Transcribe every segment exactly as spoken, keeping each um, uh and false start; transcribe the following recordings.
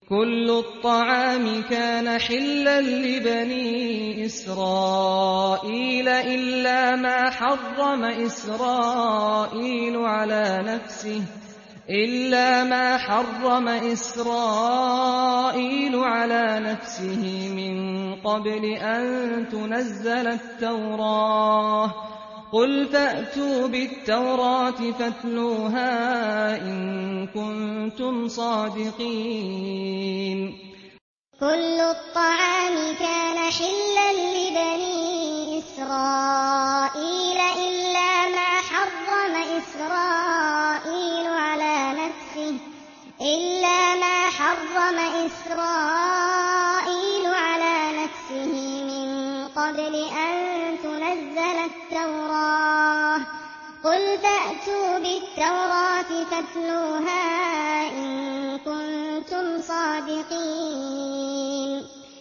كُلُّ الطَّعَامِ كَانَ حِلًّا لِّبَنِي إِسْرَائِيلَ إِلَّا مَا حَرَّمَ إِسْرَائِيلُ عَلَىٰ نَفْسِهِ إِلَّا مَا حَرَّمَ إِسْرَائِيلُ عَلَىٰ نَفْسِهِ مِن قَبْلِ أَن تُنَزَّلَ التَّوْرَاةُ ۗ قُلْ فَأْتُوا بِالتَّوْرَاةِ فَاتْلُوهَا إِن كُنتُمْ صَادِقِينَ كُلُّ الطَّعَامِ كَانَ حِلًّا لِّبَنِي إِسْرَائِيلَ إِلَّا مَا حَرَّمَ إِسْرَائِيلُ عَلَىٰ نَفْسِهِ إِلَّا ما حَرَّمَ إِسْرَائِيلُ عَلَىٰ نَفْسِهِ مِن قَبْلِ أَن تُنَزَّلَ التَّوْرَاةُ ۗ قُلْ فَأْتُوا بِالتَّوْرَاةِ فَاتْلُوهَا إِن كُنتُمْ صَادِقِينَ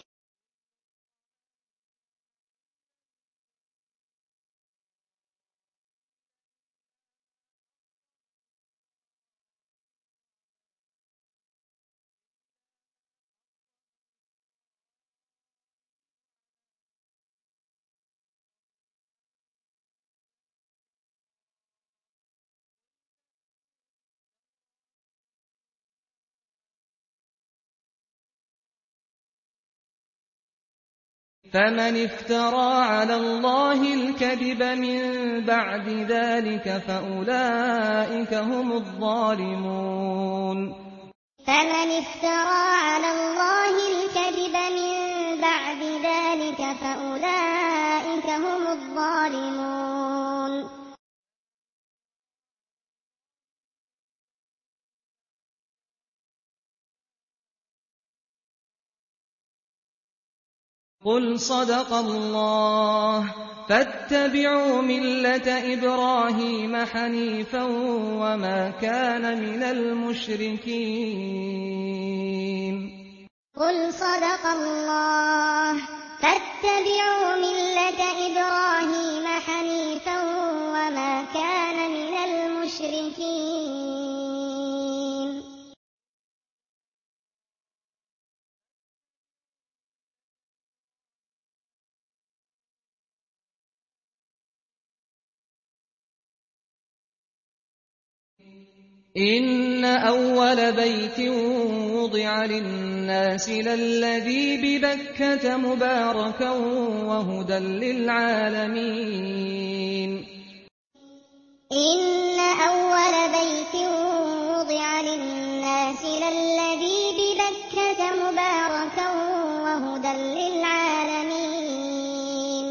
فَمَنِ افْتَرَىٰ عَلَى اللَّهِ الْكَذِبَ مِن بَعْدِ ذَٰلِكَ فَأُولَٰئِكَ هُمُ الظَّالِمُونَ فَمَنِ افْتَرَىٰ عَلَى اللَّهِ الْكَذِبَ مِن بَعْدِ ذَٰلِكَ فَأُولَٰئِكَ هُمُ الظَّالِمُونَ قُلْ صَدَقَ اللَّهُ ۗ فَاتَّبِعُوا مِلَّةَ إِبْرَاهِيمَ حَنِيفًا وَمَا كَانَ مِنَ الْمُشْرِكِينَ قُلْ صَدَقَ اللَّهُ ۗ فَاتَّبِعُوا مِلَّةَ إِبْرَاهِيمَ حَنِيفًا وَمَا كَانَ مِنَ الْمُشْرِكِينَ إِنَّ أَوَّلَ بَيْتٍ وُضِعَ لِلنَّاسِ لَلَّذِي بِبَكَّةَ مُبَارَكًا وَهُدًى لِّلْعَالَمِينَ إِنَّ أَوَّلَ بَيْتٍ وُضِعَ لِلنَّاسِ لَلَّذِي بِبَكَّةَ مُبَارَكًا وَهُدًى لِّلْعَالَمِينَ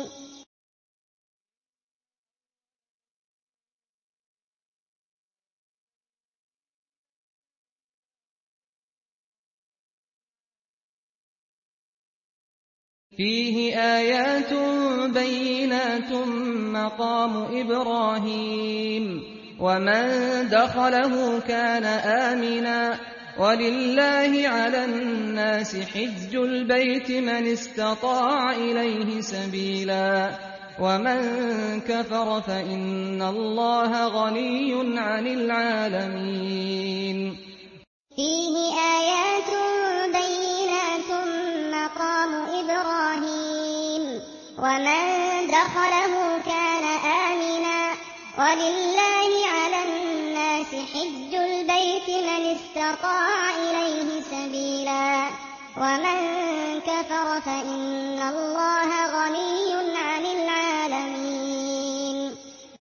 فِيهِ آيَاتٌ بَيِّنَاتٌ مَّقَامُ إِبْرَاهِيمَ ۖ وَمَن دَخَلَهُ كَانَ آمِنًا ۗ وَلِلَّهِ عَلَى النَّاسِ حِجُّ الْبَيْتِ مَنِ اسْتَطَاعَ إِلَيْهِ سَبِيلًا ۚ وَمَن كَفَرَ فَإِنَّ اللَّهَ غَنِيٌّ عَنِ الْعَالَمِينَ فِيهِ آيَاتٌ بَيِّنَاتٌ مَّقَامُ إِبْرَاهِيمَ ۖ وَمَن دَخَلَهُ كَانَ آمِنًا ۗ وَلِلَّهِ عَلَى النَّاسِ حِجُّ الْبَيْتِ مَنِ اسْتَطَاعَ إِلَيْهِ سَبِيلًا ۚ وَمَن كَفَرَ فَإِنَّ اللَّهَ غَنِيٌّ عَنِ الْعَالَمِينَ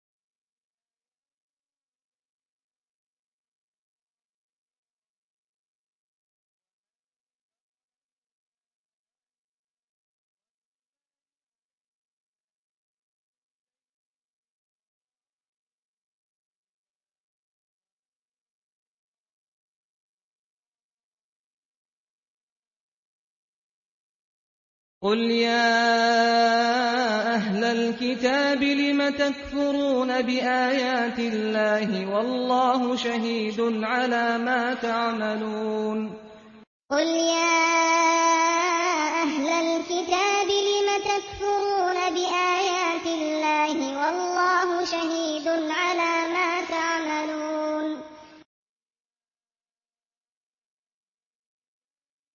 قُلْ يَا أَهْلَ الْكِتَابِ لِمَ تَكْفُرُونَ بِآيَاتِ اللَّهِ وَاللَّهُ شَهِيدٌ عَلَىٰ مَا تَعْمَلُونَ قُلْ يَا أَهْلَ الْكِتَابِ لِمَ تَكْفُرُونَ بِآيَاتِ اللَّهِ وَاللَّهُ شَهِيدٌ عَلَىٰ مَا تَعْمَلُونَ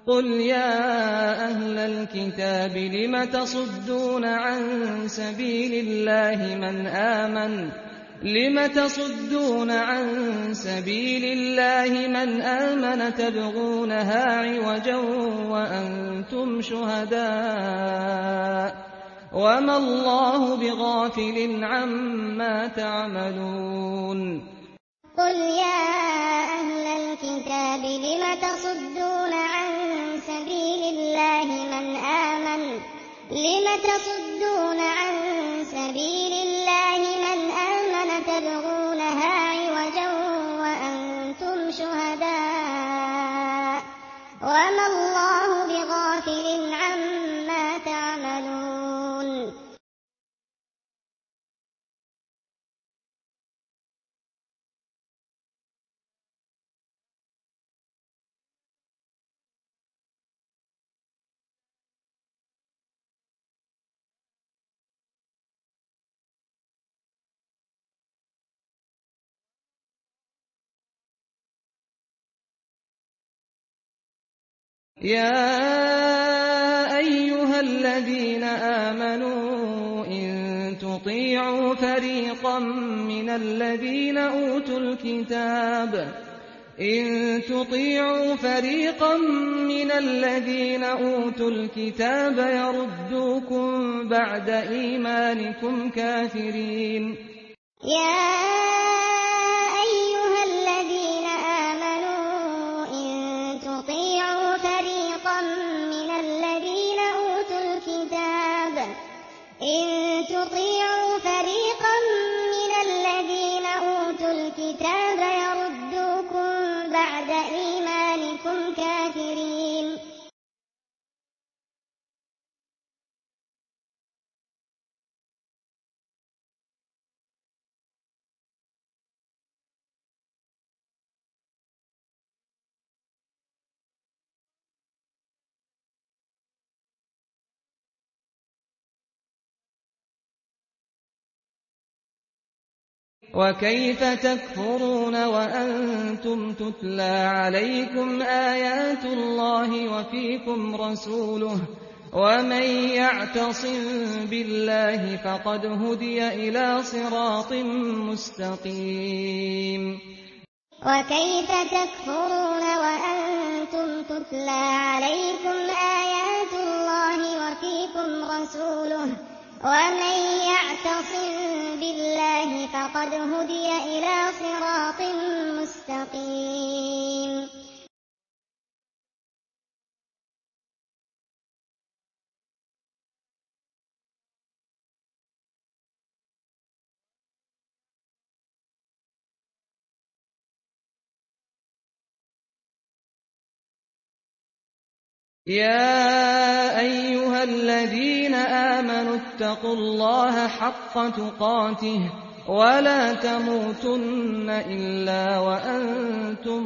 قُلْ يَا أَهْلَ الْكِتَابِ لِمَ تَصُدُّونَ عَن سَبِيلِ اللَّهِ مَنْ آمَنَ لِمَ تَصُدُّونَ عَن سَبِيلِ اللَّهِ مَنْ آمَنَ تَبْغُونَهَا عِوَجًا وَأَنْتُمْ شُهَدَاءُ وَمَا اللَّهُ بِغَافِلٍ عَمَّا تَعْمَلُونَ قُلْ يَا أَهْلَ الْكِتَابِ لِمَ تَصُدُّونَ عَن سَبِيلِ اللَّهِ مَنْ آمَنَ لِمَ تَصُدُّونَ عَن سَبِيلِ اللَّهِ مَنْ آمَنَ تَبْغُونَهَا عِوَجًا وَأَنْتُمْ شُهَدَاءُ وَمَا اللَّهُ بِغَافِلٍ عَمَّا تَعْمَلُونَ يَا أَيُّهَا الَّذِينَ آمَنُوا إِن تُطِيعُوا فَرِيقًا مِّنَ الَّذِينَ أُوتُوا الْكِتَابَ إِن تُطِيعُوا فَرِيقًا مِّنَ الَّذِينَ أُوتُوا الْكِتَابَ يَرُدُّوكُم بَعْدَ إِيمَانِكُمْ كَافِرِينَ يَا أَيُّهَا الَّذِينَ آمَنُوا إِن تُطِيعُوا فَرِيقًا مِّنَ الَّذِينَ أُوتُوا الْكِتَابَ إِن تُطِيعُوا فَرِيقًا مِّنَ الَّذِينَ أُوتُوا الْكِتَابَ يَرُدُّوكُم بَعْدَ إِيمَانِكُمْ كَافِرِينَ وَكَيْفَ تَكْفُرُونَ وَأَنتُمْ تُتْلَىٰ عَلَيْكُمْ آيَاتُ اللَّهِ وَفِيكُمْ رَسُولُهُ ۗ وَمَن يَعْتَصِم بِاللَّهِ فَقَدْ هُدِيَ إِلَىٰ صِرَاطٍ مُّسْتَقِيمٍ وَكَيْفَ تَكْفُرُونَ وَأَنتُمْ تُتْلَىٰ عَلَيْكُمْ آيَاتُ اللَّهِ وَفِيكُمْ رَسُولُهُ ۗ وَمَن يَعْتَصِم بِاللَّهِ فَقَدْ هُدِيَ إِلَىٰ صِرَاطٍ مُّسْتَقِيمٍ يَا أَيُّهَا الَّذِينَ آمَنُوا اتَّقُوا اللَّهَ حَقَّ تُقَاتِهِ وَلَا تَمُوتُنَّ إِلَّا وَأَنتُم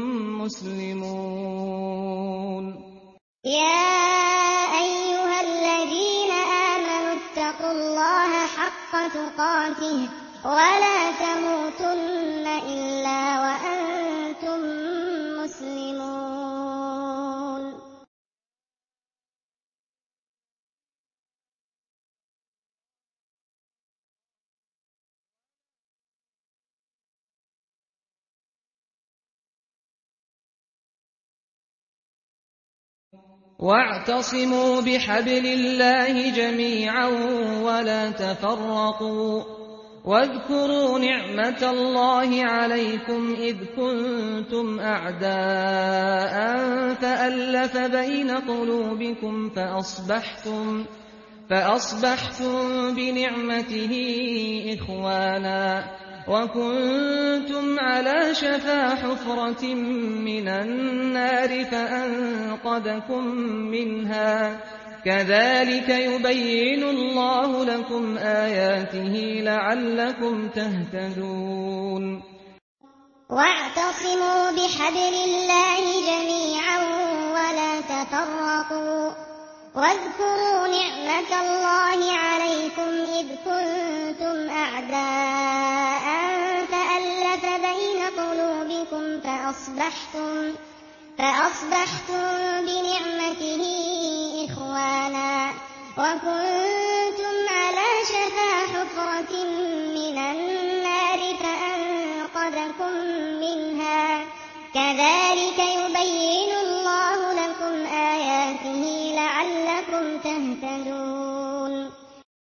مُّسْلِمُونَ يَا أَيُّهَا الَّذِينَ آمَنُوا اتَّقُوا اللَّهَ حَقَّ تُقَاتِهِ وَلَا تَمُوتُنَّ إِلَّا وَأَنتُم مُّسْلِمُونَ وَاعْتَصِمُوا بِحَبْلِ اللَّهِ جَمِيعًا وَلَا تَفَرَّقُوا ۚ وَاذْكُرُوا نِعْمَةَ اللَّهِ عَلَيْكُمْ إِذْ كُنتُمْ أَعْدَاءً فَأَلَّفَ بَيْنَ قُلُوبِكُمْ فَأَصْبَحْتُم فَأَصْبَحْتُم بِنِعْمَتِهِ إِخْوَانًا وَكُنتُمْ عَلَىٰ شَفَا حُفْرَةٍ مِّنَ النَّارِ فَأَنقَذَكُم مِّنْهَا ۗ كَذَٰلِكَ يُبَيِّنُ اللَّهُ لَكُمْ آيَاتِهِ لَعَلَّكُمْ تَهْتَدُونَ وَاعْتَصِمُوا بِحَبْلِ اللَّهِ جَمِيعًا وَلَا تَفَرَّقُوا ۚ وَاذْكُرُوا نِعْمَةَ اللَّهِ عَلَيْكُمْ إِذْ كُنتُمْ أَعْدَاءً فَأَلَّفَ بَيْنَ قُلُوبِكُمْ فَأَصْبَحْتُم فأصبحتم بنعمته إخوانا وكنتم على شفا حفرة من النار فأنقذكم منها كذلك يبين الله لكم آياته لعلكم تهتدون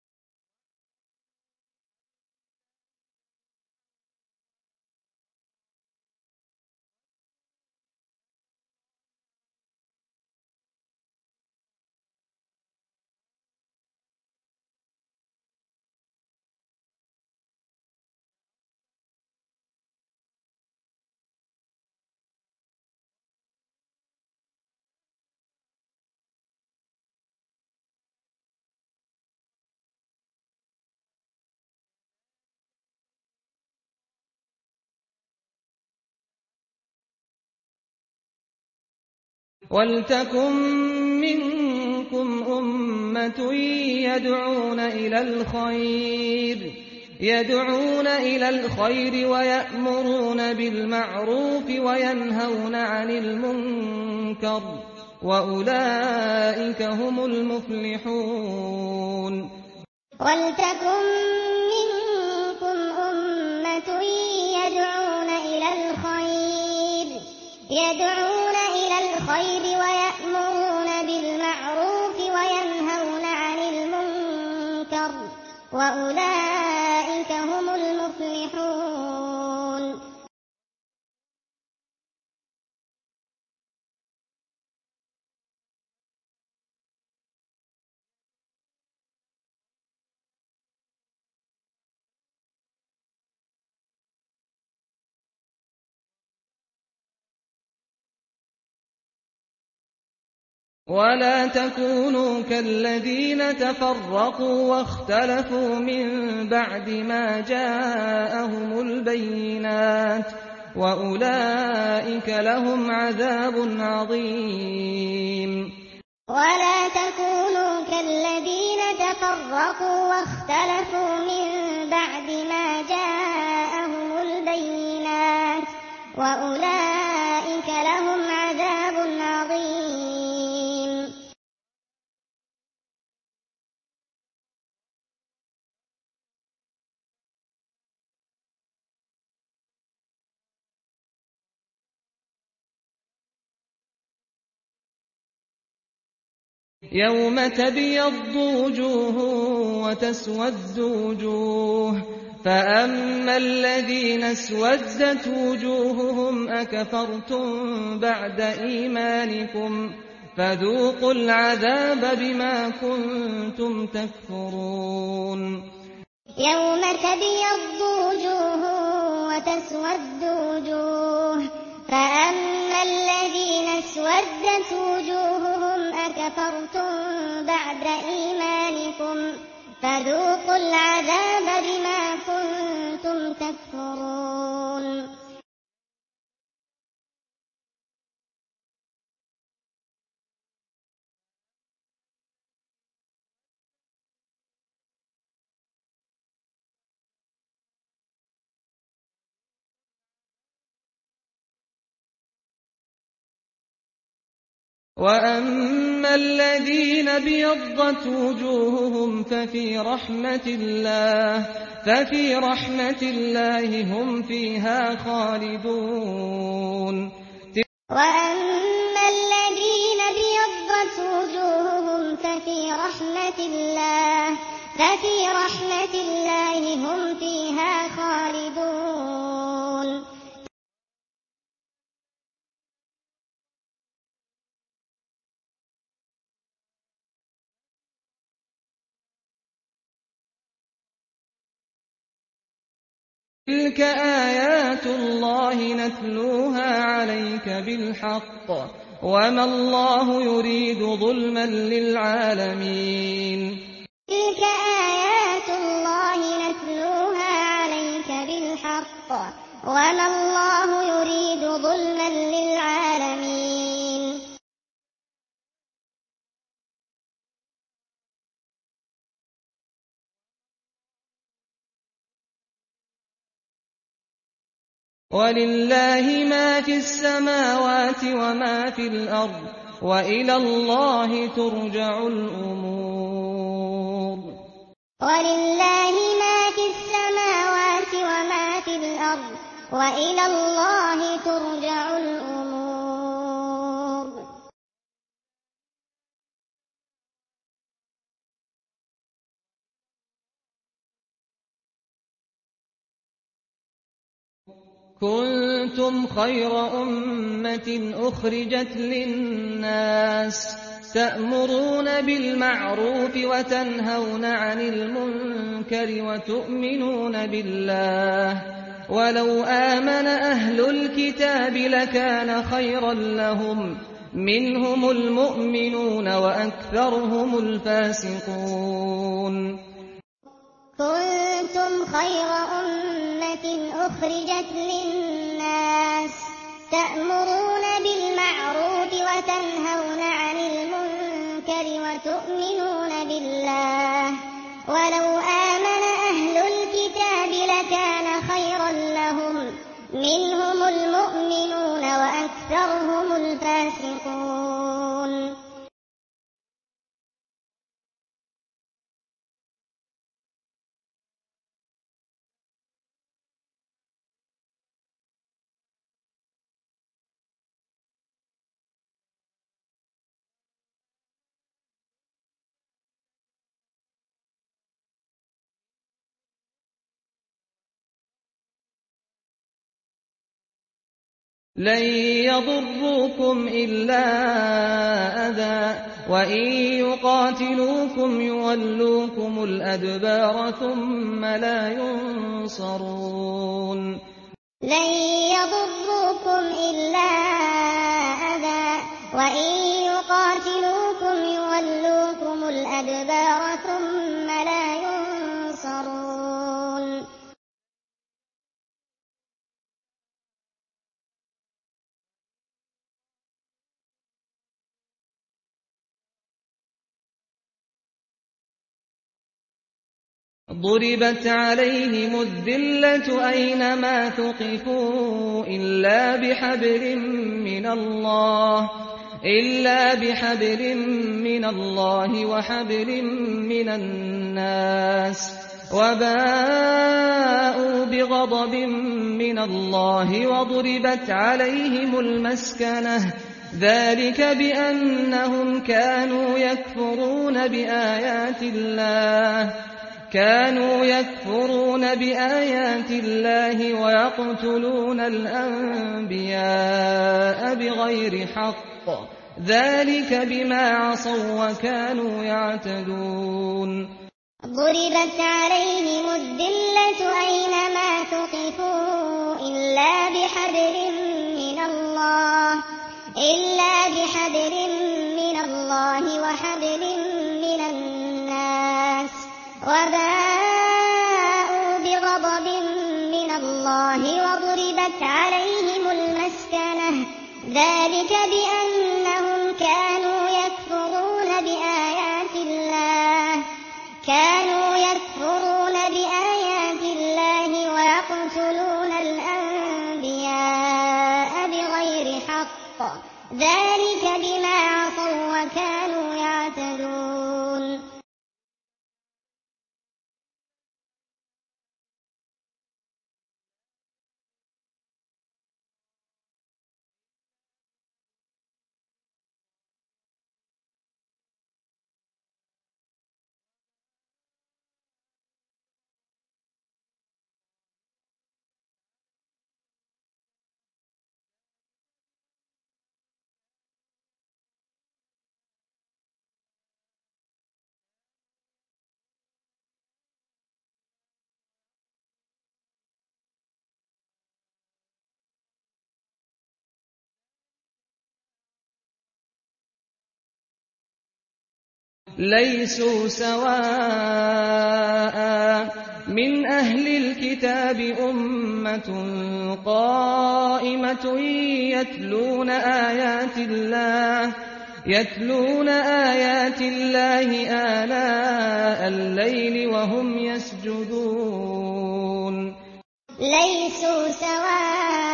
وَلْتَكُن مِّنكُمْ أُمَّةٌ يَدْعُونَ إِلَى الْخَيْرِ يَدْعُونَ إِلَى الْخَيْرِ وَيَأْمُرُونَ بِالْمَعْرُوفِ وَيَنْهَوْنَ عَنِ الْمُنكَرِ وَأُولَٰئِكَ هُمُ الْمُفْلِحُونَ وَلْتَكُن مِّنكُمْ أُمَّةٌ يَدْعُونَ إِلَى الْخَيْرِ يَدْعُونَ إِلَى الْخَيْرِ وَيَأْمُرُونَ بِالْمَعْرُوفِ وَيَنْهَوْنَ عَنِ الْمُنكَرِ وَأُولَٰئِكَ هُمُ الْمُفْلِحُونَ وَلَا تَكُونُوا كَالَّذِينَ تَفَرَّقُوا وَاخْتَلَفُوا مِن بَعْدِ مَا جَاءَهُمُ الْبَيِّنَاتُ وَأُولَٰئِكَ لَهُمْ عَذَابٌ عَظِيمٌ وَلَا تَكُونُوا كَالَّذِينَ تَفَرَّقُوا وَاخْتَلَفُوا مِن بَعْدِ مَا جَاءَهُمُ الْبَيِّنَاتُ وَأُولَٰئِكَ لَهُمْ عَذَابٌ عَظِيمٌ يَوْمَ تَبْيَضُّ وُجُوهٌ وَتَسْوَدُّ وُجُوهٌ ۚ فَأَمَّا الَّذِينَ اسْوَدَّتْ وُجُوهُهُمْ أَكَفَرْتُم بَعْدَ إِيمَانِكُمْ فَذُوقُوا الْعَذَابَ بِمَا كُنتُمْ تَكْفُرُونَ يَوْمَ تَبْيَضُّ وُجُوهٌ وَتَسْوَدُّ وُجُوهٌ ۚ فَأَمَّا الَّذِينَ اسْوَدَّتْ وُجُوهُهُمْ أَكَفَرْتُم بَعْدَ إِيمَانِكُمْ فَذُوقُوا الْعَذَابَ بِمَا كُنتُمْ تَكْفُرُونَ وَأَمَّا الَّذِينَ ابْيَضَّتْ وُجُوهُهُمْ فَفِي رَحْمَةِ اللَّهِ فَفِي رَحْمَةِ اللَّهِ هُمْ فِيهَا خَالِدُونَ وَأَمَّا الَّذِينَ ابْيَضَّتْ وُجُوهُهُمْ فَفِي رَحْمَةِ اللَّهِ فَفِي رَحْمَةِ اللَّهِ هُمْ فِيهَا خَالِدُونَ تِلْكَ آيَاتُ اللَّهِ نَتْلُوهَا عَلَيْكَ بِالْحَقِّ ۚ وَمَا اللَّهُ يُرِيدُ ظُلْمًا لِّلْعَالَمِينَ تِلْكَ آيَاتُ اللَّهِ نَتْلُوهَا عَلَيْكَ بِالْحَقِّ ۚ وَمَا اللَّهُ يُرِيدُ ظُلْمًا لِّلْعَالَمِينَ وَلِلَّهِ مَا فِي السَّمَاوَاتِ وَمَا فِي الْأَرْضِ وَإِلَى اللَّهِ تُرْجَعُ الْأُمُورُ وَلِلَّهِ مَا فِي السَّمَاوَاتِ وَمَا فِي الْأَرْضِ وَإِلَى اللَّهِ تُرْجَعُ الْأُمُورُ كُنتُمْ خَيْرَ أُمَّةٍ أُخْرِجَتْ لِلنَّاسِ تَأْمُرُونَ بِالْمَعْرُوفِ وَتَنْهَوْنَ عَنِ الْمُنكَرِ وَتُؤْمِنُونَ بِاللَّهِ ۗ وَلَوْ آمَنَ أَهْلُ الْكِتَابِ لَكَانَ خَيْرًا لَّهُم ۚ مِّنْهُمُ الْمُؤْمِنُونَ وَأَكْثَرُهُمُ الْفَاسِقُونَ كُنتُمْ خَيْرَ أُمَّةٍ أُخْرِجَتْ لِلنَّاسِ تَأْمُرُونَ بِالْمَعْرُوفِ وَتَنْهَوْنَ عَنِ الْمُنكَرِ وَتُؤْمِنُونَ بِاللَّهِ ۗ وَلَوْ آمَنَ أَهْلُ الْكِتَابِ لَكَانَ خَيْرًا لَّهُم ۚ مِّنْهُمُ الْمُؤْمِنُونَ وَأَكْثَرُهُمُ الْفَاسِقُونَ لَن يَضُرُّوكُمْ إِلَّا أَذًى ۖ وَإِن يُقَاتِلُوكُمْ يُوَلُّوكُمُ الْأَدْبَارَ ثُمَّ لَا يُنصَرُونَ لَن يَضُرُّوكُمْ إِلَّا أَذًى ۖ وَإِن يُقَاتِلُوكُمْ يُوَلُّوكُمُ الْأَدْبَارَ ثُمَّ لَا يُنصَرُونَ ضُرِبَتْ عَلَيْهِمُ الذِّلَّةُ أَيْنَمَا ثُقِفُوا إِلَّا بِحَبْلٍ مِّنَ اللَّهِ وَحَبْلٍ مِّنَ النَّاسِ وَبَاءُوا بِغَضَبٍ مِّنَ اللَّهِ وَضُرِبَتْ عَلَيْهِمُ الْمَسْكَنَةُ ۚ ذَٰلِكَ بِأَنَّهُمْ كَانُوا يَكْفُرُونَ بِآيَاتِ اللَّهِ كانوا يكفرون بآيات الله ويقتلون الأنبياء بغير حق، ذلك بما عصوا وكانوا يعتدون ضُرِبَتْ عَلَيْهِمُ الذِّلَّةُ أَيْنَمَا ثُقِفُوا إِلَّا بِحَبْلٍ مِّنَ اللَّهِ إِلَّا بِحَبْلٍ مِّنَ اللَّهِ وَحَبْلٍ مِّنَ النَّاسِ وَبَاءُوا بِغَضَبٍ مِّنَ اللَّهِ وَضُرِبَتْ عَلَيْهِمُ الْمَسْكَنَةُ ۚ ذَٰلِكَ بِأَنَّهُمْ كَانُوا يَكْفُرُونَ بِآيَاتِ اللَّهِ كانوا يكفرون بآيات الله ويقتلون الأنبياء بغير حق، ذلك بما عصوا وكانوا يعتدون لَيْسُوا سَوَاءً ۗ مِّنْ أَهْلِ الْكِتَابِ أُمَّةٌ قَائِمَةٌ يَتْلُونَ آيَاتِ اللَّهِ آنَاءَ اللَّيْلِ وَهُمْ يَسْجُدُونَ لَيْسُوا سَوَاءً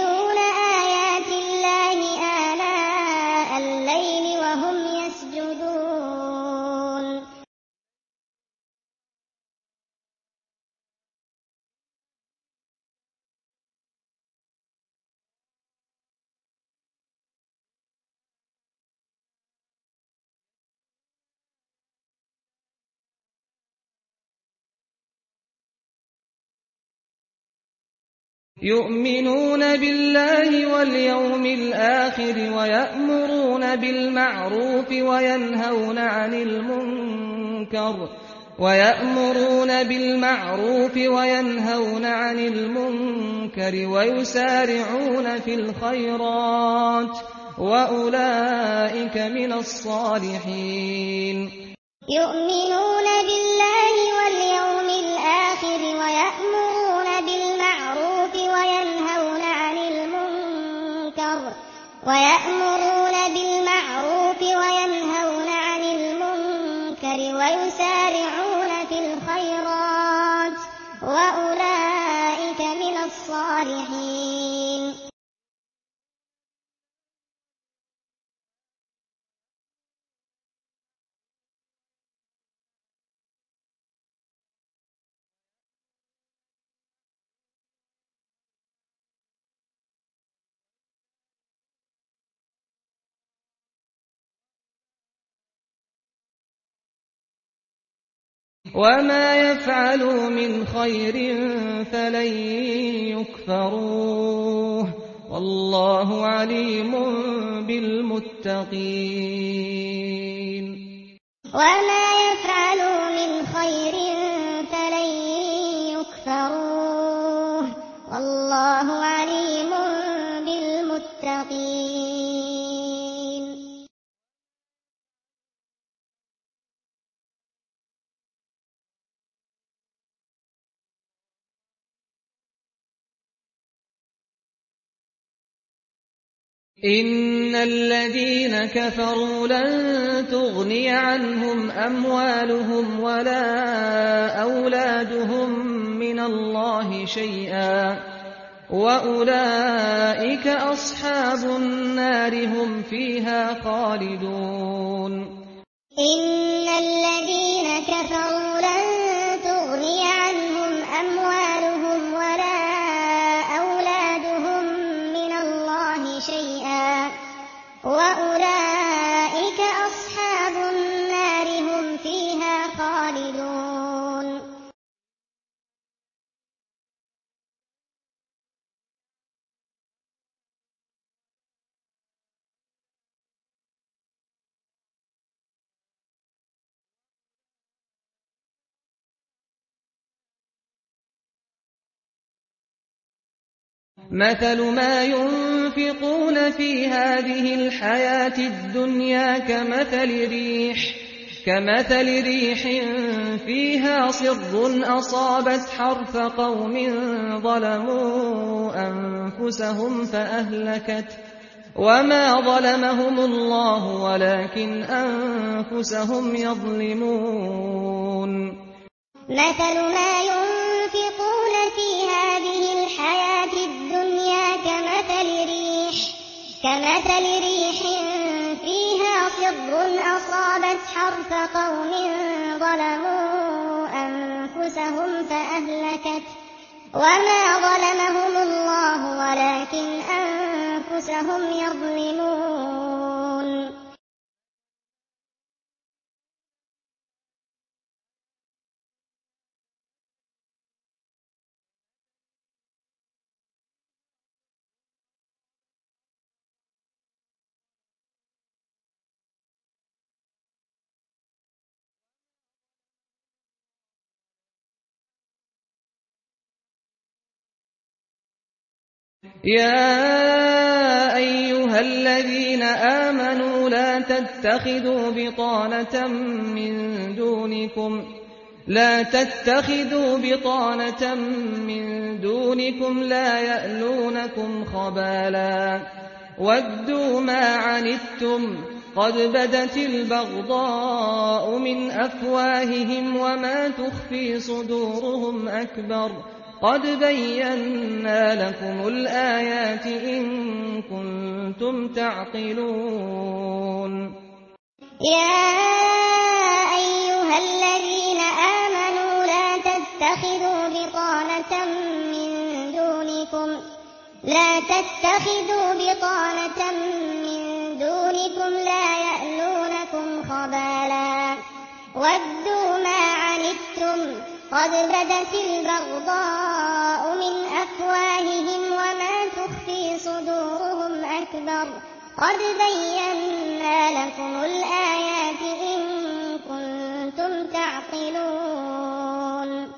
يتلون آيات الله آناء الليل وهم يسجدون يؤمنون بالله واليوم الآخر ويأمرون بالمعروف وينهون عن المنكر ويأمرون بالمعروف وينهون عن المنكر ويسارعون في الخيرات وأولئك من الصالحين. يؤمنون بالله واليوم الآخر ويأمرون بالمعروف وينهون عن المنكر ويأمرون بالمعروف وينهون عن المنكر ويسارعون في الخيرات وأولئك من الصالحين. وما يفعلوا من خير فلن يكفروه والله عليم بالمتقين. وما يفعلوا من خير فلن يكفروه والله عليم بالمتقين. إن الذين كفروا لن تغني عنهم أموالهم ولا أولادهم من الله شيئا وأولئك أصحاب النار هم فيها خالدون. إن الذين كفروا لن تغني عنهم أموالهم ولا أولادهم من الله شيئا وأولئك أصحاب النار هم فيها خالدون. مثل ما ينفقون في هذه الحياة الدنيا كمثل ريح كمثل ريح فيها صر أصابت حرث قوم ظلموا أنفسهم فأهلكت وما ظلمهم الله ولكن أنفسهم يظلمون. مثل ما ينفقون في هذه الحياة الدنيا كمثل ريح كمثل ريح فيها صر أصابت حرث قوم ظلموا أنفسهم فأهلكت وما ظلمهم الله ولكن أنفسهم يظلمون. يا أيها الذين آمنوا لا تتخذوا بطانة من دونكم لا تتخذوا بطانة من دونكم لا يألونكم خبالا ودوا ما عنتم قد بدت البغضاء من أفواههم وما تخفي صدورهم أكبر قد بينا لكم الآيات إن كنتم تعقلون يا أيها الذين آمنوا لا تتخذوا بطانة من دونكم لا تتخذوا بطانة من دونكم لا يألونكم خبالا ودوا ما عنتم قد بدت البغضاء من أفواههم وما تخفي صدورهم أكبر قد بينا لكم الآيات إن كنتم تعقلون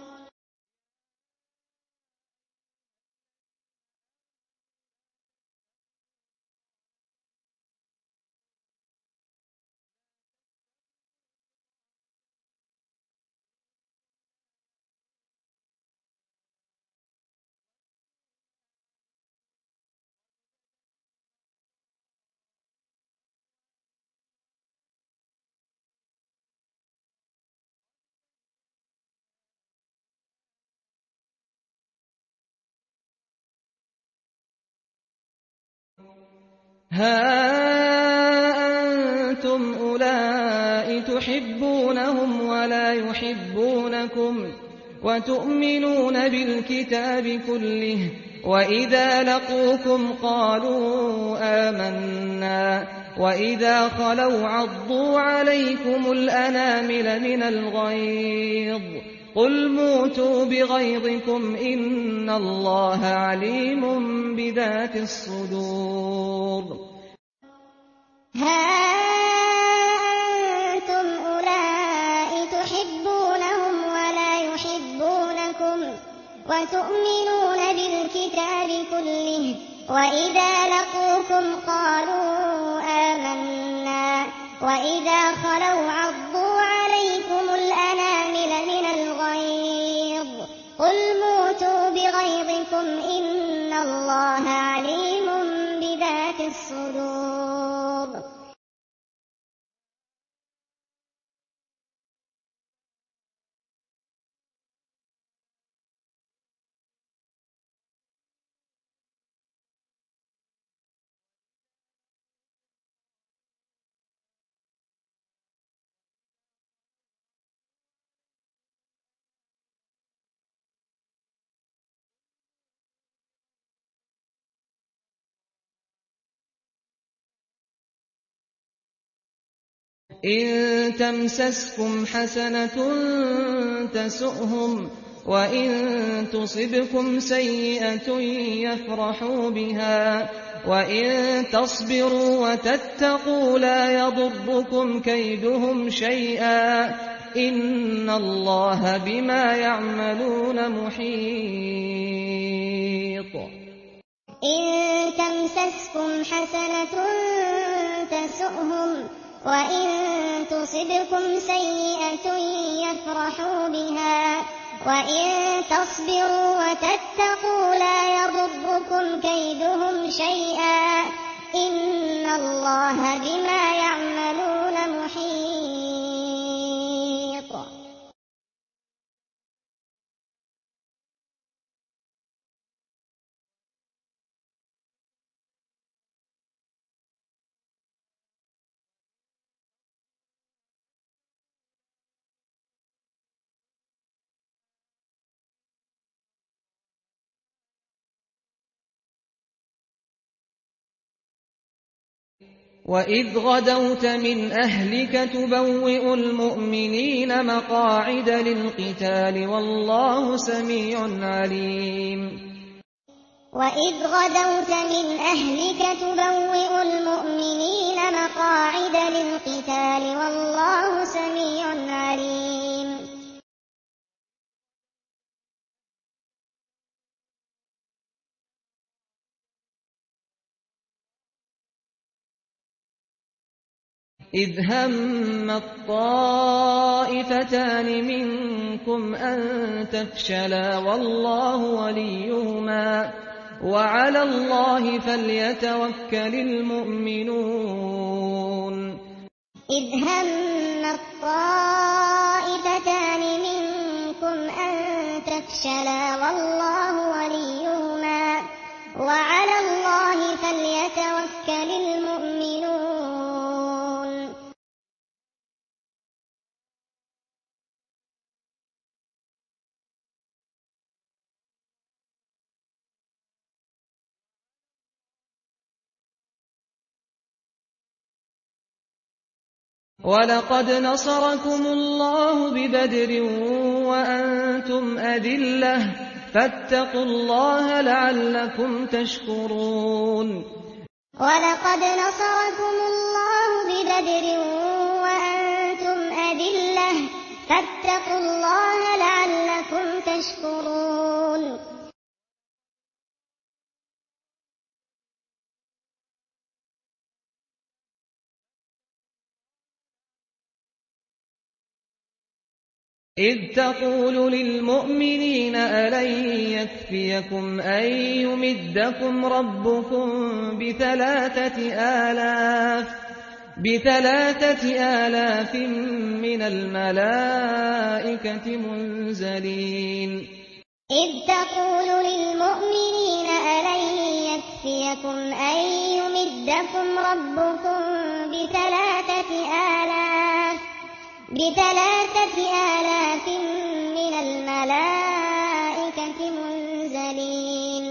ها أنتم أولئك تحبونهم ولا يحبونكم وتؤمنون بالكتاب كله وإذا لقوكم قالوا آمنا وإذا خلوا عضوا عليكم الأنامل من الغيظ قل موتوا بغيظكم إن الله عليم بذات الصدور ها أنتم أولئك تحبونهم ولا يحبونكم وتؤمنون بالكتاب كله وإذا لقوكم قالوا آمنا وإذا خلوا عضوا عليكم الأنامل من الغيظ قل موتوا بغيظكم إن الله عليم بذات الصدور إن تمسسكم حسنة تسؤهم وإن تصبكم سيئة يفرحوا بها وإن تصبروا وتتقوا لا يضركم كيدهم شيئا إن الله بما يعملون محيط إن تمسسكم حسنة تسؤهم وإن تصبكم سيئة يفرحوا بها وإن تصبروا وتتقوا لا يضركم كيدهم شيئا إن الله بما يعملون محيط وَإِذْ غَدَوْتَ مِنْ أَهْلِكَ تُبَوِّئُ الْمُؤْمِنِينَ مَقَاعِدَ لِلْقِتَالِ وَاللَّهُ سَمِيعٌ عَلِيمٌ وَإِذْ غَدَوْتَ مِنْ أَهْلِكَ تُبَوِّئُ الْمُؤْمِنِينَ مَقَاعِدَ لِلْقِتَالِ وَاللَّهُ سَمِيعٌ عَلِيمٌ إِذْ هَمَّ الطَّائِفَتَانِ مِنكُمْ أَن تَفْشَلَا وَاللَّهُ وَلِيُّهُمَا وَعَلَى اللَّهِ فَلْيَتَوَكَّلِ الْمُؤْمِنُونَ إِذْ هَمَّ الطَّائِفَتَانِ مِنكُمْ أَن تفشلا والله وليهما وعلى الله فليتوكل المؤمنون. وَلَقَدْ نَصَرَكُمُ اللَّهُ بِبَدْرٍ وَأَنتُمْ أَذِلَّةٌ فَاتَّقُوا اللَّهَ لَعَلَّكُمْ تَشْكُرُونَ. وَلَقَدْ نَصَرَكُمُ اللَّهُ بِبَدْرٍ وَأَنتُمْ أَذِلَّةٌ فَاتَّقُوا اللَّهَ لَعَلَّكُمْ تَشْكُرُونَ. إِذْ تَقُولُ لِلْمُؤْمِنِينَ أَلَن يَكْفِيَكُمْ أَن يُمِدَّكُمْ رَبُّكُم بِثَلَاثَةِ آلَافٍ بِثَلَاثَةِ آلَافٍ مِّنَ الْمَلَائِكَةِ مُنزَلِينَ. إِذْ تَقُولُ لِلْمُؤْمِنِينَ أَلَن يَكْفِيَكُمْ أَن يُمِدَّكُمْ رَبُّكُم بِثَلَاثَةِ آلَافٍ بِثَلَاثَةِ آلَافٍ مِّنَ الْمَلَائِكَةِ مُنزَلِينَ.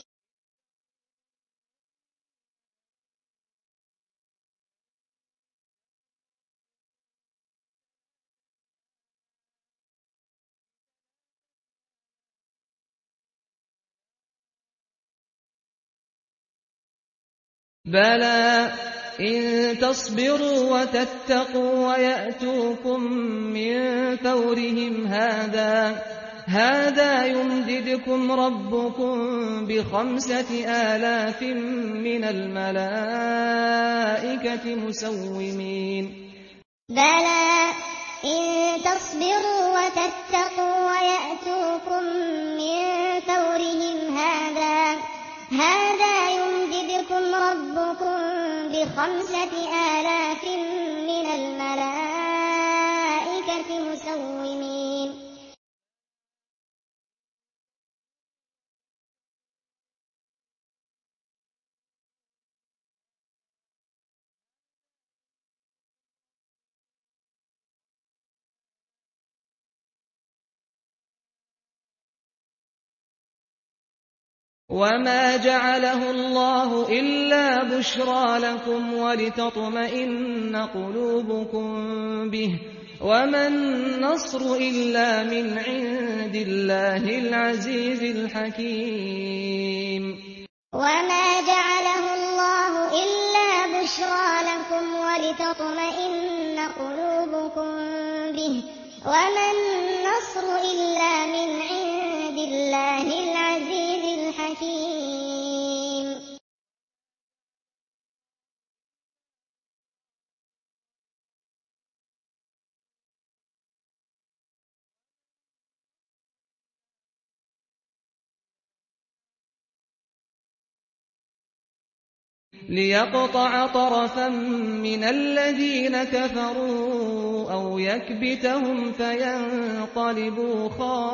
بَلَىٰ إِن تَصْبِرُوا وَتَتَّقُوا وَيَأْتُوكُم مِّن فَوْرِهِمْ هَٰذَا هَٰذَا يُمْدِدْكُمْ رَبُّكُم بِخَمْسَةِ آلَافٍ مِّنَ الْمَلَائِكَةِ مُسَوِّمِينَ. بَلَىٰ إِن تَصْبِرُوا وَتَتَّقُوا وَيَأْتُوكُم مِّن فَوْرِهِمْ هَٰذَا هَٰذَا يُمْدِدْكُمْ رَبُّكُم بِخَمْسَةِ آلَافٍ مِّنَ الْمَلَائِكَةِ مُسَوِّمِينَ. وَمَا جَعَلَهُ اللَّهُ إِلَّا بُشْرَىٰ لَكُمْ وَلِتَطْمَئِنَّ قُلُوبُكُم بِهِ ۗ وَمَا النَّصْرُ إِلَّا مِنْ عِندِ اللَّهِ الْعَزِيزِ الْحَكِيمِ. وَمَا جَعَلَهُ اللَّهُ إِلَّا بُشْرَىٰ لَكُمْ وَلِتَطْمَئِنَّ قُلُوبُكُم بِهِ ۗ وَمَا النَّصْرُ إِلَّا مِنْ عِندِ اللَّهِ الْعَزِيزِ الْحَكِيمِ. لِيَقْطَعَ طَرَفًا مِّنَ الَّذِينَ كَفَرُوا أَوْ يَكْبِتَهُمْ فَيَنقَلِبُوا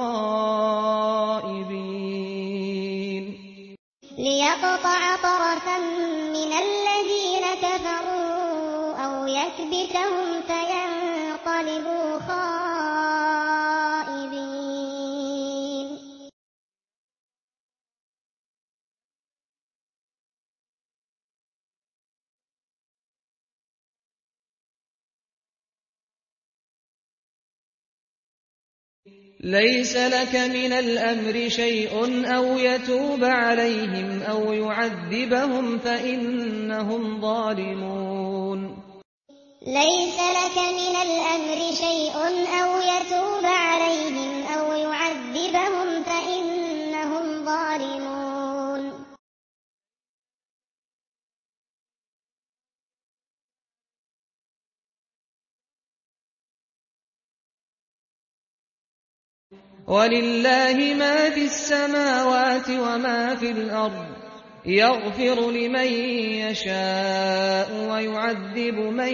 خَائِبِينَ. لِيَقْطَعَ طَرَفًا مِّنَ الَّذِينَ كَفَرُوا أَوْ يَكْبِتَهُمْ فَيَنقَلِبُوا خَائِبِينَ. لَيْسَ لَكَ مِنَ الْأَمْرِ شَيْءٌ أَوْ يَتُوبَ عَلَيْهِمْ أَوْ يُعَذِّبَهُمْ فَإِنَّهُمْ ظَالِمُونَ. لَيْسَ لَكَ مِنَ الْأَمْرِ شَيْءٌ أَوْ يَتُوبَ عَلَيْهِمْ أَوْ يُعَذِّبَهُمْ فَإِنَّهُمْ ظَالِمُونَ. وَلِلَّهِ مَا فِي السَّمَاوَاتِ وَمَا فِي الْأَرْضِ ۚ يَغْفِرُ لِمَن يَشَاءُ وَيُعَذِّبُ مَن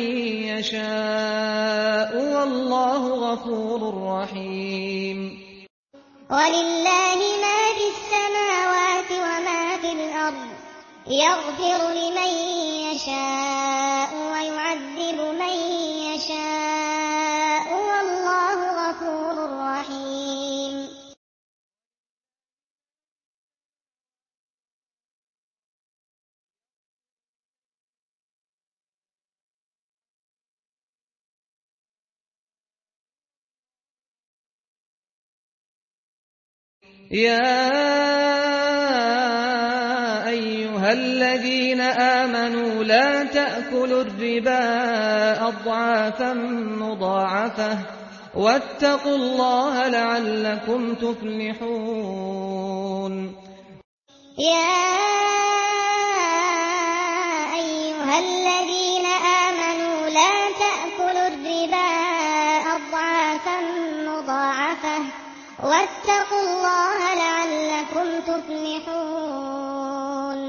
يَشَاءُ ۚ وَاللَّهُ غَفُورٌ رَّحِيمٌ. وَلِلَّهِ مَا فِي السَّمَاوَاتِ وَمَا فِي الْأَرْضِ ۚ يَغْفِرُ لِمَن يَشَاءُ وَيُعَذِّبُ مَن يَشَاءُ ۚ وَاللَّهُ غَفُورٌ رَّحِيمٌ. يَا أَيُّهَا الَّذِينَ آمَنُوا لَا تَأْكُلُوا الرِّبَا أَضْعَافًا مُّضَاعَفَةً وَاتَّقُوا اللَّهَ لَعَلَّكُمْ تُفْلِحُونَ. يَا أَيُّهَا الَّذِينَ آمَنُوا لَا تَأْكُلُوا الرِّبَا أَضْعَافًا مُّضَاعَفَةً وَاتَّقُوا اللَّهَ لَعَلَّكُمْ تُفْلِحُونَ.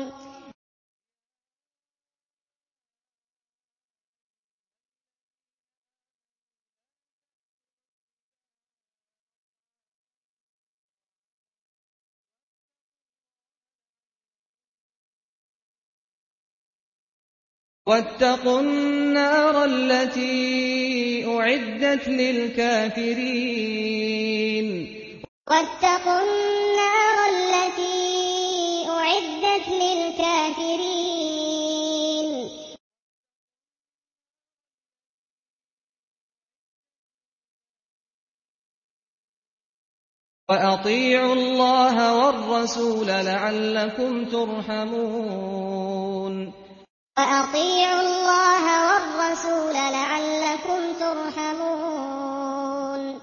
وَاتَّقُوا النَّارَ الَّتِي أُعِدَّتْ لِلْكَافِرِينَ. وَاتَّقُوا النَّارَ الَّتِي أُعِدَّتْ لِلْكَافِرِينَ. وَأَطِيعُوا اللَّهَ وَالرَّسُولَ لَعَلَّكُمْ تُرْحَمُونَ. وَأَطِيعُوا اللَّهَ وَالرَّسُولَ لَعَلَّكُمْ تُرْحَمُونَ.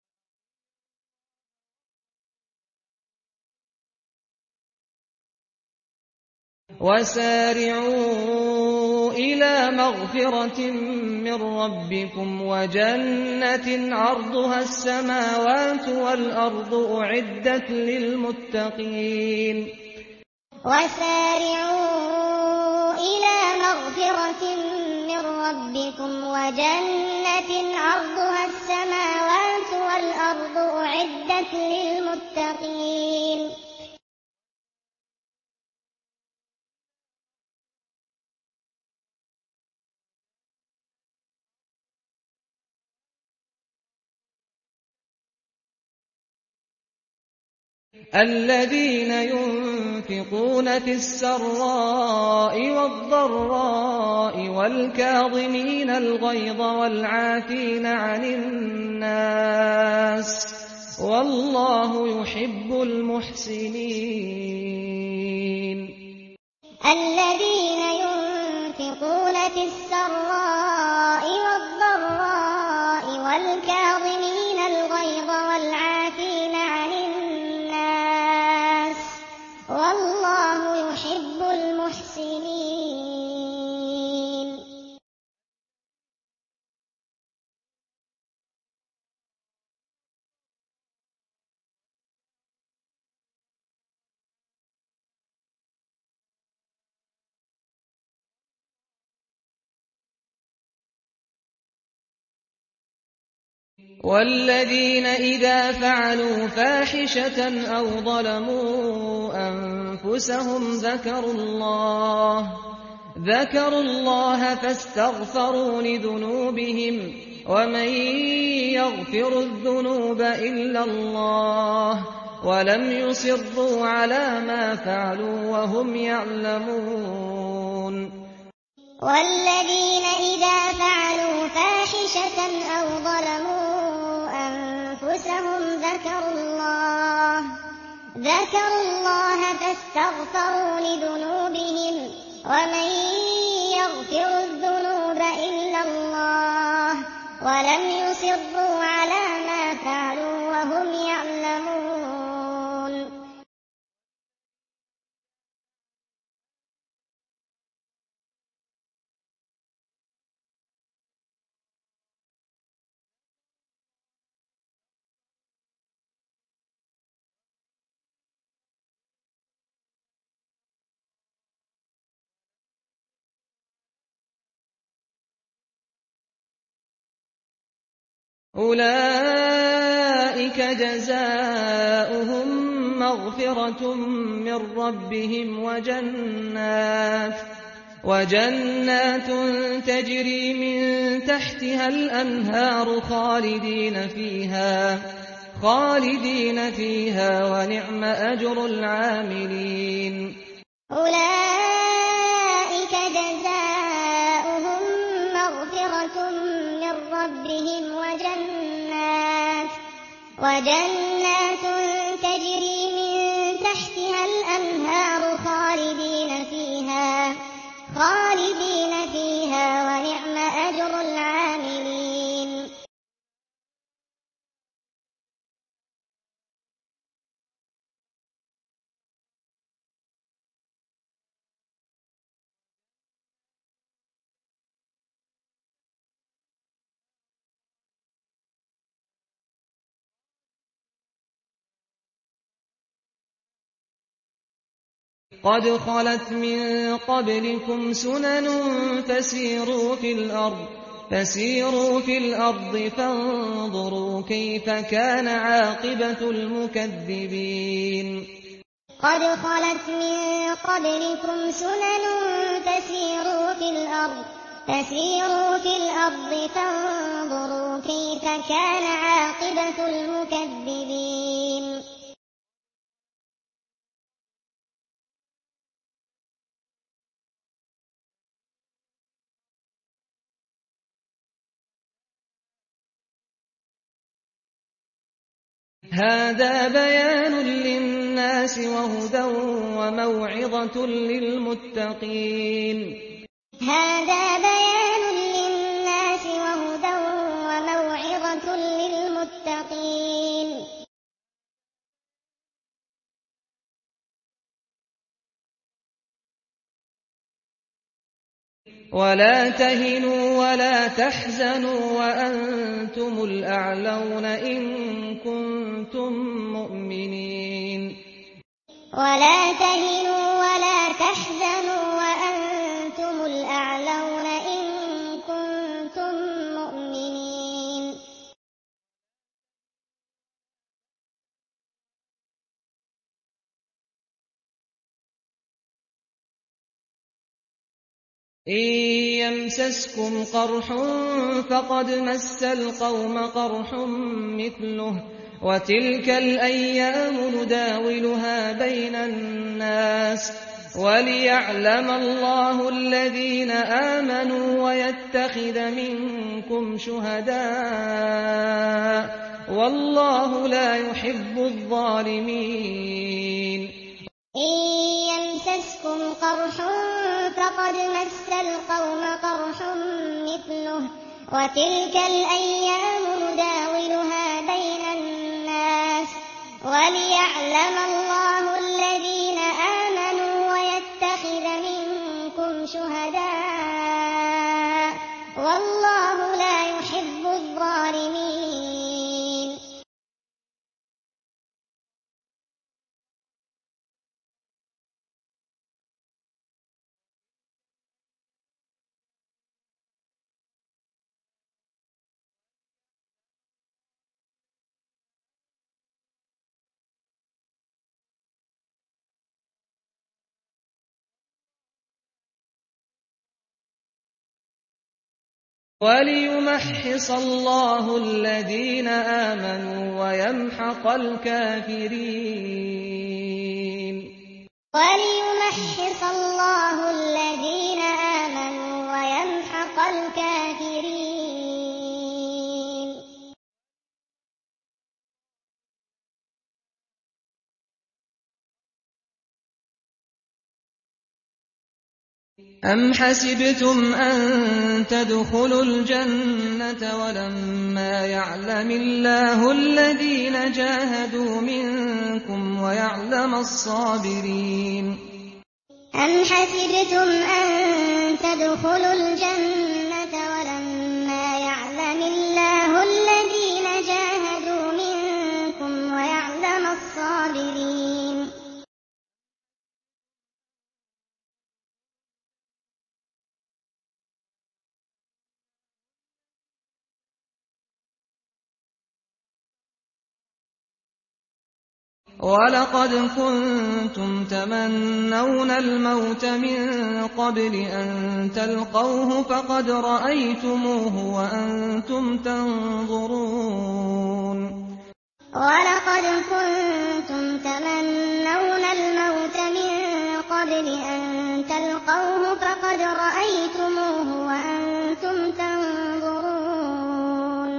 وَسَارِعُوا إِلَىٰ مَغْفِرَةٍ مِّن رَّبِّكُمْ وَجَنَّةٍ عَرْضُهَا السَّمَاوَاتُ وَالْأَرْضُ أُعِدَّتْ لِلْمُتَّقِينَ. وَسَارِعُوا إِلَىٰ مَغْفِرَةٍ مِّن رَّبِّكُمْ وَجَنَّةٍ عَرْضُهَا السَّمَاوَاتُ وَالْأَرْضُ أُعِدَّتْ لِلْمُتَّقِينَ. الَّذِينَ يُنفِقُونَ فِي السَّرَّاءِ وَالضَّرَّاءِ وَالْكَاظِمِينَ الْغَيْظَ وَالْعَافِينَ عَنِ النَّاسِ ۗ وَاللَّهُ يُحِبُّ الْمُحْسِنِينَ. الَّذِينَ يُنفِقُونَ فِي السَّرَّاءِ وَالضَّرَّاءِ وَالْكَاظِمِينَ الْغَيْظَ وَالْعَافِينَ عَنِ النَّاسِ ۗ وَاللَّهُ يُحِبُّ الْمُحْسِنِينَ. وَالَّذِينَ إِذَا فَعَلُوا فَاحِشَةً أَوْ ظَلَمُوا أَنفُسَهُمْ ذَكَرُوا اللَّهَ فَاسْتَغْفَرُوا لِذُنُوبِهِمْ وَمَن يَغْفِرُ الذُّنُوبَ إِلَّا اللَّهُ وَلَمْ يُصِرُّوا عَلَىٰ مَا فَعَلُوا وَهُمْ يَعْلَمُونَ. وَالَّذِينَ إِذَا فَعَلُوا فَاحِشَةً أَوْ ظَلَمُوا أَنفُسَهُمْ ذَكَرُوا اللَّهَ فَاسْتَغْفَرُوا لِذُنُوبِهِمْ وَمَن يَغْفِرُ الذُّنُوبَ إِلَّا اللَّهُ وَلَمْ يُصِرُّوا عَلَىٰ مَا فَعَلُوا وَهُمْ يَعْلَمُونَ. أُولَٰئِكَ جَزَاؤُهُم مَغْفِرَةٌ مِّن رَّبِّهِمْ وَجَنَّاتٌ وَجَنَّاتٌ تَجْرِي مِن تَحْتِهَا الْأَنْهَارُ خَالِدِينَ فِيهَا خَالِدِينَ فِيهَا وَنِعْمَ أَجْرُ الْعَامِلِينَ. أُولَٰئِكَ جَزَاؤُهُم مَّغْفِرَةٌ مِّن رَّبِّهِمْ وَجَنَّاتٌ وَجَنَّاتٌ تَجْرِي مِن تَحْتِهَا الْأَنْهَارُ خَالِدِينَ فِيهَا خَالِدِينَ فِيهَا وَنِعْمَ أَجْرُ الْعَامِلِينَ. قَدْ خَلَتْ مِن قَبْلِكُمْ سُنَنٌ فَسِيرُوا فِي الْأَرْضِ فَسِيرُوا فِي الْأَرْضِ فَانظُرُوا كَيْفَ كَانَ عَاقِبَةُ الْمُكَذِّبِينَ. قَدْ خَلَتْ مِن قَبْلِكُمْ سُنَنٌ فَسِيرُوا فِي الْأَرْضِ فَسِيرُوا فِي الْأَرْضِ فَانظُرُوا كَيْفَ كَانَ عَاقِبَةُ الْمُكَذِّبِينَ. هَٰذَا بَيَانٌ لِّلنَّاسِ وَهُدًى وَمَوْعِظَةٌ لِّلْمُتَّقِينَ. هَٰذَا بَيَانٌ لِّلنَّاسِ وَهُدًى وَمَوْعِظَةٌ لِّلْمُتَّقِينَ. وَلَا تَهِنُوا وَلَا تَحْزَنُوا وَأَنتُمُ الْأَعْلَوْنَ إِن كُنتُم مُّؤْمِنِينَ. وَلَا تَهِنُوا وَلَا تَحْزَنُوا وَأَنتُمُ الْأَعْلَوْنَ إِن كُنتُم مُّؤْمِنِينَ. إِن يَمْسَسْكُمْ قَرْحٌ فَقَدْ مَسَّ الْقَوْمَ قَرْحٌ مِّثْلُهُ ۚ وَتِلْكَ الْأَيَّامُ نُدَاوِلُهَا بَيْنَ النَّاسِ وَلِيَعْلَمَ اللَّهُ الَّذِينَ آمَنُوا وَيَتَّخِذَ مِنكُمْ شُهَدَاءَ ۗ وَاللَّهُ لَا يُحِبُّ الظَّالِمِينَ. إِن يَمْسَسْكُمْ قَرْحٌ فَقَدْ مَسَّ الْقَوْمَ قَرْحٌ مِّثْلُهُ ۚ وَتِلْكَ الْأَيَّامُ نُدَاوِلُهَا بَيْنَ النَّاسِ وَلِيَعْلَمَ اللَّهُ الَّذِينَ آمَنُوا وَيَتَّخِذَ مِنكُمْ شُهَدَاءَ ۗ وَاللَّهُ لَا يُحِبُّ الظَّالِمِينَ. وَلِيُمَحِّصَ اللَّهُ الَّذِينَ آمَنُوا وَيَمْحَقَ الْكَافِرِينَ. وَلِيُمَحِّصَ اللَّهُ الَّذِينَ آمَنُوا وَيَمْحَقَ الْكَافِرِينَ. أَمْ حَسِبْتُمْ أَن تَدْخُلُوا الْجَنَّةَ وَلَمَّا يَعْلَمِ اللَّهُ الَّذِينَ جَاهَدُوا مِنكُمْ وَيَعْلَمَ الصَّابِرِينَ. أَمْ حَسِبْتُمْ أَن تَدْخُلُوا الْجَنَّةَ وَلَمَّا يَعْلَمِ اللَّهُ الَّذِينَ جَاهَدُوا مِنكُمْ وَيَعْلَمَ الصَّابِرِينَ. وَلَقَدْ كُنتُمْ تَمَنَّوْنَ الْمَوْتَ مِن قَبْلِ أَن تَلْقَوْهُ فَقَدْ رَأَيْتُمُوهُ وَأَنتُمْ تَنظُرُونَ وَلَقَدْ كُنتُمْ تَمَنَّوْنَ الْمَوْتَ مِن قَبْلِ أَن تَلْقَوْهُ فَقَدْ رَأَيْتُمُوهُ وَأَنتُمْ تَنظُرُونَ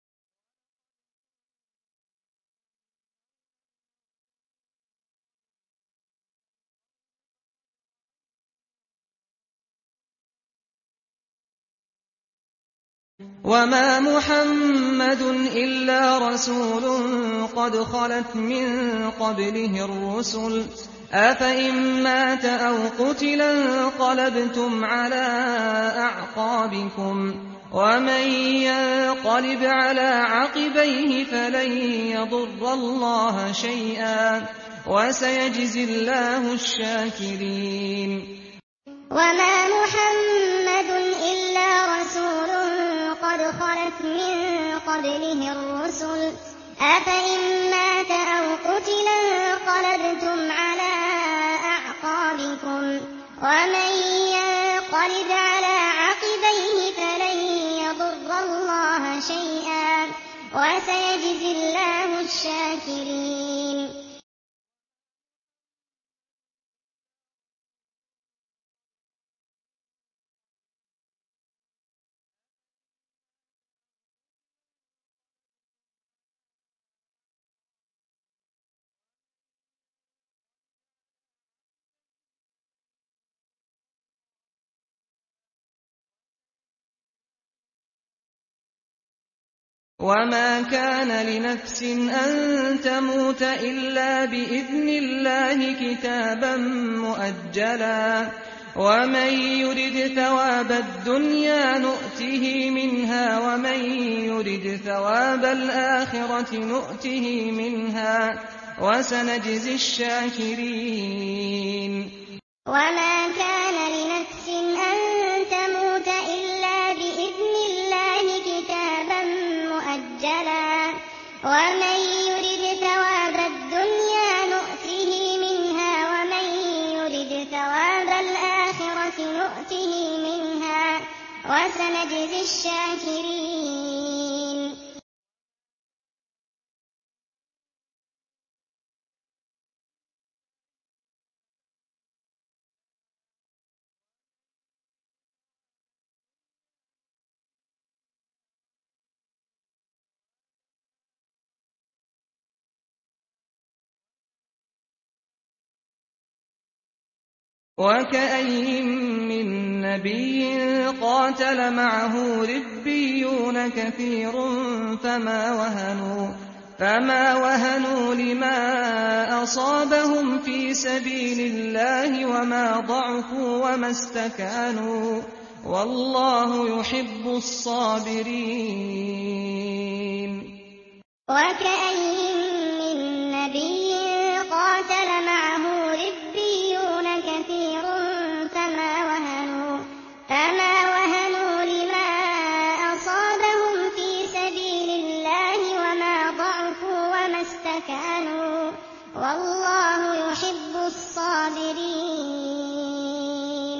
وَمَا مُحَمَّدٌ إِلَّا رَسُولٌ قَدْ خَلَتْ مِن قَبْلِهِ الرُّسُلُ ۚ أَفَإِن مَّاتَ أَوْ قُتِلَ انقَلَبْتُمْ عَلَىٰ أَعْقَابِكُمْ ۚ وَمَن يَنقَلِبْ عَلَىٰ عَقِبَيْهِ فَلَن يَضُرَّ اللَّهَ شَيْئًا ۗ وَسَيَجْزِي اللَّهُ الشَّاكِرِينَ وَمَا مُحَمَّدٌ إِلَّا رَسُولٌ قَدْ خَلَتْ مِن قَبْلِهِ الرُّسُلُ ۚ أَفَإِن مَّاتَ أَوْ قُتِلَ انقَلَبْتُمْ عَلَىٰ أَعْقَابِكُمْ ۚ وَمَن يَنقَلِبْ عَلَىٰ عَقِبَيْهِ فَلَن يَضُرَّ اللَّهَ شَيْئًا ۗ وَسَيَجْزِي اللَّهُ الشَّاكِرِينَ وَمَا كَانَ لِنَفْسٍ أَن تَمُوتَ إِلَّا بِإِذْنِ اللَّهِ كِتَابًا مُّؤَجَّلًا ۗ وَمَن يُرِدْ ثَوَابَ الدُّنْيَا نُؤْتِهِ مِنْهَا وَمَن يُرِدْ ثَوَابَ الْآخِرَةِ نُؤْتِهِ مِنْهَا ۚ وَسَنَجْزِي الشَّاكِرِينَ وَمَا كَانَ لِنَفْسٍ أَن تَمُوتَ إِلَّا بِإِذْنِ اللَّهِ كِتَابًا مُّؤَجَّلًا ۗ وَمَن يُرِدْ ثَوَابَ الدُّنْيَا نُؤْتِهِ مِنْهَا وَمَن يُرِدْ ثَوَابَ الْآخِرَةِ نُؤْتِهِ مِنْهَا ۚ وَسَنَجْزِي الشَّاكِرِينَ وَكَأَيِّن مِّن نَّبِيٍّ قَاتَلَ مَعَهُ رِبِّيُّونَ كَثِيرٌ فَمَا وَهَنُوا لِمَا أَصَابَهُمْ فِي سَبِيلِ اللَّهِ وَمَا ضَعُفُوا وَمَا اسْتَكَانُوا ۗ وَاللَّهُ يُحِبُّ الصَّابِرِينَ وَكَأَيِّن مِّن نَّبِيٍّ قَاتَلَ مَعَهُ رِبِّيُّونَ كَثِيرٌ فَمَا وَهَنُوا لِمَا أَصَابَهُمْ فِي سَبِيلِ اللَّهِ وَمَا ضَعُفُوا وَمَا اسْتَكَانُوا ۗ وَاللَّهُ يُحِبُّ الصَّابِرِينَ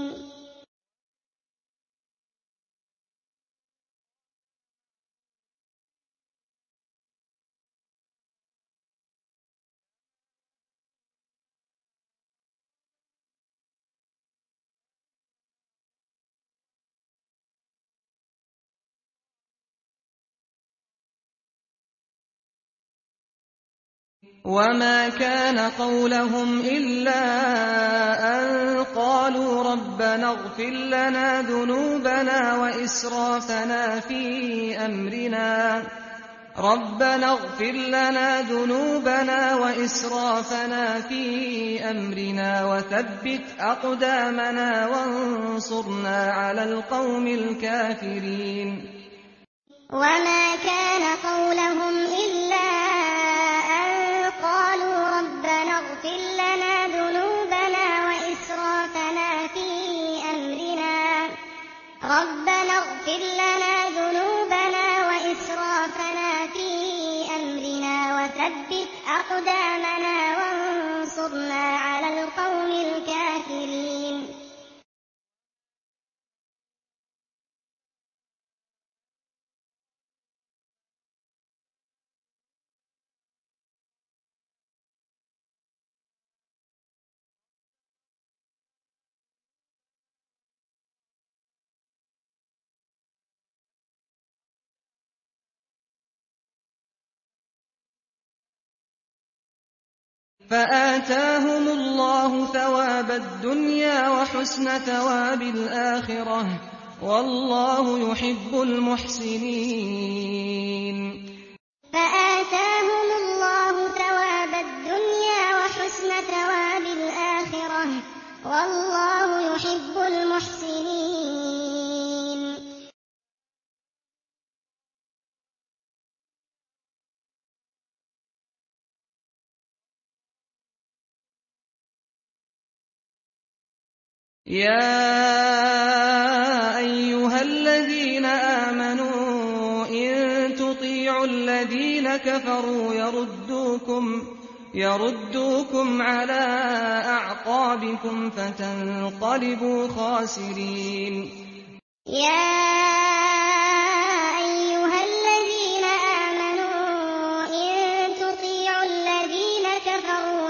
وَمَا كَانَ قَوْلَهُمْ إِلَّا أَن قَالُوا رَبَّنَا اغْفِرْ لَنَا ذُنُوبَنَا وَإِسْرَافَنَا فِي أَمْرِنَا رَبَّنَا اغْفِرْ لَنَا ذُنُوبَنَا وَإِسْرَافَنَا فِي أَمْرِنَا وَثَبِّتْ أَقْدَامَنَا وَانصُرْنَا عَلَى الْقَوْمِ الْكَافِرِينَ وَمَا كَانَ قَوْلَهُمْ إِلَّا أَن قَالُوا رَبَّنَا اغْفِرْ لَنَا ذُنُوبَنَا وَإِسْرَافَنَا فِي أَمْرِنَا رَبَّنَا اغْفِرْ لَنَا ذُنُوبَنَا وَإِسْرَافَنَا فِي أَمْرِنَا وَثَبِّتْ أقدامنا وانصرنا على القوم الكافرين. فآتاهم الله ثواب الدنيا وحسن ثواب الآخرة ۗ والله يحب المحسنين. فآتاهم الله ثواب الدنيا وحسن ثواب الآخرة ۗ والله يحب المحسنين. يَا أَيُّهَا الَّذِينَ آمَنُوا إِن تُطِيعُوا الَّذِينَ كَفَرُوا يَرُدُّوكُمْ عَلَىٰ أَعْقَابِكُمْ فَتَنقَلِبُوا خَاسِرِينَ. يَا أَيُّهَا الَّذِينَ آمَنُوا إِن تُطِيعُوا الَّذِينَ كَفَرُوا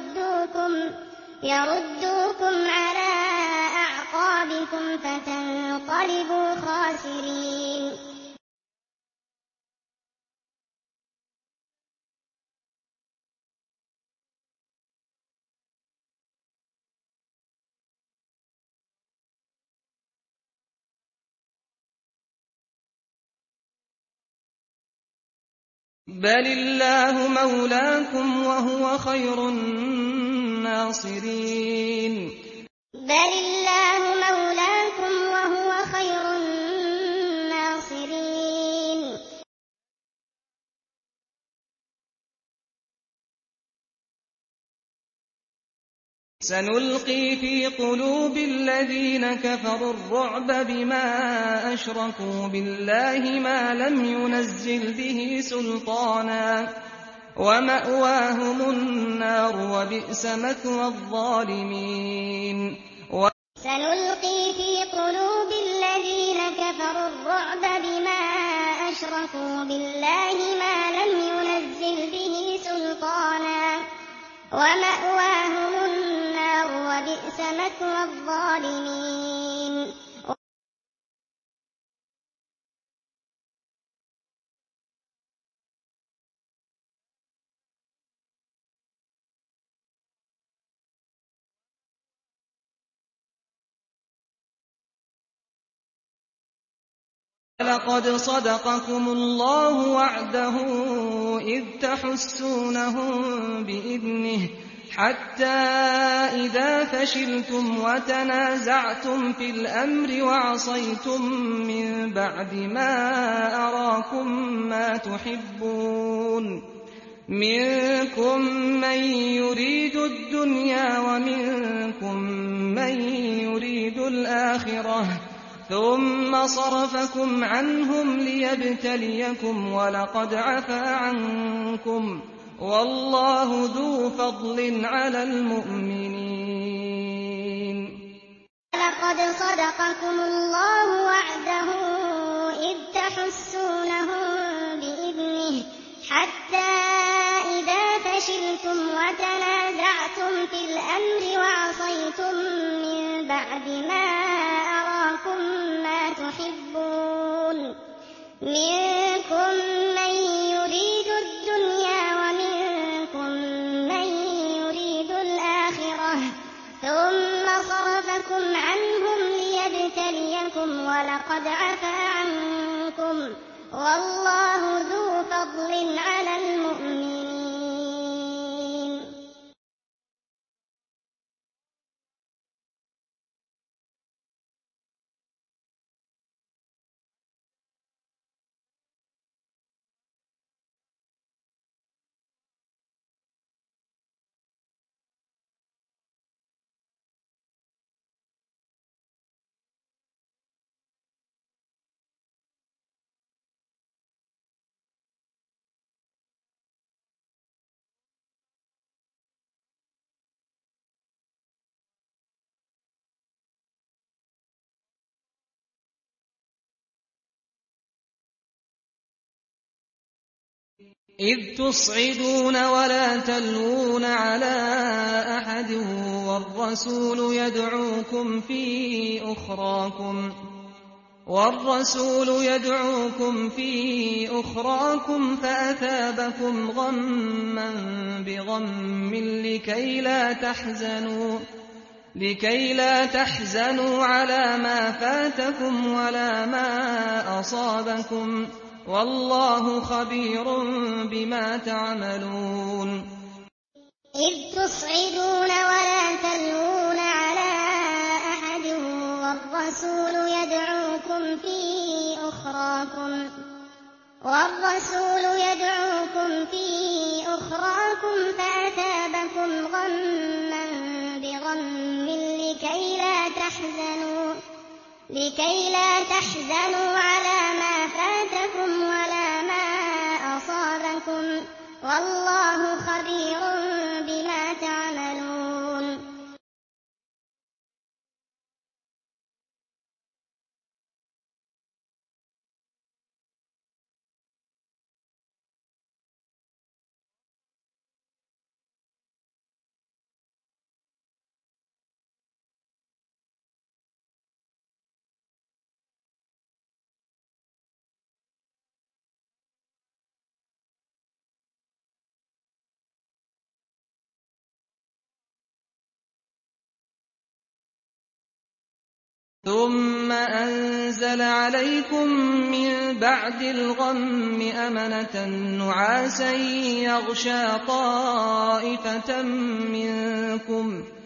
يَرُدُّوكُمْ عَلَىٰ أَعْقَابِكُمْ فَتَنقَلِبُوا خَاسِرِينَ. بَلِ اللَّهُ مَوْلَاكُمْ وَهُوَ خَيْرُ النَّاصِرِينَ. بَلِ اللَّهُ مَوْلَاكُمْ وَهُوَ خَيْرُ النَّاصِرِينَ. سَنُلْقِي فِي قُلُوبِ الَّذِينَ كَفَرُوا الرُّعْبَ بِمَا أَشْرَكُوا بِاللَّهِ مَا لَمْ يُنَزِّلْ بِهِ سُلْطَانًا ۖ وَمَأْوَاهُمُ النَّارُ ۖ وَبِئْسَ مَثْوَى الظَّالِمِينَ. سَنُلْقِي فِي قُلُوبِ الَّذِينَ كَفَرُوا الرُّعْبَ بِمَا أَشْرَكُوا بِاللَّهِ مَا لَمْ يُنَزِّلْ بِهِ سُلْطَانًا ۖ وَمَأْوَاهُمُ النَّارُ ۖ وَبِئْسَ مَثْوَى الظَّالِمِينَ. وَلَقَدْ صَدَقَكُمُ اللَّهُ وَعْدَهُ إِذْ تَحُسُّونَهُم بِإِذْنِهِ ۖ حَتَّىٰ إِذَا فَشِلْتُمْ وَتَنَازَعْتُمْ فِي الْأَمْرِ وَعَصَيْتُم مِّن بَعْدِ مَا أَرَاكُم مَّا تُحِبُّونَ ۚ مِنكُم مَّن يُرِيدُ الدُّنْيَا وَمِنكُم مَّن يُرِيدُ الْآخِرَةَ ۚ ثُمَّ صَرَفَكُمْ عَنْهُمْ لِيَبْتَلِيَكُمْ ۖ وَلَقَدْ عَفَا عَنكُمْ ۗ وَاللَّهُ ذُو فَضْلٍ عَلَى الْمُؤْمِنِينَ. وَلَقَدْ صَدَقَكُمُ اللَّهُ وَعْدَهُ إِذْ تَحُسُّونَهُم بِإِذْنِهِ ۖ حَتَّىٰ إِذَا فَشِلْتُمْ وَتَنَازَعْتُمْ فِي الْأَمْرِ وَعَصَيْتُم مِّن بَعْدِ مَا أَرَاكُم مَّا تُحِبُّونَ ۚ مِنكُم مَّن يُرِيدُ الدُّنْيَا وَمِنكُم مَّن يُرِيدُ الْآخِرَةَ ۚ ثُمَّ صَرَفَكُمْ عَنْهُمْ لِيَبْتَلِيَكُمْ ۖ وَلَقَدْ عَفَا عَنكُمْ ۗ وَاللَّهُ ذُو فَضْلٍ عَلَى الْمُؤْمِنِينَ. إِذْ تُصْعِدُونَ وَلَا تَلْوُونَ عَلَىٰ أَحَدٍ وَالرَّسُولُ يَدْعُوكُمْ فِي أُخْرَاكُمْ وَالرَّسُولُ يَدْعُوكُمْ فِي أُخْرَاكُمْ فَأَثَابَكُمْ غَمًّا بِغَمٍّ لِّكَيْ لَا تَحْزَنُوا لِكَيْ لَا تَحْزَنُوا عَلَىٰ مَا فَاتَكُمْ وَلَا مَا أَصَابَكُمْ ۗ وَاللَّهُ خَبِيرٌ بِمَا تَعْمَلُونَ إِذْ تُصْعِدُونَ وَلَا تَلْوُونَ عَلَىٰ أَحَدٍ وَالرَّسُولُ يَدْعُوكُمْ فِي أُخْرَاكُمْ وَالرَّسُولُ يَدْعُوكُمْ فِي أُخْرَاكُمْ فَأَثَابَكُمْ غَمًّا بِغَمٍّ لِّكَيْ لَا تَحْزَنُوا لِكَيْ لَا تَحْزَنُوا عَلَىٰ مَا فَاتَكُمْ وَلَا مَا أَصَابَكُمْ ۗ وَاللَّهُ خَبِيرٌ بِمَا تَعْمَلُونَ ثُمَّ أَنزَلَ عَلَيْكُم مِّن بَعْدِ الْغَمِّ أَمَنَةً نُّعَاسًا يَغْشَىٰ طَائِفَةً مِّنكُمْ ۖ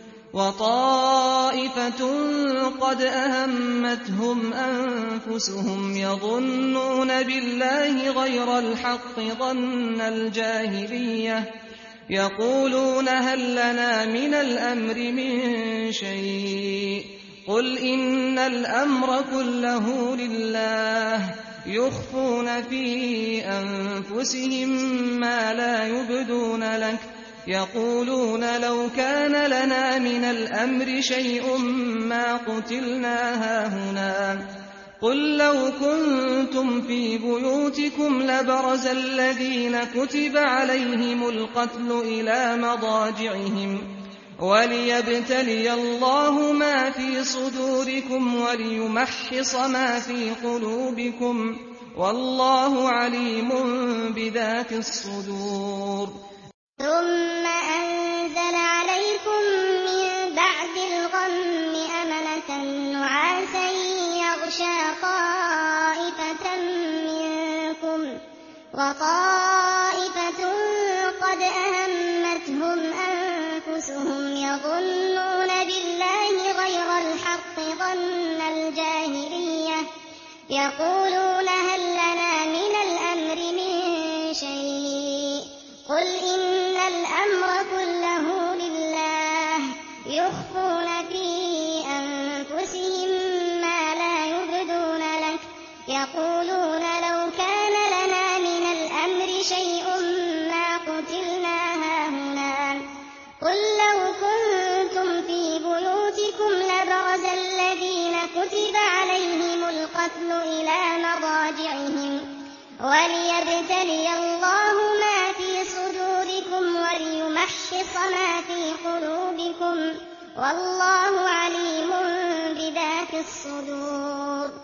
وَطَائِفَةٌ قَدْ أَهَمَّتْهُمْ أَنفُسُهُمْ يَظُنُّونَ بِاللَّهِ غَيْرَ الْحَقِّ ظَنَّ الْجَاهِلِيَّةِ يَقُولُونَ هَل لَّنَا مِنَ الْأَمْرِ مِن شَيْءٍ ۗ قُلْ إِنَّ الْأَمْرَ كُلَّهُ لِلَّهِ يُخْفُونَ فِي أَنفُسِهِم مَّا لَا يُبْدُونَ لَكَ يَقُولُونَ لَوْ كَانَ لَنَا مِنَ الْأَمْرِ شَيْءٌ مَّا قُتِلْنَا هَاهُنَا قُل لَّوْ كُنتُمْ فِي بُيُوتِكُمْ لَبَرَزَ الَّذِينَ كُتِبَ عَلَيْهِمُ الْقَتْلُ إِلَىٰ مَضَاجِعِهِمْ وَلِيَبْتَلِيَ اللَّهُ مَا فِي صُدُورِكُمْ وَلِيُمَحِّصَ مَا فِي قُلُوبِكُمْ ۗ وَاللَّهُ عَلِيمٌ بِذَاتِ الصُّدُورِ ثُمَّ أَنزَلَ عَلَيْكُم مِّن بَعْدِ الْغَمِّ أَمَنَةً نُّعَاسًا يَغْشَىٰ طَائِفَةً مِّنكُمْ ۖ وَطَائِفَةٌ قَدْ أَهَمَّتْهُمْ أَنفُسُهُمْ يَظُنُّونَ بِاللَّهِ غَيْرَ الْحَقِّ ظَنَّ الْجَاهِلِيَّةِ يَقُولُونَ هَل لَّنَا مِنَ الْأَمْرِ مِن شَيْءٍ ۗ قُلْ إِنَّ الْأَمْرَ كُلَّهُ لِلَّهِ يُخْفُونَ فِي أَنفُسِهِم مَّا لَا يُبْدُونَ لَكَ يَقُولُونَ لَوْ كَانَ لَنَا مِنَ الْأَمْرِ شَيْءٌ مَّا قُتِلْنَا هَاهُنَا قُل لَّوْ كُنتُمْ فِي بُيُوتِكُمْ لَبَرَزَ الَّذِينَ كُتِبَ عَلَيْهِمُ الْقَتْلُ إِلَىٰ مَضَاجِعِهِمْ وَلِيَبْتَلِيَ اللَّهُ مَا فِي صُدُورِكُمْ وَلِيُمَحِّصَ مَا فِي قُلُوبِكُمْ ۗ وَاللَّهُ عَلِيمٌ بِذَاتِ الصُّدُورِ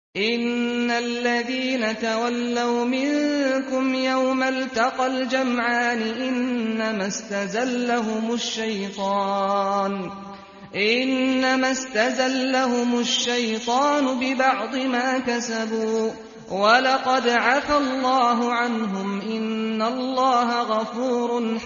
إِنَّ الَّذِينَ تَوَلَّوْا مِنكُمْ يَوْمَ الْتَقَى الْجَمْعَانِ إِنَّمَا اسْتَزَلَّهُمُ الشَّيْطَانُ إِنَّمَا اسْتَزَلَّهُمُ الشَّيْطَانُ بِبَعْضِ مَا كَسَبُوا ۖ وَلَقَدْ عَفَا اللَّهُ عَنْهُمْ ۗ إِنَّ اللَّهَ غَفُورٌ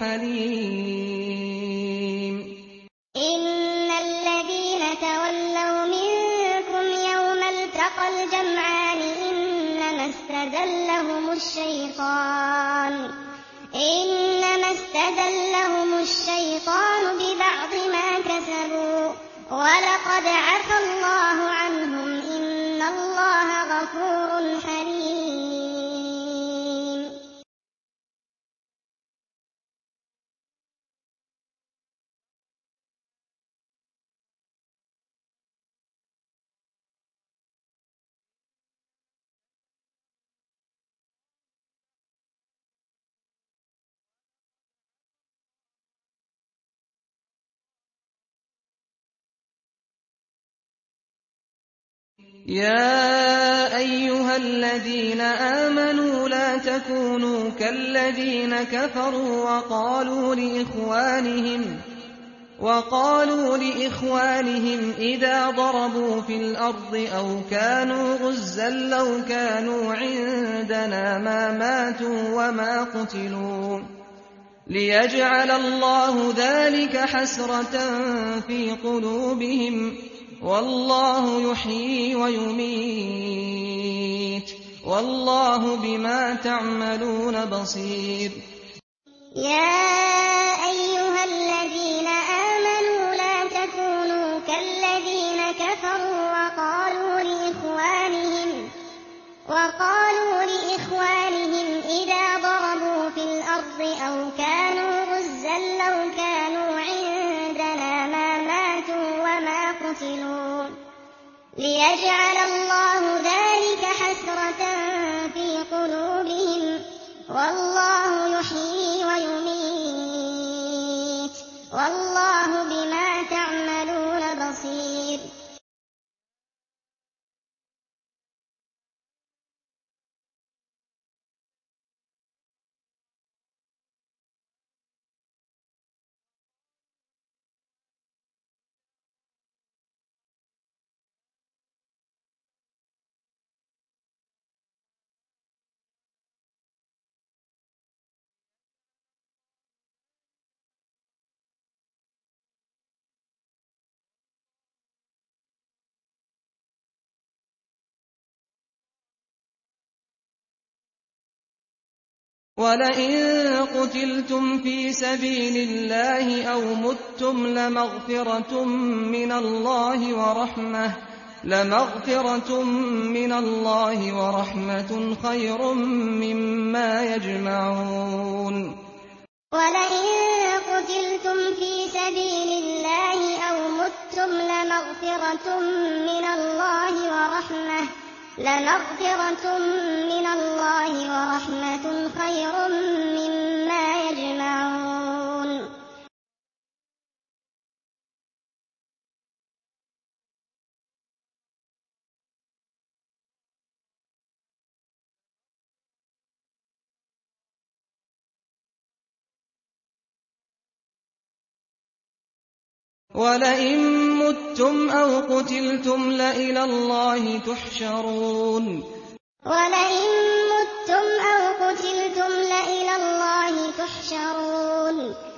حَلِيمٌ إِنَّ الَّذِينَ تَوَلَّوْا مِنكُمْ يَوْمَ الْتَقَى الْجَمْعَانِ إِنَّمَا اسْتَزَلَّهُمُ الشَّيْطَانُ إِنَّمَا اسْتَزَلَّهُمُ الشَّيْطَانُ بِبَعْضِ مَا كَسَبُوا ۖ وَلَقَدْ عَفَا اللَّهُ عَنْهُمْ ۗ إِنَّ اللَّهَ غَفُورٌ حَلِيمٌ يَا أَيُّهَا الَّذِينَ آمَنُوا لَا تَكُونُوا كَالَّذِينَ كَفَرُوا وَقَالُوا لِإِخْوَانِهِمْ وَقَالُوا لِإِخْوَانِهِمْ إِذَا ضَرَبُوا فِي الْأَرْضِ أَوْ كَانُوا غُزًّى لَّوْ كَانُوا عِندَنَا مَا مَاتُوا وَمَا قُتِلُوا ۗ لِيَجْعَلَ اللَّهُ ذَٰلِكَ حَسْرَةً فِي قُلُوبِهِمْ ۗ وَاللَّهُ يُحْيِي وَيُمِيتُ ۗ وَاللَّهُ بِمَا تَعْمَلُونَ بَصِيرٌ يَا أَيُّهَا الَّذِينَ آمَنُوا لَا تَكُونُوا كَالَّذِينَ كَفَرُوا وَقَالُوا لِإِخْوَانِهِمْ وَقَالُوا لِإِخْوَانِهِمْ إِذَا ضَرَبُوا فِي الْأَرْضِ أَوْ كَانُوا غُزًّى لَّوْ كَانُوا عِندَنَا مَا مَاتُوا وَمَا قُتِلُوا ۗ لِيَجْعَلَ اللَّهُ ذَٰلِكَ حَسْرَةً فِي قُلُوبِهِمْ ۗ وَاللَّهُ يُحْيِي وَيُمِيتُ ۗ وَاللَّهُ بِمَا تَعْمَلُونَ بَصِيرٌ وَلَئِن قُتِلْتُمْ فِي سَبِيلِ اللَّهِ أَوْ مُتُّمْ لَمَغْفِرَةٌ مِّنَ اللَّهِ وَرَحْمَةٌ لَمَغْفِرَةٌ مِّنَ اللَّهِ وَرَحْمَةٌ خَيْرٌ مِّمَّا يَجْمَعُونَ وَلَئِن قُتِلْتُمْ فِي سَبِيلِ اللَّهِ أَوْ مُتُّمْ لَمَغْفِرَةٌ مِّنَ اللَّهِ وَرَحْمَةٌ لَمَغْفِرَةٌ مِّنَ اللَّهِ وَرَحْمَةٌ خَيْرٌ مِّمَّا يَجْمَعُونَ وَلَئِن مُّتُّمْ أَوْ قُتِلْتُمْ لَإِلَى اللَّهِ تُحْشَرُونَ وَلَئِن مُّتُّمْ أَوْ قُتِلْتُمْ لَإِلَى اللَّهِ تُحْشَرُونَ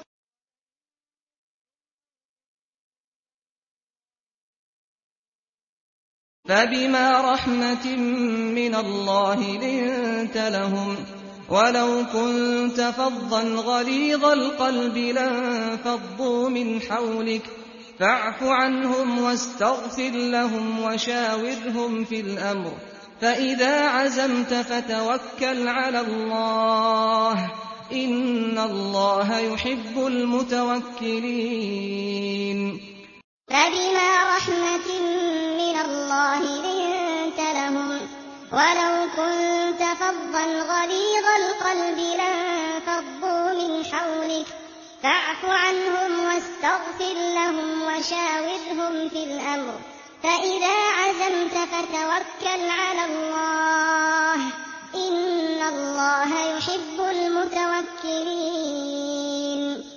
فَبِمَا رَحْمَةٍ مِّنَ اللَّهِ لِنتَ لَهُمْ ۖ وَلَوْ كُنتَ فَظًّا غَلِيظَ الْقَلْبِ لَانفَضُّوا مِنْ حَوْلِكَ فَاعْفُ عَنْهُمْ وَاسْتَغْفِرْ لَهُمْ وَشَاوِرْهُمْ فِي الْأَمْرِ ۖ فَإِذَا عَزَمْتَ فَتَوَكَّلْ عَلَى اللَّهِ ۚ إِنَّ اللَّهَ يُحِبُّ الْمُتَوَكِّلِينَ فَبِمَا رَحْمَةٍ مِّنَ اللَّهِ لِنتَ لَهُمْ ۖ وَلَوْ كُنتَ فَظًّا غَلِيظَ الْقَلْبِ لَانفَضُّوا مِنْ حَوْلِكَ فَاعْفُ عَنْهُمْ وَاسْتَغْفِرْ لَهُمْ وَشَاوِرْهُمْ فِي الْأَمْرِ ۖ فإذا عزمت فتوكل على الله إن الله يحب المتوكلين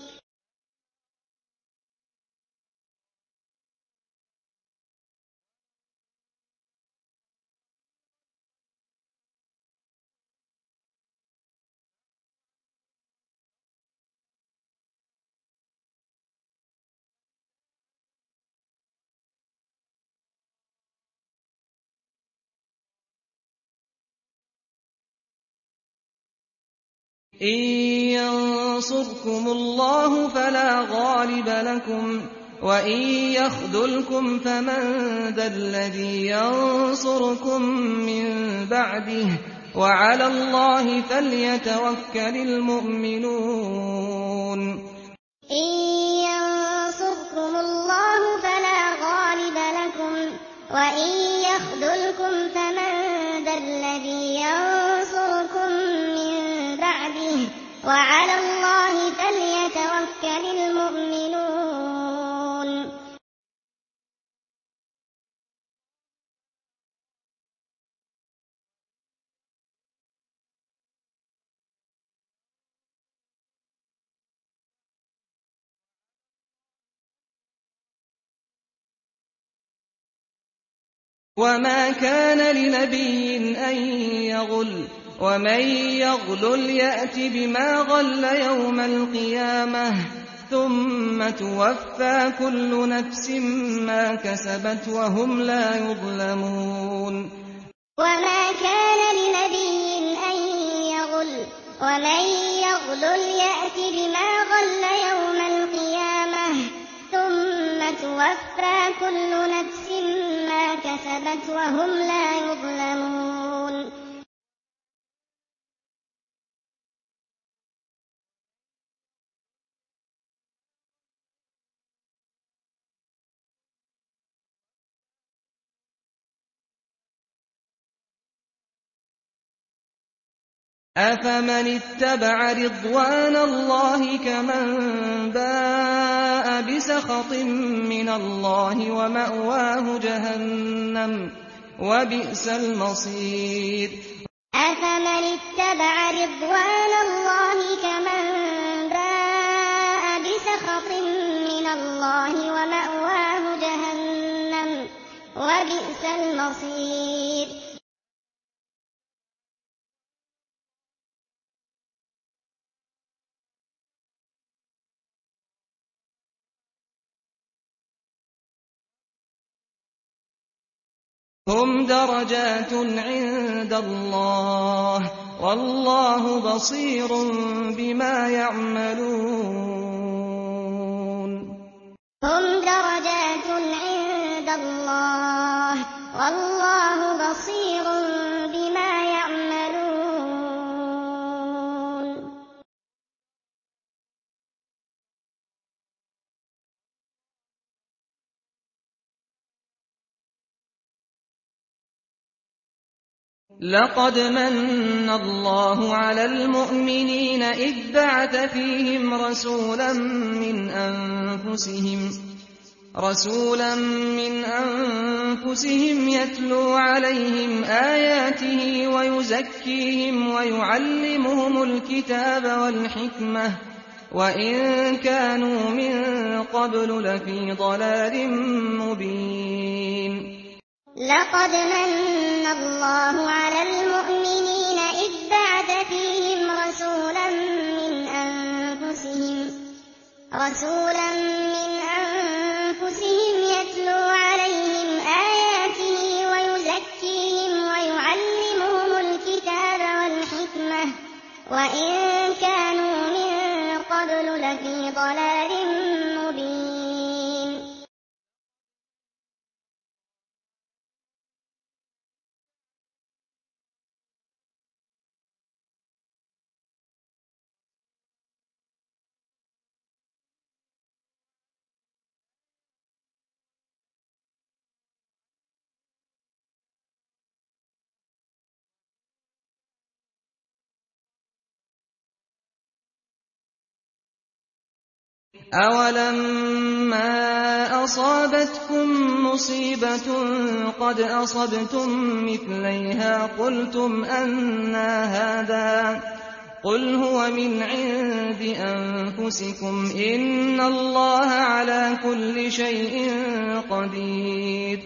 إِن يَنصُرْكُمُ اللَّهُ فَلَا غَالِبَ لَكُمْ وَإِن يَخْذُلْكُمْ فَمَن ذَا الَّذِي يَنصُرُكُم مِّن بَعْدِهِ ۗ وَعَلَى اللَّهِ فَلْيَتَوَكَّلِ الْمُؤْمِنُونَ إِن يَنصُرْكُمُ اللَّهُ فَلَا غَالِبَ لَكُمْ وَإِن يَخْذُلْكُمْ فَمَن ذَا الَّذِي يَنصُرُكُم مِّن بَعْدِهِ ۗ وَعَلَى اللَّهِ فَلْيَتَوَكَّلِ الْمُؤْمِنُونَ وَمَا كَانَ لِنَبِيٍّ أَن يَغُلَّ ۚ وَمَن يَغْلُلْ يَأْتِ بِمَا غَلَّ يَوْمَ الْقِيَامَةِ ثُمَّ تُوَفَّىٰ كُلُّ نَفْسٍ مَّا كَسَبَتْ وَهُمْ لَا يُظْلَمُونَ وَمَا كَانَ لِنَبِيٍّ أَن يَغُلَّ ۚ وَمَن يَغْلُلْ يَأْتِ بِمَا غَلَّ يَوْمَ الْقِيَامَةِ ثُمَّ تُوَفَّىٰ كُلُّ نَفْسٍ مَّا كَسَبَتْ وَهُمْ لَا يُظْلَمُونَ أَفَمَنِ اتَّبَعَ رِضْوَانَ اللَّهِ كَمَن بَاءَ بِسَخَطٍ مِّنَ اللَّهِ وَمَأْوَاهُ جَهَنَّمُ ۚ وَبِئْسَ الْمَصِيرُ أَفَمَنِ اتَّبَعَ رِضْوَانَ اللَّهِ كَمَن بَاءَ بِسَخَطٍ مِّنَ اللَّهِ وَمَأْوَاهُ جَهَنَّمُ ۚ وَبِئْسَ الْمَصِيرُ هُمْ دَرَجَاتٌ عِندَ اللَّهِ ۗ وَاللَّهُ بَصِيرٌ بِمَا يَعْمَلُونَ هُمْ دَرَجَاتٌ عِندَ اللَّهِ ۗ وَاللَّهُ بَصِيرٌ بِمَا يَعْمَلُونَ لَقَدْ مَنَّ اللَّهُ عَلَى الْمُؤْمِنِينَ إِذْ بَعَثَ فِيهِمْ رَسُولًا مِّنْ أَنفُسِهِمْ رَسُولًا مِّنْ أَنفُسِهِمْ يَتْلُو عَلَيْهِمْ آيَاتِهِ وَيُزَكِّيهِمْ وَيُعَلِّمُهُمُ الْكِتَابَ وَالْحِكْمَةَ وَإِن كَانُوا مِن قَبْلُ لَفِي ضَلَالٍ مُّبِينٍ لَقَدْ مَنَّ اللَّهُ عَلَى الْمُؤْمِنِينَ إِذْ بَعَثَ فِيهِمْ رَسُولًا مِّنْ أَنفُسِهِمْ رَسُولًا مِّنْ أَنفُسِهِمْ يَتْلُو عَلَيْهِمْ آيَاتِهِ وَيُزَكِّيهِمْ وَيُعَلِّمُهُمُ الْكِتَابَ وَالْحِكْمَةَ وَإِن كَانُوا مِن قَبْلُ لَفِي ضَلَالٍ مُّبِينٍ أَوَلَمَّا أصابتكم مصيبة قد أصبتم مثليها قلتم أنى هذا قل هو من عند أنفسكم إن الله على كل شيء قدير.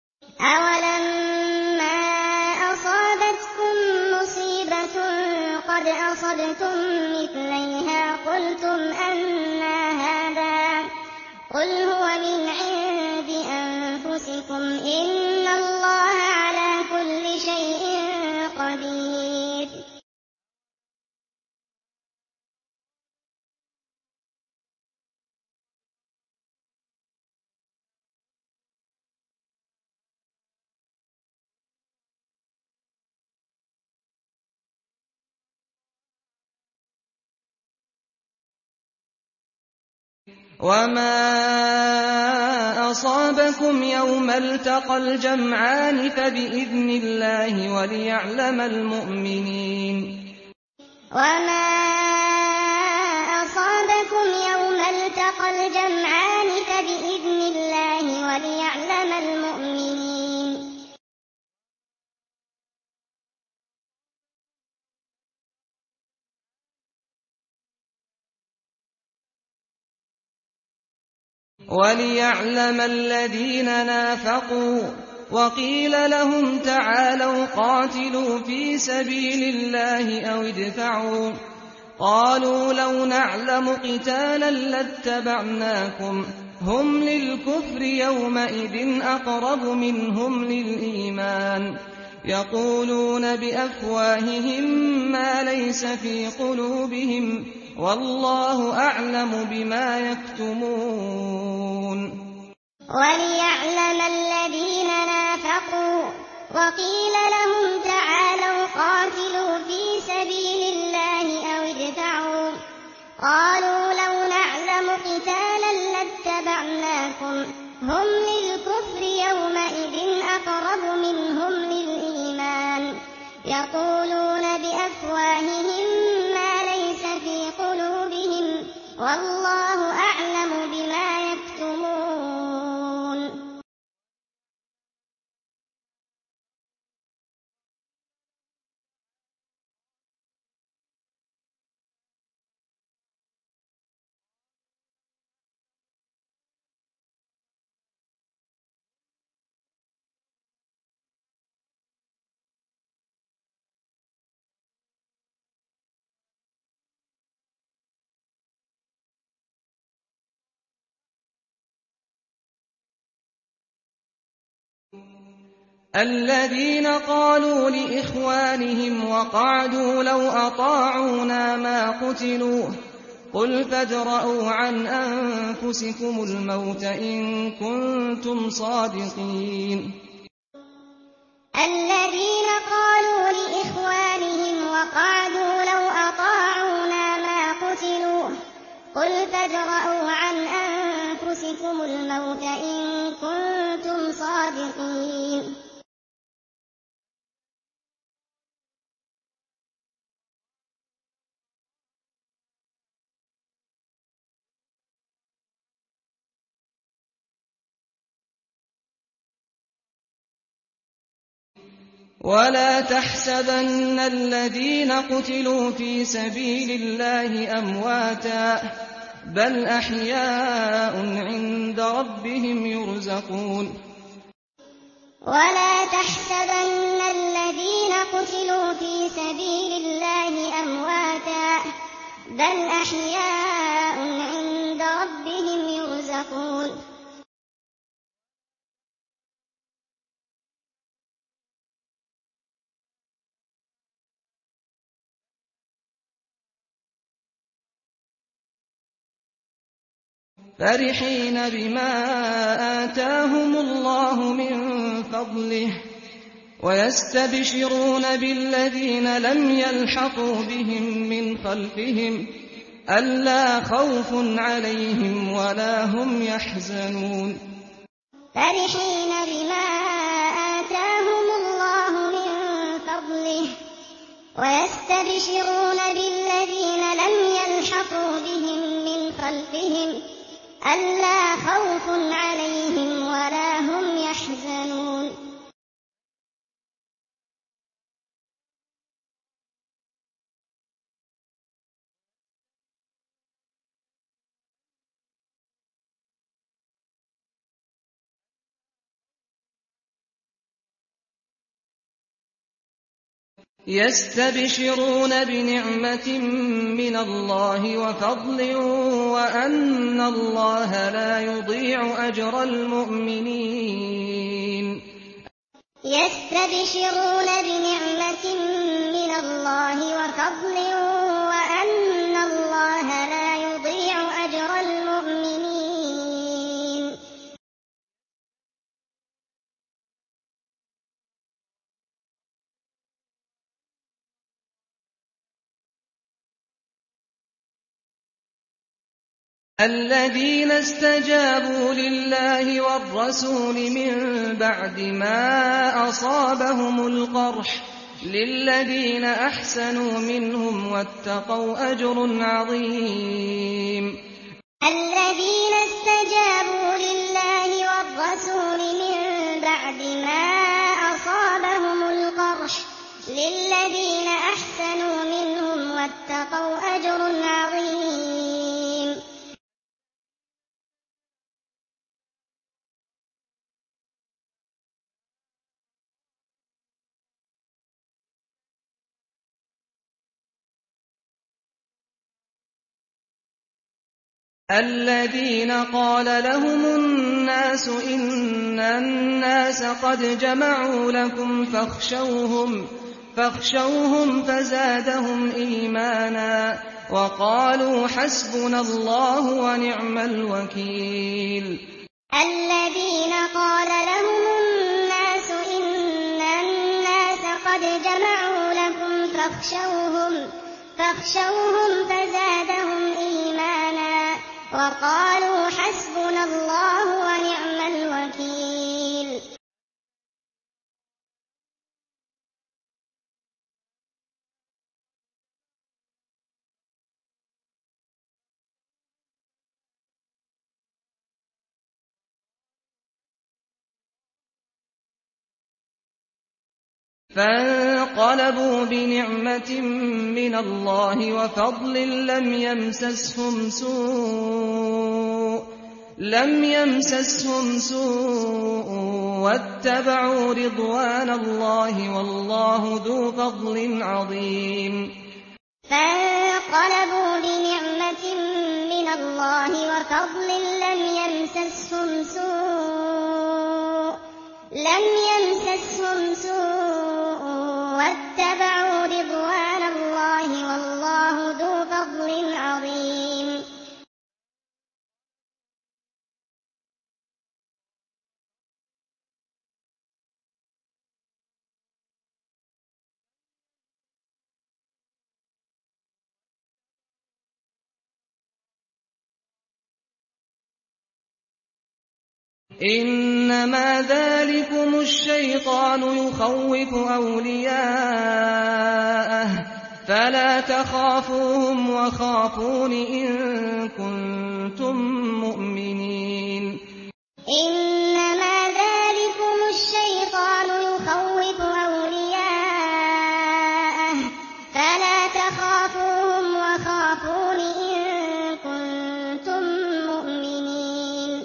أولما أصابتكم مصيبة قد أصبتم مثليها قلتم أنى هذا قل هو من عند أنفسكم إن الله على كل شيء قدير. وما أصابكم يوم التقى الجمعان فبإذن الله وليعلم المؤمنين. وما أصابكم يوم التقى الجمعان فبإذن الله وليعلم المؤمنين. وليعلم الذين نافقوا وقيل لهم تعالوا قاتلوا في سبيل الله أو ادفعوا قالوا لو نعلم قتالا لاتبعناكم هم للكفر يومئذ أقرب منهم للإيمان يقولون بأفواههم ما ليس في قلوبهم والله أعلم بما يكتمون. وليعلم الذين نافقوا وقيل لهم تعالوا قاتلوا في سبيل الله أو ادفعوا قالوا لو نعلم قتالا لاتبعناكم هم للكفر يومئذ أقرب منهم للإيمان يقولون بأفواههم ما ليس في قلوبهم والله أعلم بما يكتمون. الذين قالوا لإخوانهم وقعدوا لو أطاعونا ما قتلوا قل فادرءوا عن أنفسكم الموت إن كنتم صادقين. الذين قالوا لإخوانهم وقعدوا لو أطاعونا ما قتلوا قل فادرءوا عن أنفسكم الموت إن كنتم صادقين. ولا تحسبن الذين قتلوا في سبيل الله أمواتا بل أحياء عند ربهم يرزقون. ولا تحسبن الذين قتلوا في سبيل الله أمواتا بل أحياء عند ربهم يرزقون. فرحين بما آتاهم الله من فضله ويستبشرون بالذين لم يلحقوا بهم من خلفهم ألا خوف عليهم ولا هم يحزنون. فرحين بما آتاهم الله من فضله ويستبشرون بالذين لم يلحقوا بهم من خلفهم ألا خوف عليهم ولا هم يحزنون يستبشرون بنعمة من الله وفضل وأن الله لا يضيع أجر المؤمنين. يستبشرون بنعمة من الله وفضل وأن الله لا يضيع أجر المؤمنين. الذين استجابوا لله والرسول من بعد ما أصابهم القرح للذين أحسنوا منهم واتقوا أجر عظيم. الذين استجابوا لله والرسول من بعد ما أصابهم القرح للذين أحسنوا منهم واتقوا أجر عظيم. الذين قال لهم الناس إن الناس قد جمعوا لكم فاخشوهم فاخشوهم فزادهم إيمانا وقالوا حسبنا الله ونعم الوكيل. الذين قال لهم الناس إن الناس قد جمعوا لكم فاخشوهم فاخشوهم فزادهم إيمانا وقالوا حسبنا الله ونعم الوكيل. فانقلبوا بنعمة من الله وفضل لم يمسسهم سوء لم يمسسهم سوء واتبعوا رضوان الله والله ذو فضل عظيم. فانقلبوا بنعمة من الله وفضل لم يمسسهم سوء لم يمسسهم سوء واتبعوا رضوان الله والله ذو فضل عظيم. إنما ذلكم الشيطان يخوف أولياءه فلا تخافوهم وخافون إن كنتم مؤمنين. إنما ذلكم الشيطان يخوف أولياءه فلا تخافوهم وخافون إن كنتم مؤمنين.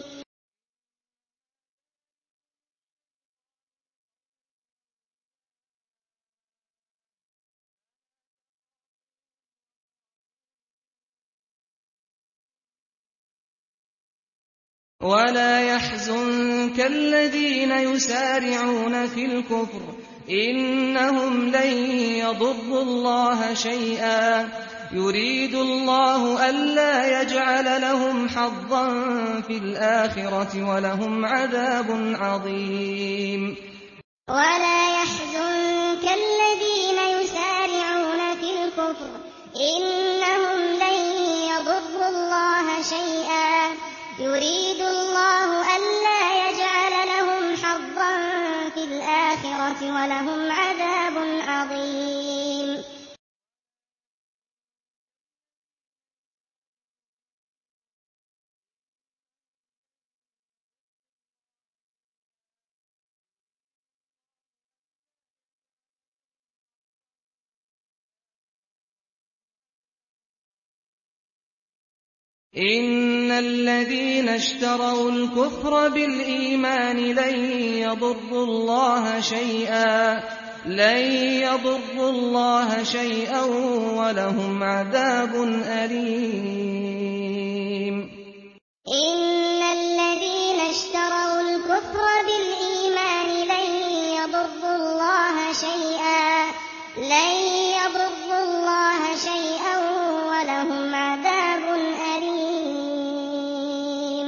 ولا يحزنك الذين يسارعون في الكفر إنهم لن يضروا الله شيئا يريد الله ألا يجعل لهم حظا في الآخرة ولهم عذاب عظيم. ولا يحزنك الذين يسارعون في الكفر إنهم لن يضروا الله شيئا يريد الله ألا يجعل لهم حظا في الآخرة ولهم عذاب عظيم. إِنَّ الَّذِينَ اشْتَرَوُا الْكُفْرَ بِالْإِيمَانِ لَن يَضُرُّوا اللَّهَ شَيْئًا لَّن يَضُرُّوا اللَّهَ شَيْئًا وَلَهُمْ عَذَابٌ أَلِيمٌ إِنَّ الَّذِينَ اشْتَرَوُا الْكُفْرَ بِالْإِيمَانِ لَن يَضُرُّوا اللَّهَ شَيْئًا لَّن يَضُرُّوا اللَّهَ شَيْئًا وَلَهُمْ عَذَابٌ أَلِيمٌ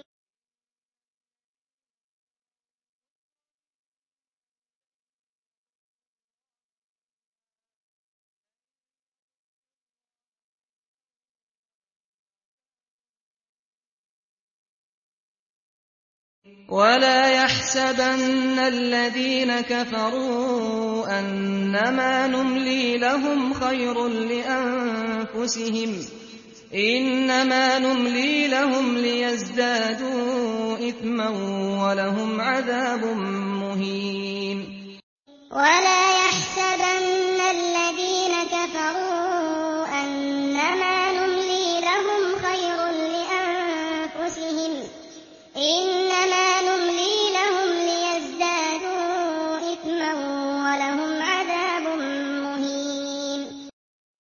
وَلَا يَحْسَبَنَّ الَّذِينَ كَفَرُوا أَنَّمَا نُمْلِي لَهُمْ خَيْرٌ لِّأَنفُسِهِمْ ۚ إِنَّمَا نُمْلِي لَهُمْ لِيَزْدَادُوا إِثْمًا وَلَهُمْ عَذَابٌ مُّهِينٌ وَلَا يَحْسَبَنَّ الَّذِينَ كَفَرُوا أَنَّمَا نُمْلِي لَهُمْ خَيْرٌ لِّأَنفُسِهِمْ ۚ إِنَّمَا نُمْلِي لَهُمْ لِيَزْدَادُوا إِثْمًا وَلَهُمْ عَذَابٌ مُّهِينٌ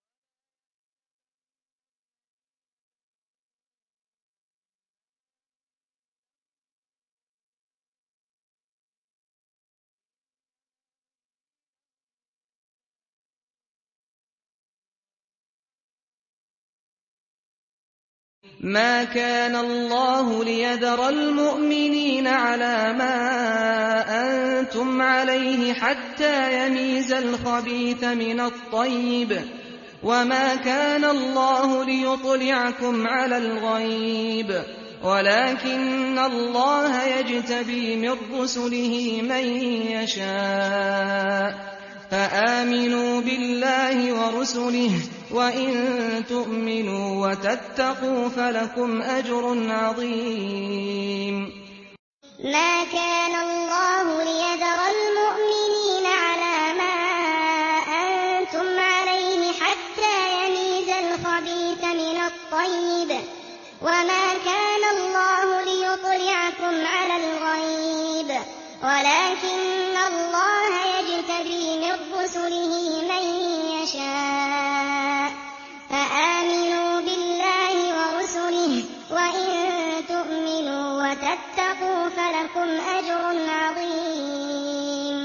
مَا كَانَ اللَّهُ لِيَذَرَ الْمُؤْمِنِينَ عَلَىٰ مَا أَنتُمْ عَلَيْهِ حَتَّىٰ يَمِيزَ الْخَبِيثَ مِنَ الطَّيِّبِ ۗ وَمَا كَانَ اللَّهُ لِيُطْلِعَكُمْ عَلَى الْغَيْبِ ۚ وَلَٰكِنَّ اللَّهَ يَجْتَبِي مِن رُّسُلِهِ مَن يَشَاءُ ۖ فَآمِنُوا بِاللَّهِ وَرُسُلِهِ ۚ وَإِن تُؤْمِنُوا وَتَتَّقُوا فَلَكُمْ أَجْرٌ عَظِيمٌ مَا كَانَ اللَّهُ لِيَذَرَ الْمُؤْمِنِينَ عَلَىٰ مَا أَنتُمْ عَلَيْهِ حَتَّىٰ يَمِيزَ الْخَبِيثَ مِنَ الطَّيِّبِ ۗ وَمَا كَانَ اللَّهُ لِيُطْلِعَكُمْ عَلَى الْغَيْبِ ۚ وَلَٰكِنَّ اللَّهَ يَجْتَبِي مِن رُّسُلِهِ مَن يَشَاءُ ۖ فَآمِنُوا بِاللَّهِ وَرُسُلِهِ ۚ وَإِن تُؤْمِنُوا وَتَتَّقُوا فَلَكُمْ أَجْرٌ عَظِيمٌ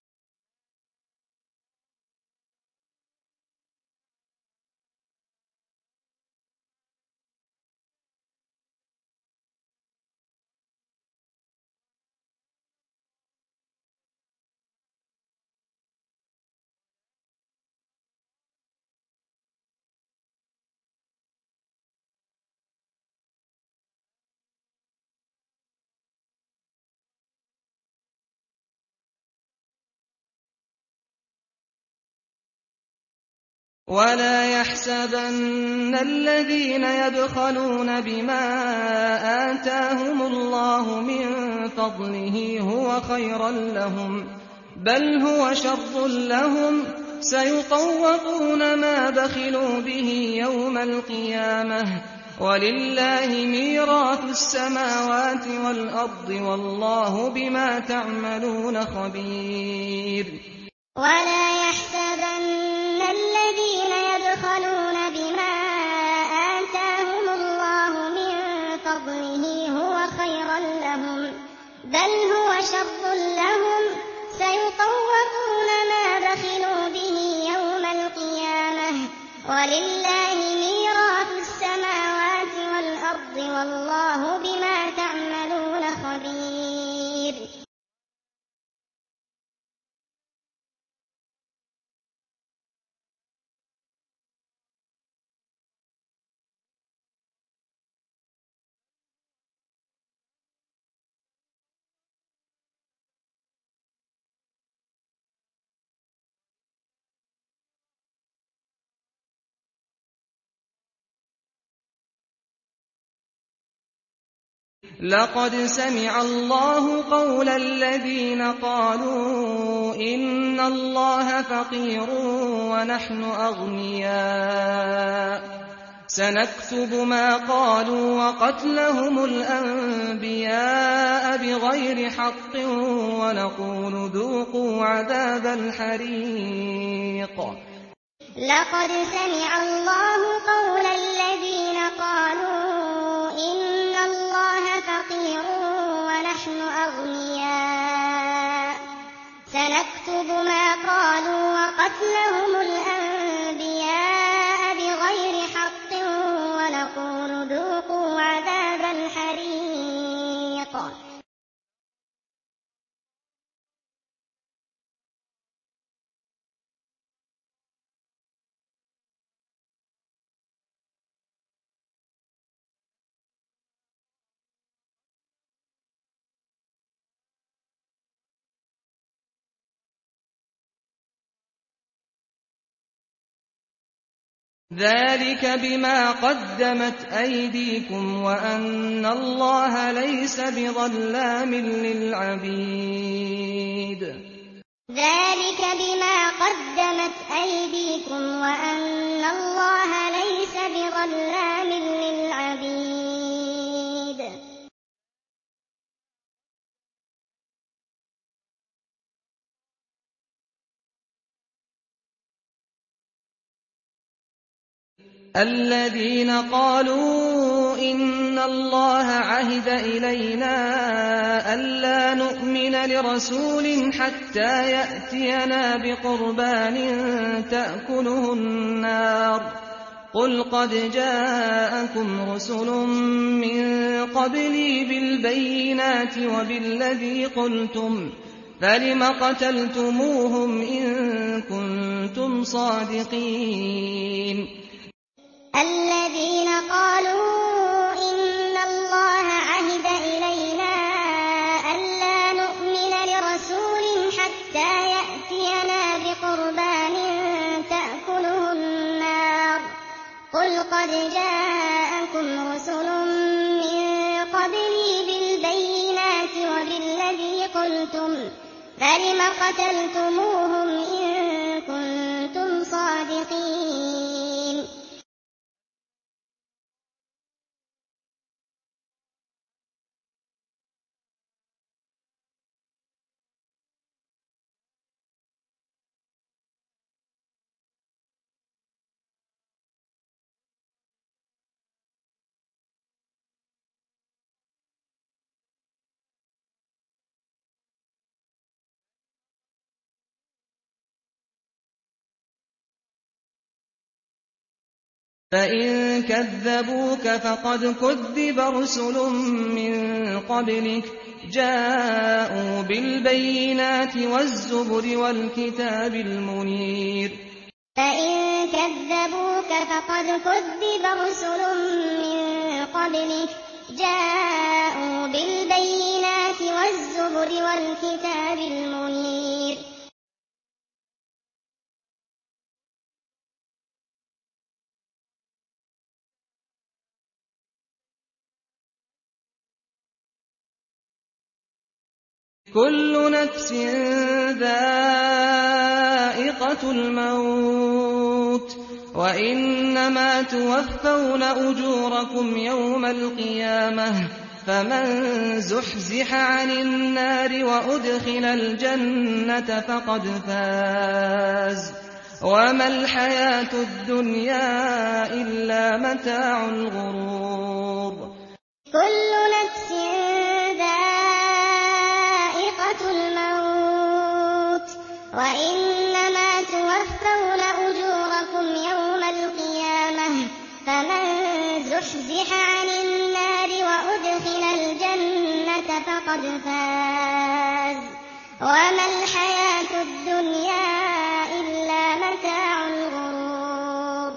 وَلَا يَحْسَبَنَّ الَّذِينَ يَبْخَلُونَ بِمَا آتَاهُمُ اللَّهُ مِن فَضْلِهِ هُوَ خَيْرًا لَّهُم ۖ بَلْ هُوَ شَرٌّ لَّهُمْ ۖ سَيُطَوَّقُونَ مَا بَخِلُوا بِهِ يَوْمَ الْقِيَامَةِ ۗ وَلِلَّهِ مِيرَاثُ السَّمَاوَاتِ وَالْأَرْضِ ۗ وَاللَّهُ بِمَا تَعْمَلُونَ خَبِيرٌ وَلَا يَحْسَبَنَّ الَّذِينَ يَبْخَلُونَ بِمَا آتَاهُمُ اللَّهُ مِن فَضْلِهِ هُوَ خَيْرًا لَّهُم ۖ بَلْ هُوَ شَرٌّ لَّهُمْ ۖ سَيُطَوَّقُونَ مَا بَخِلُوا بِهِ يَوْمَ الْقِيَامَةِ ۗ وَلِلَّهِ مِيرَاثُ السَّمَاوَاتِ وَالْأَرْضِ ۗ وَاللَّهُ بِمَا تَعْمَلُونَ خَبِيرٌ لَّقَدْ سَمِعَ اللَّهُ قَوْلَ الَّذِينَ قَالُوا إِنَّ اللَّهَ فَقِيرٌ وَنَحْنُ أَغْنِيَاءُ سنكتب ما قالوا وقتلهم الأنبياء بغير حق ونقول ذوقوا عذاب الحريق. لقد سمع الله قول الذين قالوا إن الله فقير ونحن أغنياء سنكتب ما قالوا وقتلهم الأنبياء بغير حق ونقول ذوقوا عذاب الحريق. ذلك بما قدمت أيديكم وأن الله ليس بظلام للعبيد. ذلك بما قدمت أيديكم وأن الله ليس بظلام للعبيد. الذين قالوا إن الله عهد إلينا ألا نؤمن لرسول حتى يأتينا بقربان تأكله النار قل قد جاءكم رسل من قبلي بالبينات وبالذي قلتم فلم قتلتموهم إن كنتم صادقين. الذين قالوا إن الله عهد إلينا ألا نؤمن لرسول حتى يأتينا بقربان تأكله النار قل قد جاءكم رسل من قبلي بالبينات وبالذي قلتم فلم قتلتموهم إن كنتم صادقين. فإن كذبوك فقد كذب رسل من قبلك جاءوا بالبينات والزبر والكتاب المنير. فإن كذبوك فقد كذب رسل من قبلك جاءوا بالبينات والزبر والكتاب المنير. كل نفس ذائقة الموت وإنما توفون أجوركم يوم القيامة فمن زحزح عن النار وأدخل الجنة فقد فاز وما الحياة الدنيا إلا متاع الغرور. كل نفس الموت وإنما توفون أجوركم يوم القيامة فمن زحزح عن النار وأدخل الجنة فقد فاز وما الحياة الدنيا إلا متاع الغرور.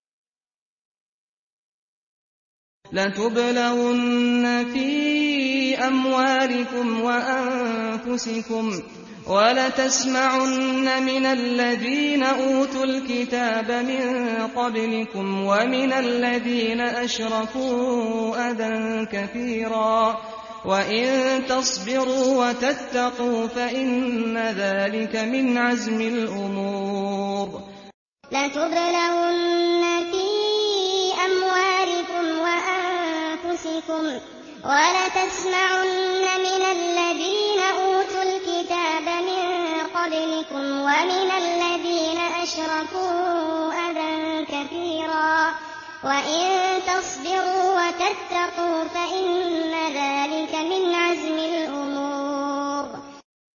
لتبلغن في أموالكم وأنفسكم وَلَتَسْمَعُنَّ مِنَ الَّذِينَ أُوتُوا الْكِتَابَ مِن قَبْلِكُمْ وَمِنَ الَّذِينَ أَشْرَكُوا أَذًى كَثِيرًا وَإِن تَصْبِرُوا وَتَتَّقُوا فَإِنَّ ذَلِكَ مِنْ عَزْمِ الْأُمُورِ. لَتُبْلَوُنَّ فِي أَمْوَالِكُمْ وَأَنفُسِكُمْ وَلَتَسْمَعُنَّ مِنَ الَّذِينَ أُوتُوا الْكِتَابَ مِن قَبْلِكُمْ وَمِنَ الَّذِينَ أَشْرَكُوا أَذًى كَثِيرًا وَإِن تَصْبِرُوا وَتَتَّقُوا فَإِنَّ ذَلِكَ مِنْ عَزْمِ الْأُمُورِ.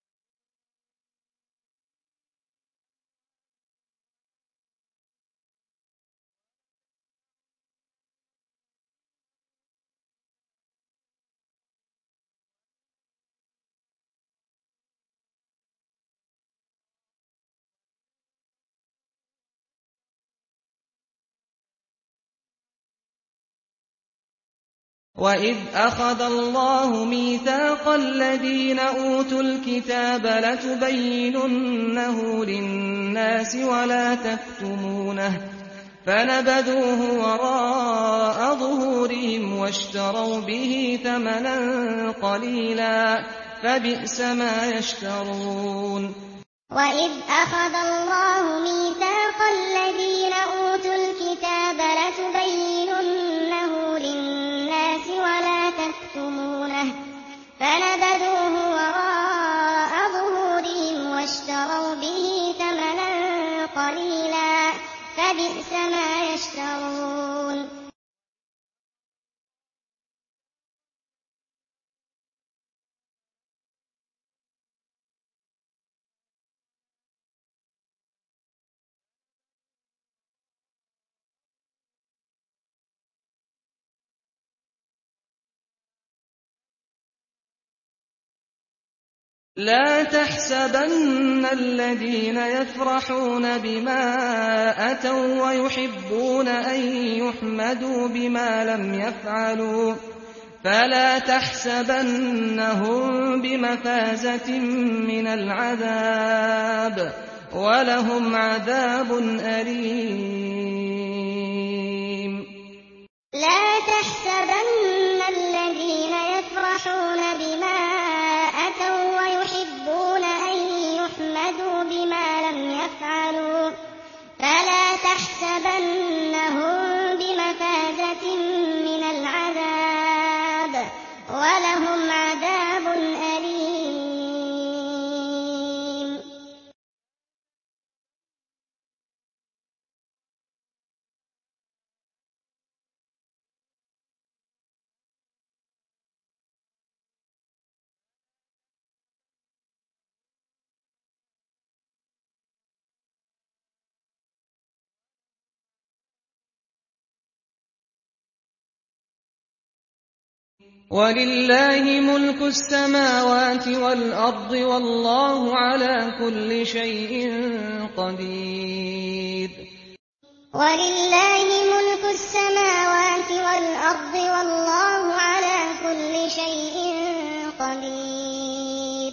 وَإِذْ أَخَذَ اللَّهُ مِيثَاقَ الَّذِينَ أُوتُوا الْكِتَابَ لَتُبَيِّنُنَّهُ لِلنَّاسِ وَلَا تَكْتُمُونَهُ فَنَبَذُوهُ وَرَاءَ ظُهُورِهِمْ وَاشْتَرَوْا بِهِ ثَمَنًا قَلِيلًا فَبِئْسَ مَا يَشْتَرُونَ. وَإِذْ أَخَذَ اللَّهُ مِيثَاقَ الَّذِينَ أُوتُوا الْكِتَابَ لَتُبَيِّنُنَّهُ لِلنَّاسِ وَلَا تَكْتُمُونَهُ فَنَبَذُوهُ وَرَاءَ ظُهُورِهِمْ وَاشْتَرَوْا بِهِ ثَمَنًا قَلِيلًا فَبِئْسَ مَا يَشْتَرُونَ. لَا تَحْسَبَنَّ الَّذِينَ يَفْرَحُونَ بِمَا أَتَوا وَّيُحِبُّونَ أَن يُحْمَدُوا بِمَا لَمْ يَفْعَلُوا فَلَا تَحْسَبَنَّهُم بِمَفَازَةٍ مِّنَ الْعَذَابِ وَلَهُمْ عَذَابٌ أَلِيمٌ. لَا تَحْسَبَنَّ الَّذِينَ يَفْرَحُونَ بِمَا أَتَوا وَّيُحِبُّونَ أَن يُحْمَدُوا بِمَا لَمْ يَفْعَلُوا فَلَا تَحْسَبَنَّهُم بِمَفَازَةٍ مِّنَ الْعَذَابِ وَلَهُمْ عَذَابٌ أَلِيمٌ. وَلِلَّهِ مُلْكُ السَّمَاوَاتِ وَالْأَرْضِ وَاللَّهُ عَلَىٰ كُلِّ شَيْءٍ قَدِيرٌ. وَلِلَّهِ مُلْكُ السَّمَاوَاتِ وَالْأَرْضِ وَاللَّهُ عَلَىٰ كُلِّ شَيْءٍ قَدِيرٌ.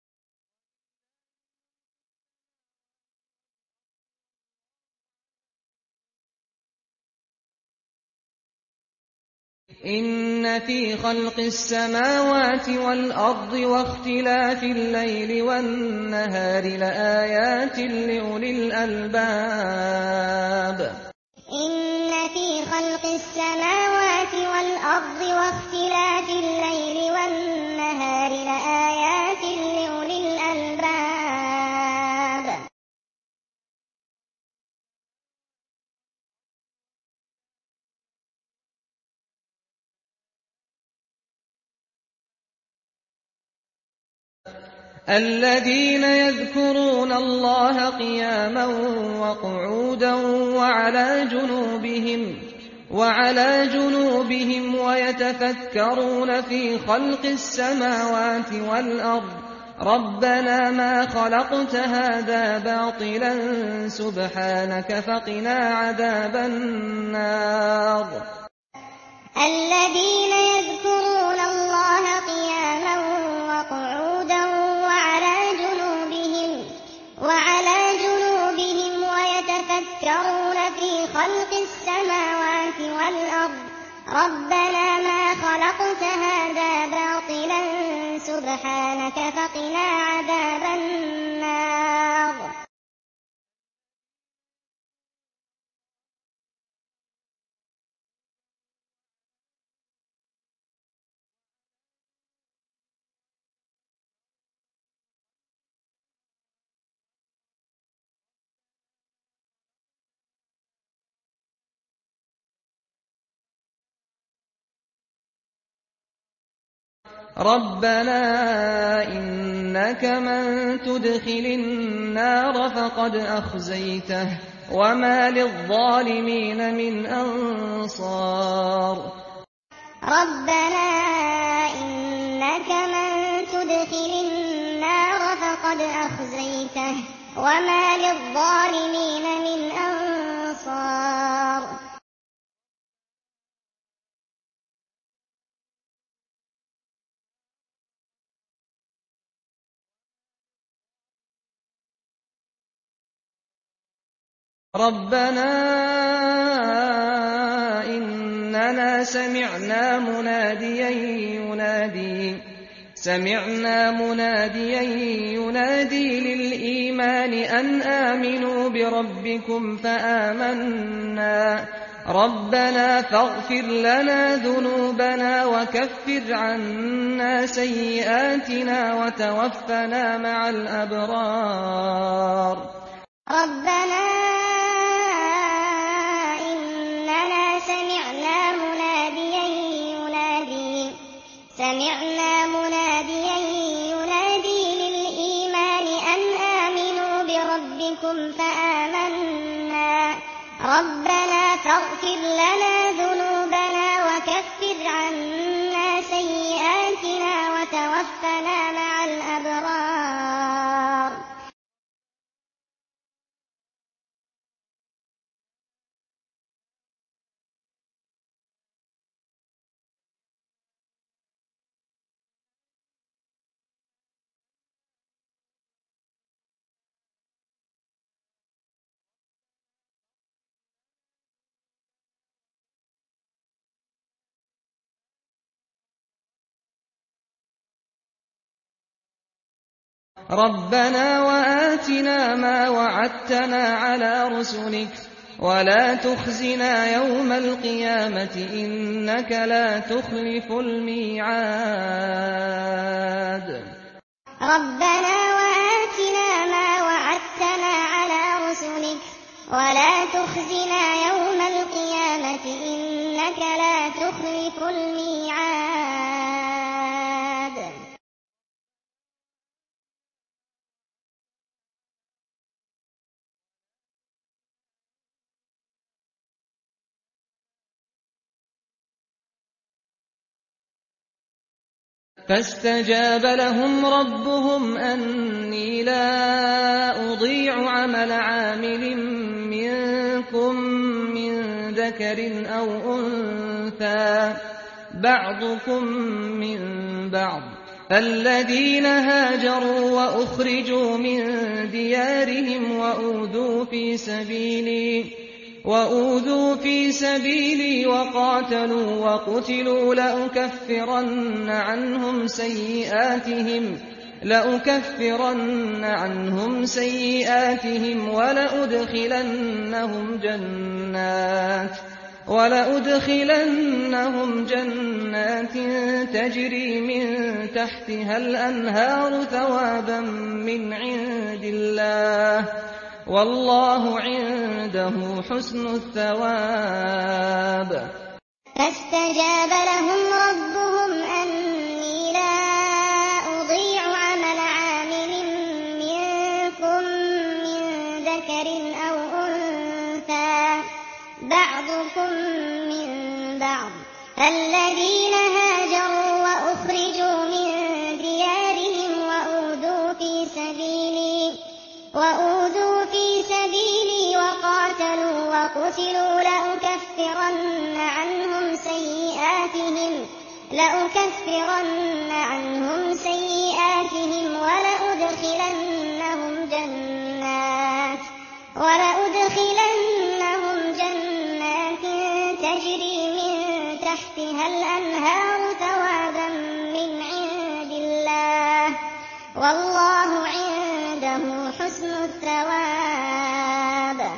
إِنَّ فِي خَلْقِ السَّمَاوَاتِ وَالْأَرْضِ وَاخْتِلَافِ اللَّيْلِ وَالنَّهَارِ لَآيَاتٍ لِّأُولِي الْأَلْبَابِ. إِنَّ فِي خَلْقِ السَّمَاوَاتِ وَالْأَرْضِ وَاخْتِلَافِ اللَّيْلِ وَالنَّهَارِ لَآيَاتٍ لِّأُولِي الْأَلْبَابِ. الَّذِينَ يَذْكُرُونَ اللَّهَ قِيَامًا وَقُعُودًا وَعَلَىٰ جُنُوبِهِمْ وَيَتَفَكَّرُونَ فِي خَلْقِ السَّمَاوَاتِ وَالْأَرْضِ رَبَّنَا مَا خَلَقْتَ هَٰذَا بَاطِلًا سُبْحَانَكَ فَقِنَا عَذَابَ النَّارِ. الَّذِينَ يَذْكُرُونَ اللَّهَ قِيَامًا رَبَّنَا مَا خَلَقْتَ هَٰذَا بَاطِلًا سُبْحَانَكَ فَقِنَا عَذَابَ النَّارِ. رَبَّنَا إِنَّكَ مَن تُدْخِلِ النَّارَ فَقَدْ أَخْزَيْتَهُ ۖ وَمَا لِلظَّالِمِينَ مِنْ أَنصَارٍ. رَبَّنَا إِنَّكَ مَن تُدْخِلِ النَّارَ فَقَدْ أَخْزَيْتَهُ ۖ وَمَا لِلظَّالِمِينَ مِنْ أَنصَارٍ. رَبَّنَا إِنَّنَا سَمِعْنَا مُنَادِيًا يُنَادِي سَمِعْنَا مُنَادِيًا يُنَادِي لِلْإِيمَانِ أَنْ آمِنُوا بِرَبِّكُمْ فَآمَنَّا رَبَّنَا فَاغْفِرْ لَنَا ذُنُوبَنَا وَكَفِّرْ عَنَّا سَيِّئَاتِنَا وَتَوَفَّنَا مَعَ الْأَبْرَارِ. رَبَّنَا إِنَّنَا سَمِعْنَا مُنَادِيًا يُنَادِي سَمِعْنَا مُنَادِيًا يُنَادِي لِلْإِيمَانِ أَنْ آمِنُوا بِرَبِّكُمْ فَآمَنَّا رَبَّنَا فَاغْفِرْ لَنَا ذُنُوبَنَا وَكَفِّرْ عَنَّا سَيِّئَاتِنَا وَتَوَفَّنَا مَعَ الْأَبْرَارِ. رَبَّنَا وَآتِنَا مَا وَعَدتَّنَا عَلَىٰ رُسُلِكَ وَلَا تُخْزِنَا يَوْمَ الْقِيَامَةِ ۖ إِنَّكَ لَا تُخْلِفُ الْمِيعَادَ. رَبَّنَا وَآتِنَا مَا وَعَدتَّنَا عَلَىٰ رُسُلِكَ وَلَا تُخْزِنَا يَوْمَ الْقِيَامَةِ ۖ إِنَّكَ لَا تُخْلِفُ الْمِيعَادَ. فَاسْتَجَابَ لَهُمْ رَبُّهُمْ أَنِّي لَا أُضِيعُ عَمَلَ عَامِلٍ مِّنكُم مِّن ذَكَرٍ أَوْ أُنثَىٰ بَعْضُكُم مِّن بَعْضٍ ۖ فَالَّذِينَ هَاجَرُوا وَأُخْرِجُوا مِن دِيَارِهِمْ وَأُوذُوا فِي سَبِيلِي وَأُوذُوا فِي سَبِيلِي وَقَاتَلُوا وَقُتِلُوا لَأُكَفِّرَنَّ عَنْهُمْ سَيِّئَاتِهِمْ لَأُكَفِّرَنَّ عَنْهُمْ سَيِّئَاتِهِمْ وَلَأُدْخِلَنَّهُمْ جَنَّاتٍ وَلَأُدْخِلَنَّهُمْ جَنَّاتٍ تَجْرِي مِن تَحْتِهَا الْأَنْهَارُ ثَوَابًا مِّنْ عِندِ اللَّهِ ۗ وَاللَّهُ عِندَهُ حُسْنُ الثَّوَابِ. فَاسْتَجَابَ لَهُمْ رَبُّهُمْ أَنِّي لَا أُضِيعُ عَمَلَ عَامِلٍ مِّنكُم مِّن ذَكَرٍ أَوْ أُنثَىٰ بَعْضُكُم مِّن بَعْضٍ ۖ فَالَّذِينَ هَاجَرُوا وَأُخْرِجُوا مِن دِيَارِهِمْ وَأُوذُوا فِي سَبِيلِي وَقَاتَلُوا وَقُتِلُوا لَأُكَفِّرَنَّ عَنْهُمْ سَيِّئَاتِهِمْ وَلَأُدْخِلَنَّهُمْ جَنَّاتٍ وَلَأُدْخِلَنَّهُمْ جَنَّاتٍ تَجْرِي مِن تَحْتِهَا تحتها الأنهار ثوابا من عند الله والله عنده حسن الثواب.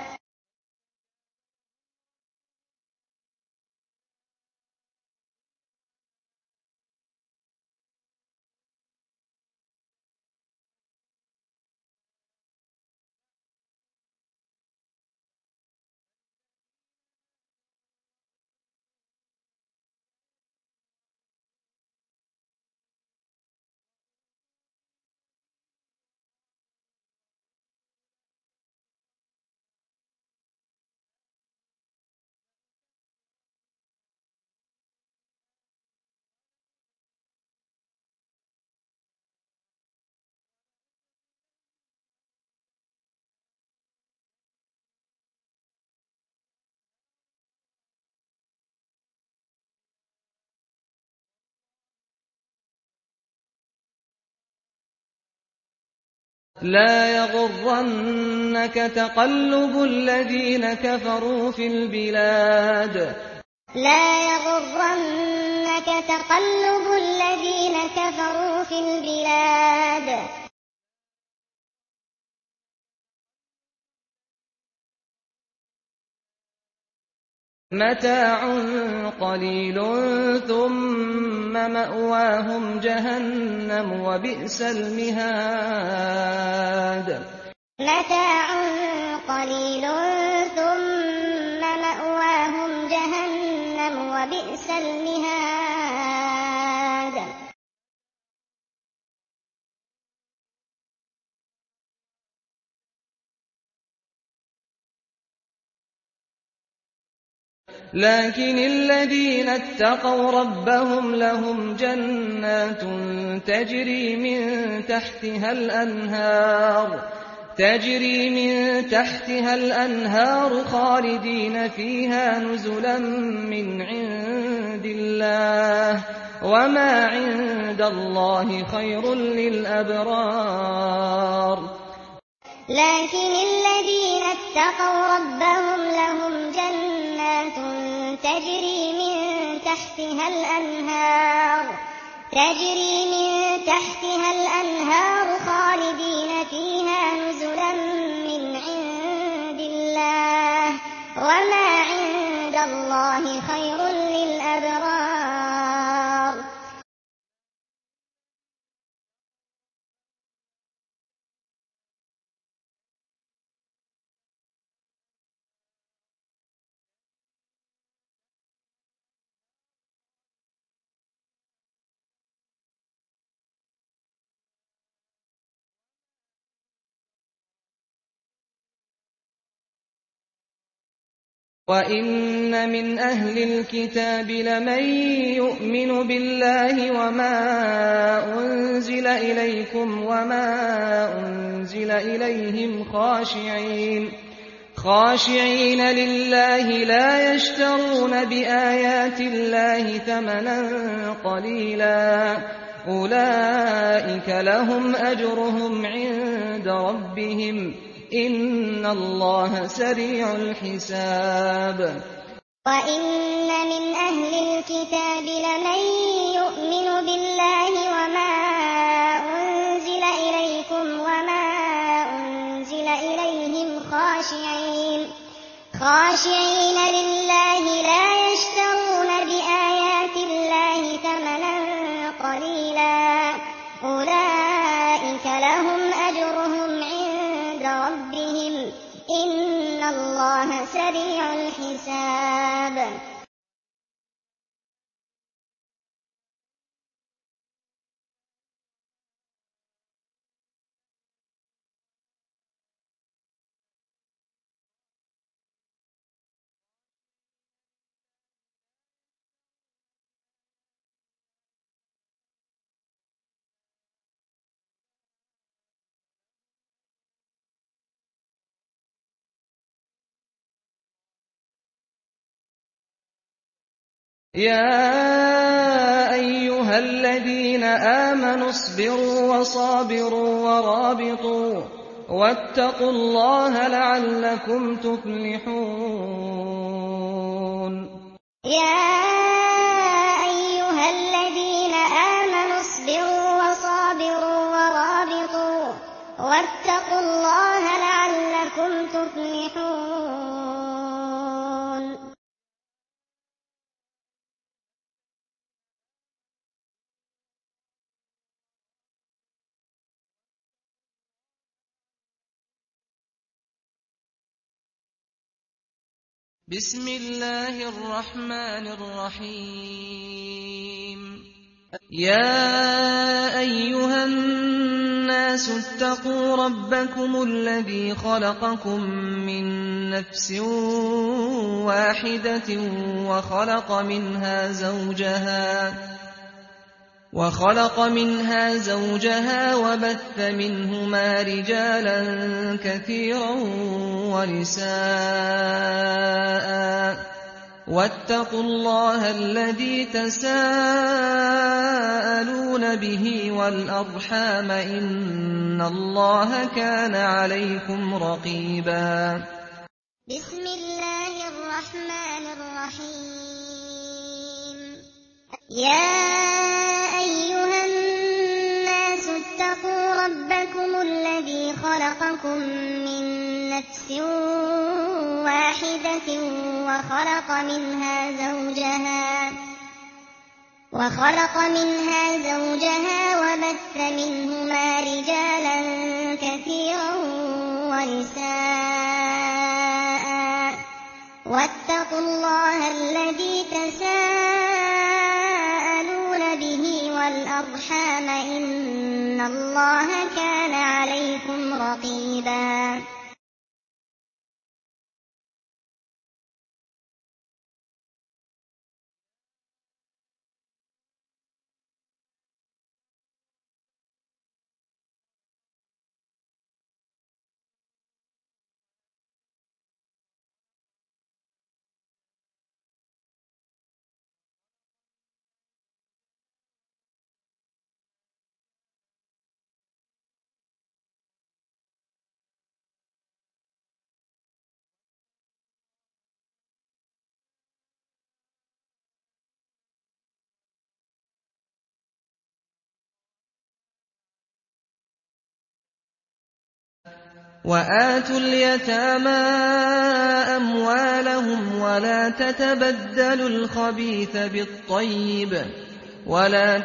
لا يغرنك تقلب الذين كفروا في البلاد لا يغرنك تقلب الذين كفروا في البلاد متاع قليل ثم مأواهم جهنم وبئس المهاد. متاع قليل ثم مأواهم جهنم وبئس المهاد. لكن الذين اتقوا ربهم لهم جنات تجري من تحتها الأنهار تجري من تحتها الأنهار خالدين فيها نزلا من عند الله وما عند الله خير للأبرار. لكن الذين اتقوا ربهم لهم جنات تجري من تحتها الأنهار تجري من تحتها الأنهار خالدين فيها نزلا من عند الله وما عند الله خير للأبرار. وَإِنَّ مِنْ أَهْلِ الْكِتَابِ لَمَن يُؤْمِنُ بِاللَّهِ وَمَا أُنزِلَ إِلَيْكُمْ وَمَا أُنزِلَ إِلَيْهِمْ خَاشِعِينَ خَاشِعِينَ لِلَّهِ لَا يَشْتَرُونَ بِآيَاتِ اللَّهِ ثَمَنًا قَلِيلًا أُولَئِكَ لَهُمْ أَجْرُهُمْ عِندَ رَبِّهِمْ إِنَّ اللَّهَ سَرِيعُ الْحِسَابِ. وَإِنَّ مِنْ أَهْلِ الْكِتَابِ لَمَن يُؤْمِنُ بِاللَّهِ وَمَا أُنزِلَ إِلَيْكُمْ وَمَا أُنزِلَ إِلَيْهِمْ خَاشِعِينَ خَاشِعِينَ لِلَّهِ لَا يَشْتَرُونَ بِآيَاتِ اللَّهِ ثَمَنًا قَلِيلًا أُولَئِكَ لَهُمْ أَجْرُهُمْ عِندَ رَبِّهِمْ إِنَّ اللَّهَ سَرِيعُ الْحِسَابِ. يَا أَيُّهَا الَّذِينَ آمَنُوا اصْبِرُوا وَصَابِرُوا وَرَابِطُوا وَاتَّقُوا اللَّهَ لَعَلَّكُمْ تُفْلِحُونَ. يَا تفلحون بسم الله الرحمن الرحيم يا أيها الناس اتقوا ربكم الذي خلقكم من نفس واحدة وخلق منها زوجها وخلق منها زوجها وبث منهما رجالا كثيرا ونساء واتقوا الله الذي تساءلون به والأرحام إن الله كان عليكم رقيبا بسم الله الرحمن الرحيم يا أيها الناس اتقوا ربكم الذي خلقكم من نفس واحدة وخلق منها زوجها وخلق منها زوجها وبث منهما رجالا كثيرا ونساء واتقوا الله الذي تساءلون به والأرحام إن الله كان عليكم رقيبا وآتوا اليتامى أموالهم ولا تتبدلوا الخبيث بالطيب ولا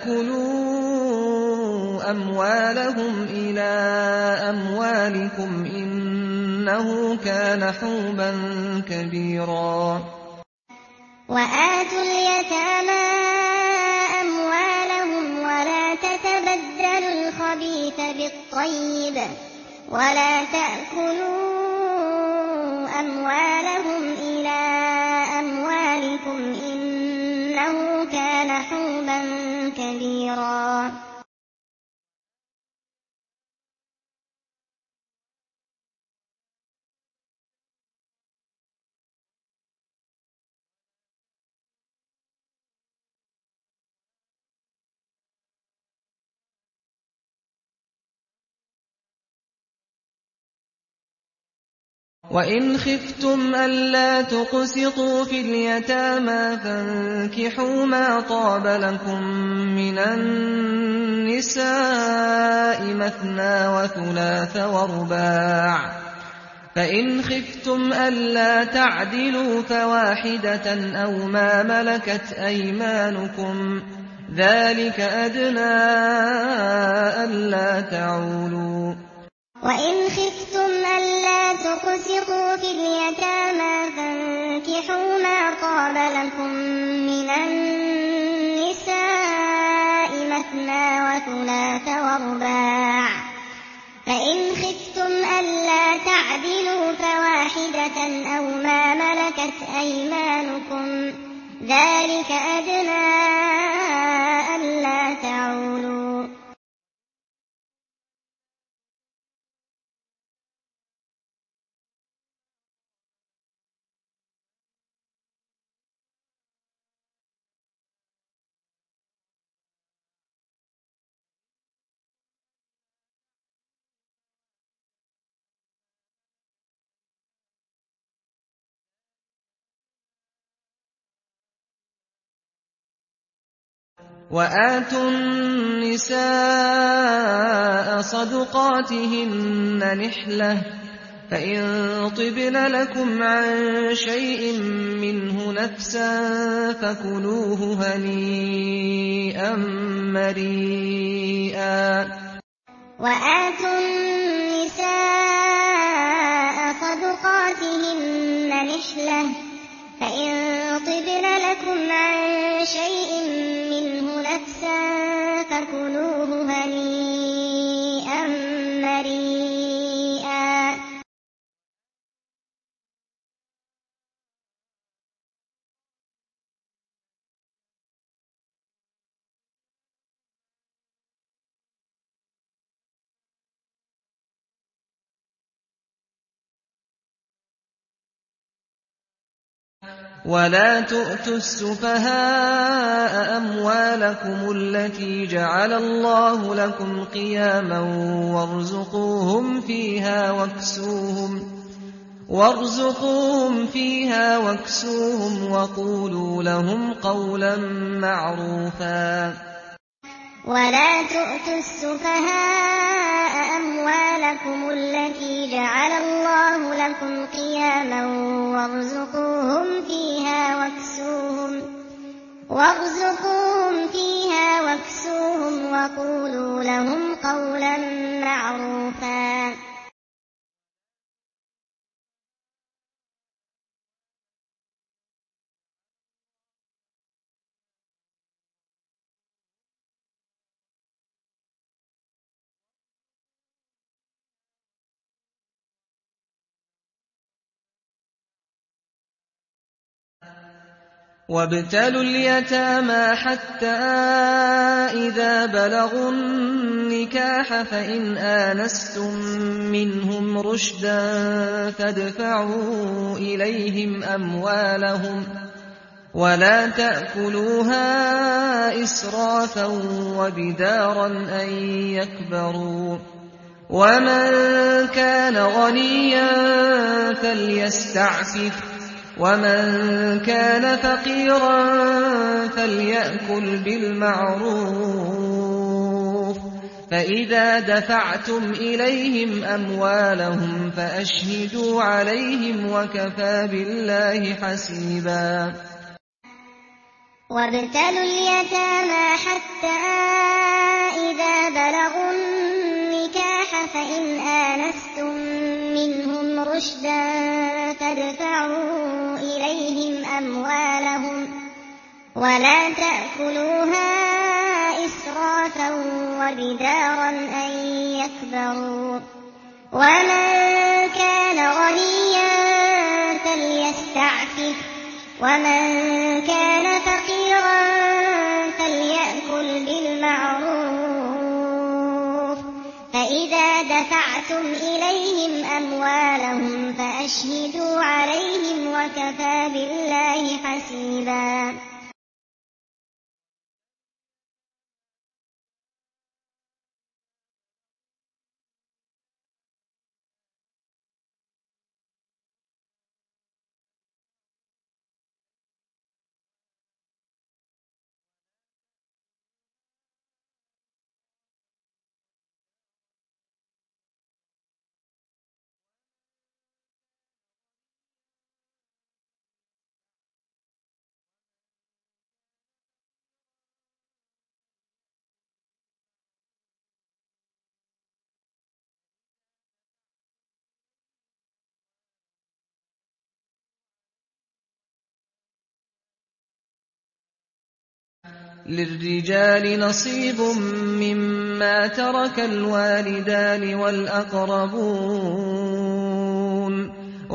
تأكلوا أموالهم إلى أموالكم إنه كان حوبا كبيرا وآتوا اليتامى أموالهم ولا تتبدلوا الخبيث بالطيب ولا تأكلوا أموالهم إلى أموالكم إنه كان حوبا كبيرا وإن خفتم ألا تقسطوا في اليتامى فانكحوا ما طاب لكم من النساء مثنى وثلاث ورباع فإن خفتم ألا تعدلوا فواحدة أو ما ملكت أيمانكم ذلك أدنى ألا تعولوا وإن خفتم ألا تقسطوا في اليتامى فانكحوا ما طاب لكم من النساء مثنى وثلاث ورباع فإن خفتم ألا تعدلوا فواحدة أو ما ملكت أيمانكم ذلك أدنى ألا تعولوا وآتوا النساء صدقاتهن نحلة فإن طبن لكم عن شيء منه نفسا فكلوه هنيئا مريئا. وآتوا النساء صدقاتهن نحلة فإن طبن لكم عن شيء منه نفسا فكلوه هنيئا مريئا. ولا تؤتوا السفهاء أموالكم التي جعل الله لكم قياما وارزقوهم فيها واكسوهم وارزقوهم فيها واكسوهم وقولوا لهم قولا معروفا. ولا تؤتوا السفهاء أموالكم التي جعل الله لكم قياما وارزقوهم فيها واكسوهم وارزقوهم فيها واكسوهم وقولوا لهم قولا معروفا. وابتلوا اليتامى حتى إذا بلغوا النكاح فإن آنستم منهم رشدا فادفعوا إليهم أموالهم ولا تأكلوها إسرافا وبدارا أن يكبروا ومن كان غنيا فليستعفف ومن كان فقيرا فليأكل بالمعروف فإذا دفعتم إليهم أموالهم فأشهدوا عليهم وكفى بالله حسيبا. وابتلوا اليتامى حتى إذا بلغوا النكاح فإن آنستم منهم رشدا فادفعوا إليهم أموالهم ولا تأكلوها إسرافا وبدارا أن يكبروا ومن كان غنيا فليستعفف ومن كان فقيرا فليأكل بالمعروف فإذا دفعتم إليهم أموالهم فأشهدوا عليهم وكفى بالله حسيبا. للرجال نصيب مما ترك الوالدان والأقربون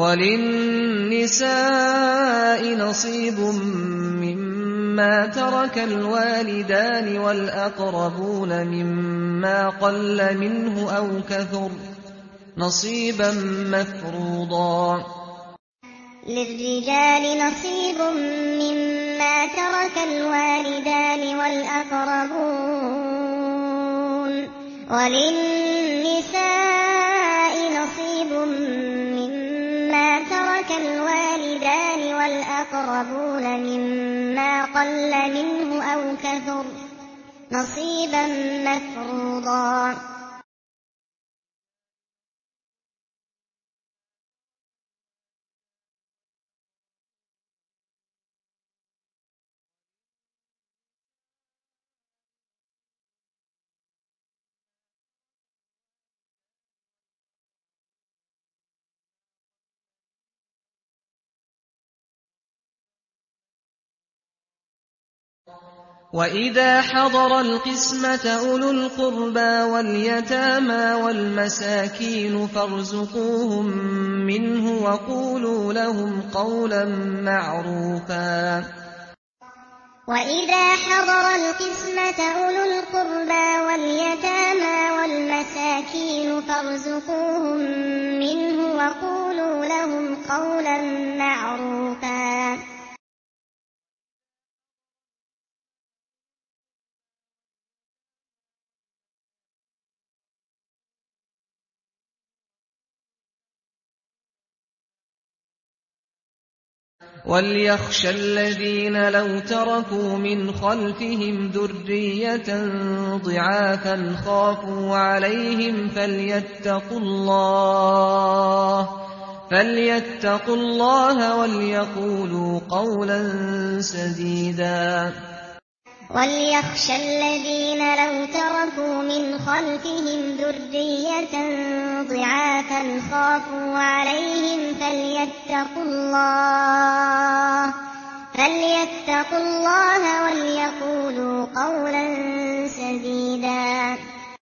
وللنساء نصيب مما ترك الوالدان والأقربون مما قل منه أو كثر نصيبا مفروضا. للرجال نصيب مما ترك الوالدان والأقربون وللنساء نصيب مما ترك الوالدان والأقربون مما قل منه أو كثر نصيبا مفروضا. وَإِذَا حَضَرَ الْقِسْمَةَ أُولُو الْقُرْبَىٰ وَالْيَتَامَىٰ وَالْمَسَاكِينُ فَارْزُقُوهُم مِّنْهُ وَقُولُوا لَهُمْ قَوْلًا مَّعْرُوفًا وَإِذَا حَضَرَ الْقِسْمَةَ أُولُو الْقُرْبَىٰ وَالْيَتَامَىٰ وَالْمَسَاكِينُ فَارْزُقُوهُم مِّنْهُ وَقُولُوا لَهُمْ قَوْلًا مَّعْرُوفًا وَلْيَخْشَ الَّذِينَ لَوْ تَرَكُوا مِنْ خَلْفِهِمْ ذُرِّيَّةً ضِعَافًا خَافُوا عَلَيْهِمْ فَلْيَتَّقُوا اللَّهَ فَلْيَتَّقُوا اللَّهَ وَلْيَقُولُوا قَوْلًا سَدِيدًا وَلْيَخْشَ الَّذِينَ لَوْ تَرَكُوا مِنْ خَلْفِهِمْ ذُرِّيَّةً ضِعَافًا خَافُوا عَلَيْهِمْ فَلْيَتَّقُوا اللَّهَ فَلْيَتَّقُوا اللَّهَ وَلْيَقُولُوا قَوْلًا سَدِيدًا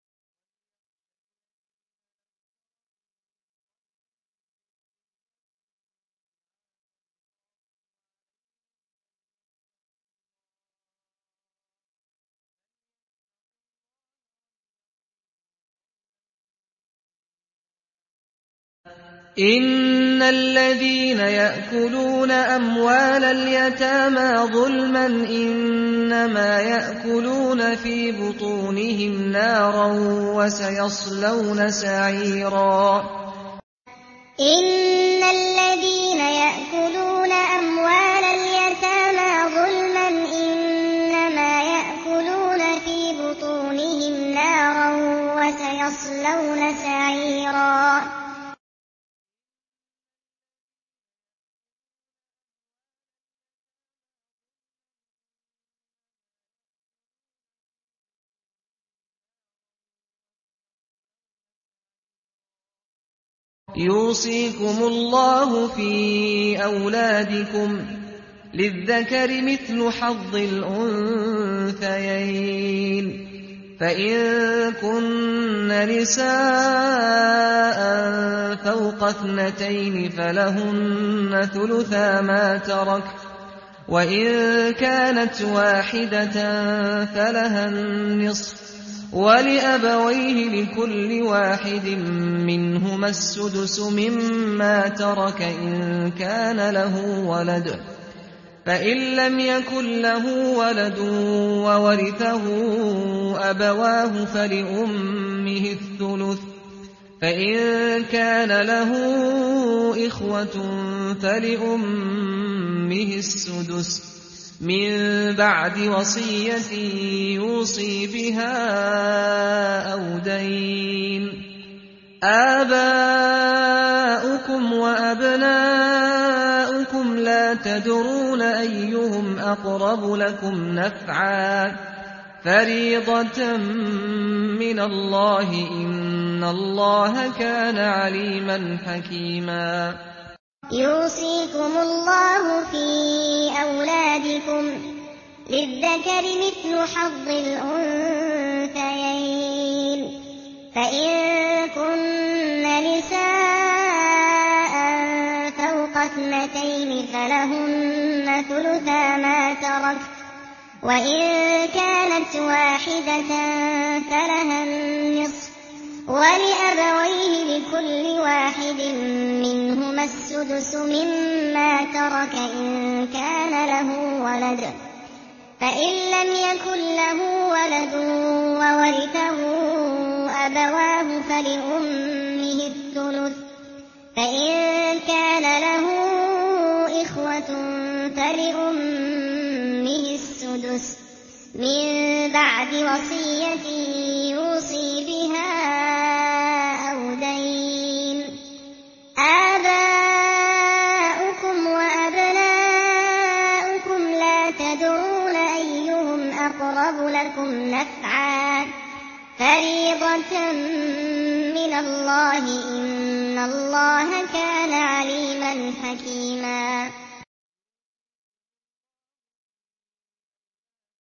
إِنَّ الَّذِينَ يَأْكُلُونَ أَمْوَالَ الْيَتَامَىٰ ظُلْمًا إِنَّمَا يَأْكُلُونَ فِي بُطُونِهِمْ نَارًا وَسَيَصْلَوْنَ سَعِيرًا إِنَّ الَّذِينَ يَأْكُلُونَ أَمْوَالَ الْيَتَامَىٰ ظُلْمًا إِنَّمَا يَأْكُلُونَ فِي بُطُونِهِمْ نَارًا وَسَيَصْلَوْنَ سَعِيرًا يُوصِيكُمُ اللَّهُ فِي أَوْلَادِكُمْ ۖ لِلذَّكَرِ مِثْلُ حَظِّ الْأُنثَيَيْنِ ۚ فَإِن كُنَّ نِسَاءً فَوْقَ اثْنَتَيْنِ فَلَهُنَّ ثُلُثَا مَا تَرَكَ ۖ وَإِن كَانَتْ وَاحِدَةً فَلَهَا النِّصْفُ ۚ وَلِأَبَوَيْهِ لِكُلِّ وَاحِدٍ مِّنْهُمَا السُّدُسُ مِمَّا تَرَكَ إِن كَانَ لَهُ وَلَدٌ ۚ فَإِن لَّمْ يَكُن لَّهُ وَلَدٌ وَوَرِثَهُ أَبَوَاهُ فَلِأُمِّهِ الثُّلُثُ ۚ فَإِن كَانَ لَهُ إِخْوَةٌ فَلِأُمِّهِ السُّدُسُ مِن بَعْدِ وَصِيَّةٍ يُوصِي بِهَا أَوْ دَيْنٍ ۗ آبَاؤُكُمْ وَأَبْنَاؤُكُمْ لَا تَدْرُونَ أَيُّهُمْ أَقْرَبُ لَكُمْ نَفْعًا ۚ فَرِيضَةً مِّنَ اللَّهِ ۗ إِنَّ اللَّهَ كَانَ عَلِيمًا حَكِيمًا يُوصِيكُمُ اللَّهُ فِي أَوْلَادِكُمْ ۖ لِلذَّكَرِ مِثْلُ حَظِّ الْأُنثَيَيْنِ ۚ فَإِن كُنَّ نِسَاءً فَوْقَ اثْنَتَيْنِ فَلَهُنَّ ثُلُثَا مَا تَرَكَ ۖ وَإِن كَانَتْ وَاحِدَةً فَلَهَا النِّصْفُ ۚ وَلِأَبَوَيْهِ لِكُلِّ وَاحِدٍ مِّنْهُمَا السُّدُسُ مِمَّا تَرَكَ إِن كَانَ لَهُ وَلَدٌ ۚ فَإِن لَّمْ يَكُن لَّهُ وَلَدٌ وَوَرِثَهُ أَبَوَاهُ فَلِأُمِّهِ الثُّلُثُ ۚ فَإِن كَانَ لَهُ إِخْوَةٌ فَلِأُمِّهِ السُّدُسُ مِن بَعْدِ وَصِيَّةٍ يُوصِي بِهَا أَوْ دَيْنٍ ۗ آبَاؤُكُمْ وَأَبْنَاؤُكُمْ لَا تَدْرُونَ أَيُّهُمْ أَقْرَبُ لَكُمْ نَفْعًا ۚ فَرِيضَةً مِّنَ اللَّهِ ۗ إِنَّ اللَّهَ كَانَ عَلِيمًا حَكِيمًا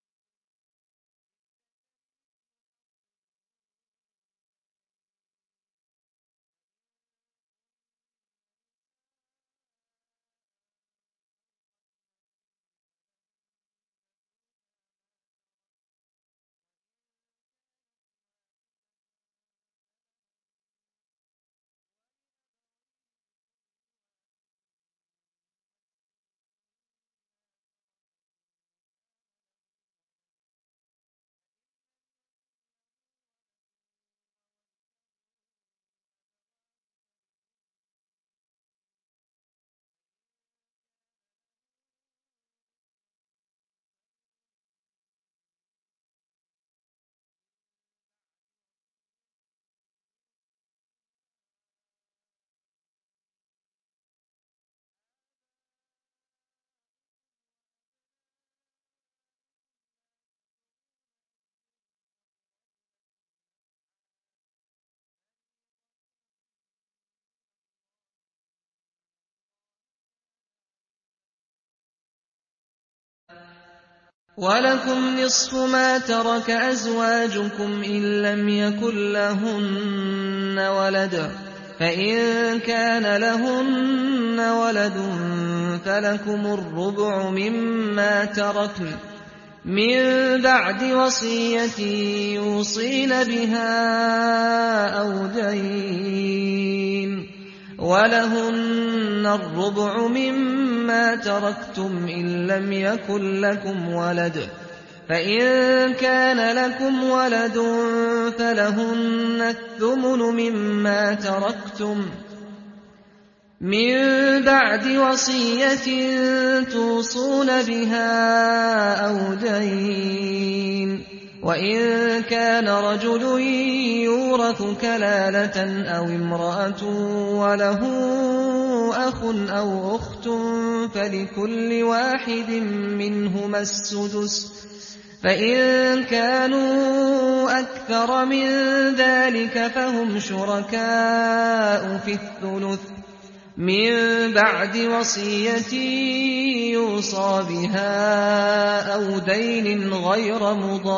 وَلَكُمْ نِصْفُ مَا تَرَكَ أَزْوَاجُكُمْ إِن لَّمْ يَكُن لَّهُنَّ وَلَدٌ ۚ فَإِن كَانَ لَهُنَّ وَلَدٌ فَلَكُمُ الرُّبُعُ مِمَّا تَرَكْنَ مِن بَعْدِ وَصِيَّةٍ يُوصِينَ بِهَا أَوْ دَيْنٍ ۗ وَلَهُنَّ الرُّبُعُ مِمَّا تَرَكْتُمْ إِن لَّمْ يَكُن لَّكُمْ وَلَدٌ ۚ فَإِن كَانَ لَكُمْ وَلَدٌ فَلَهُنَّ الثُّمُنُ مِمَّا تَرَكْتُم مِّن بَعْدِ وَصِيَّةٍ تُوصُونَ بِهَا أَوْ دَيْنٍ ۗ وَإِن كَانَ رَجُلٌ يُورَثُ كَلَالَةً أَوِ امْرَأَةٌ وَلَهُ أَخٌ أَوْ أُخْتٌ فَلِكُلِّ وَاحِدٍ مِّنْهُمَا السُّدُسُ ۚ فَإِن كَانُوا أَكْثَرَ مِن ذَٰلِكَ فَهُمْ شُرَكَاءُ فِي الثُّلُثِ مِن بَعْدِ وَصِيَّةٍ يُوصَىٰ بِهَا أَوْ دَيْنٍ غَيْرَ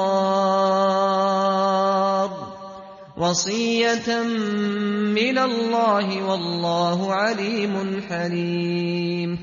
مُضَارٍّ ۚ وَصِيَّةً مِّنَ اللَّهِ ۗ وَاللَّهُ عَلِيمٌ حَلِيمٌ.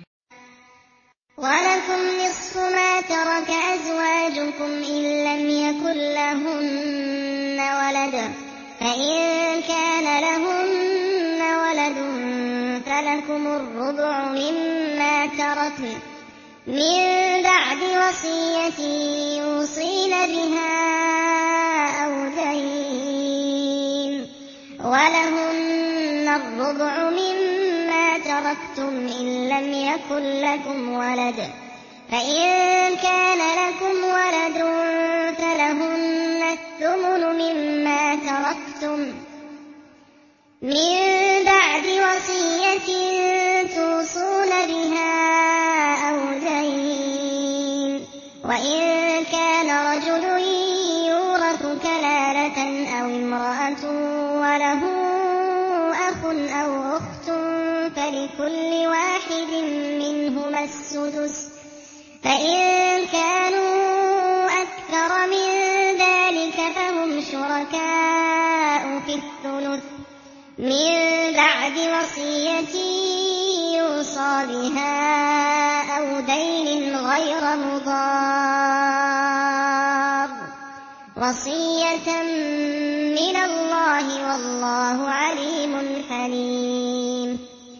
وَلَكُمْ نِصْفُ مَا تَرَكَ أَزْوَاجُكُمْ إِن لَّمْ يَكُن لَّهُنَّ وَلَدٌ ۚ فَإِن كَانَ لَهُنَّ وَلَدٌ فَلَكُمُ الرُّبُعُ مِمَّا تَرَكْنَ مِن بَعْدِ وَصِيَّةٍ يُوصِينَ بِهَا أَوْ دَيْنٍ ۗ وَلَهُنَّ الرُّبُعُ مِمَّا تَرَكْتُمْ إِن لَّمْ يَكُن لَّكُمْ وَلَدٌ ۚ فَإِن كَانَ لَكُمْ وَلَدٌ فَلَهُنَّ الثُّمُنُ مِمَّا تَرَكْتُم مِّن بَعْدِ وَصِيَّةٍ تُوصُونَ بِهَا أَوْ دَيْنٍ ۗ وَإِن كَانَ رَجُلٌ يُورَثُ كَلَالَةً أَوِ امْرَأَةٌ وَلَهُ أَخٌ أَوْ أُخْتٌ فَلِكُلِّ وَاحِدٍ مِّنْهُمَا السُّدُسُ ۚ فَإِن كَانُوا أَكْثَرَ مِن ذَٰلِكَ فَهُمْ شُرَكَاءُ فِي الثُّلُثِ مِن بَعْدِ وَصِيَّةٍ يُوصَىٰ بِهَا أَوْ دَيْنٍ غَيْرَ مُضَارٍّ ۚ وَصِيَّةً مِّنَ اللَّهِ ۗ وَاللَّهُ عَلِيمٌ حَلِيمٌ.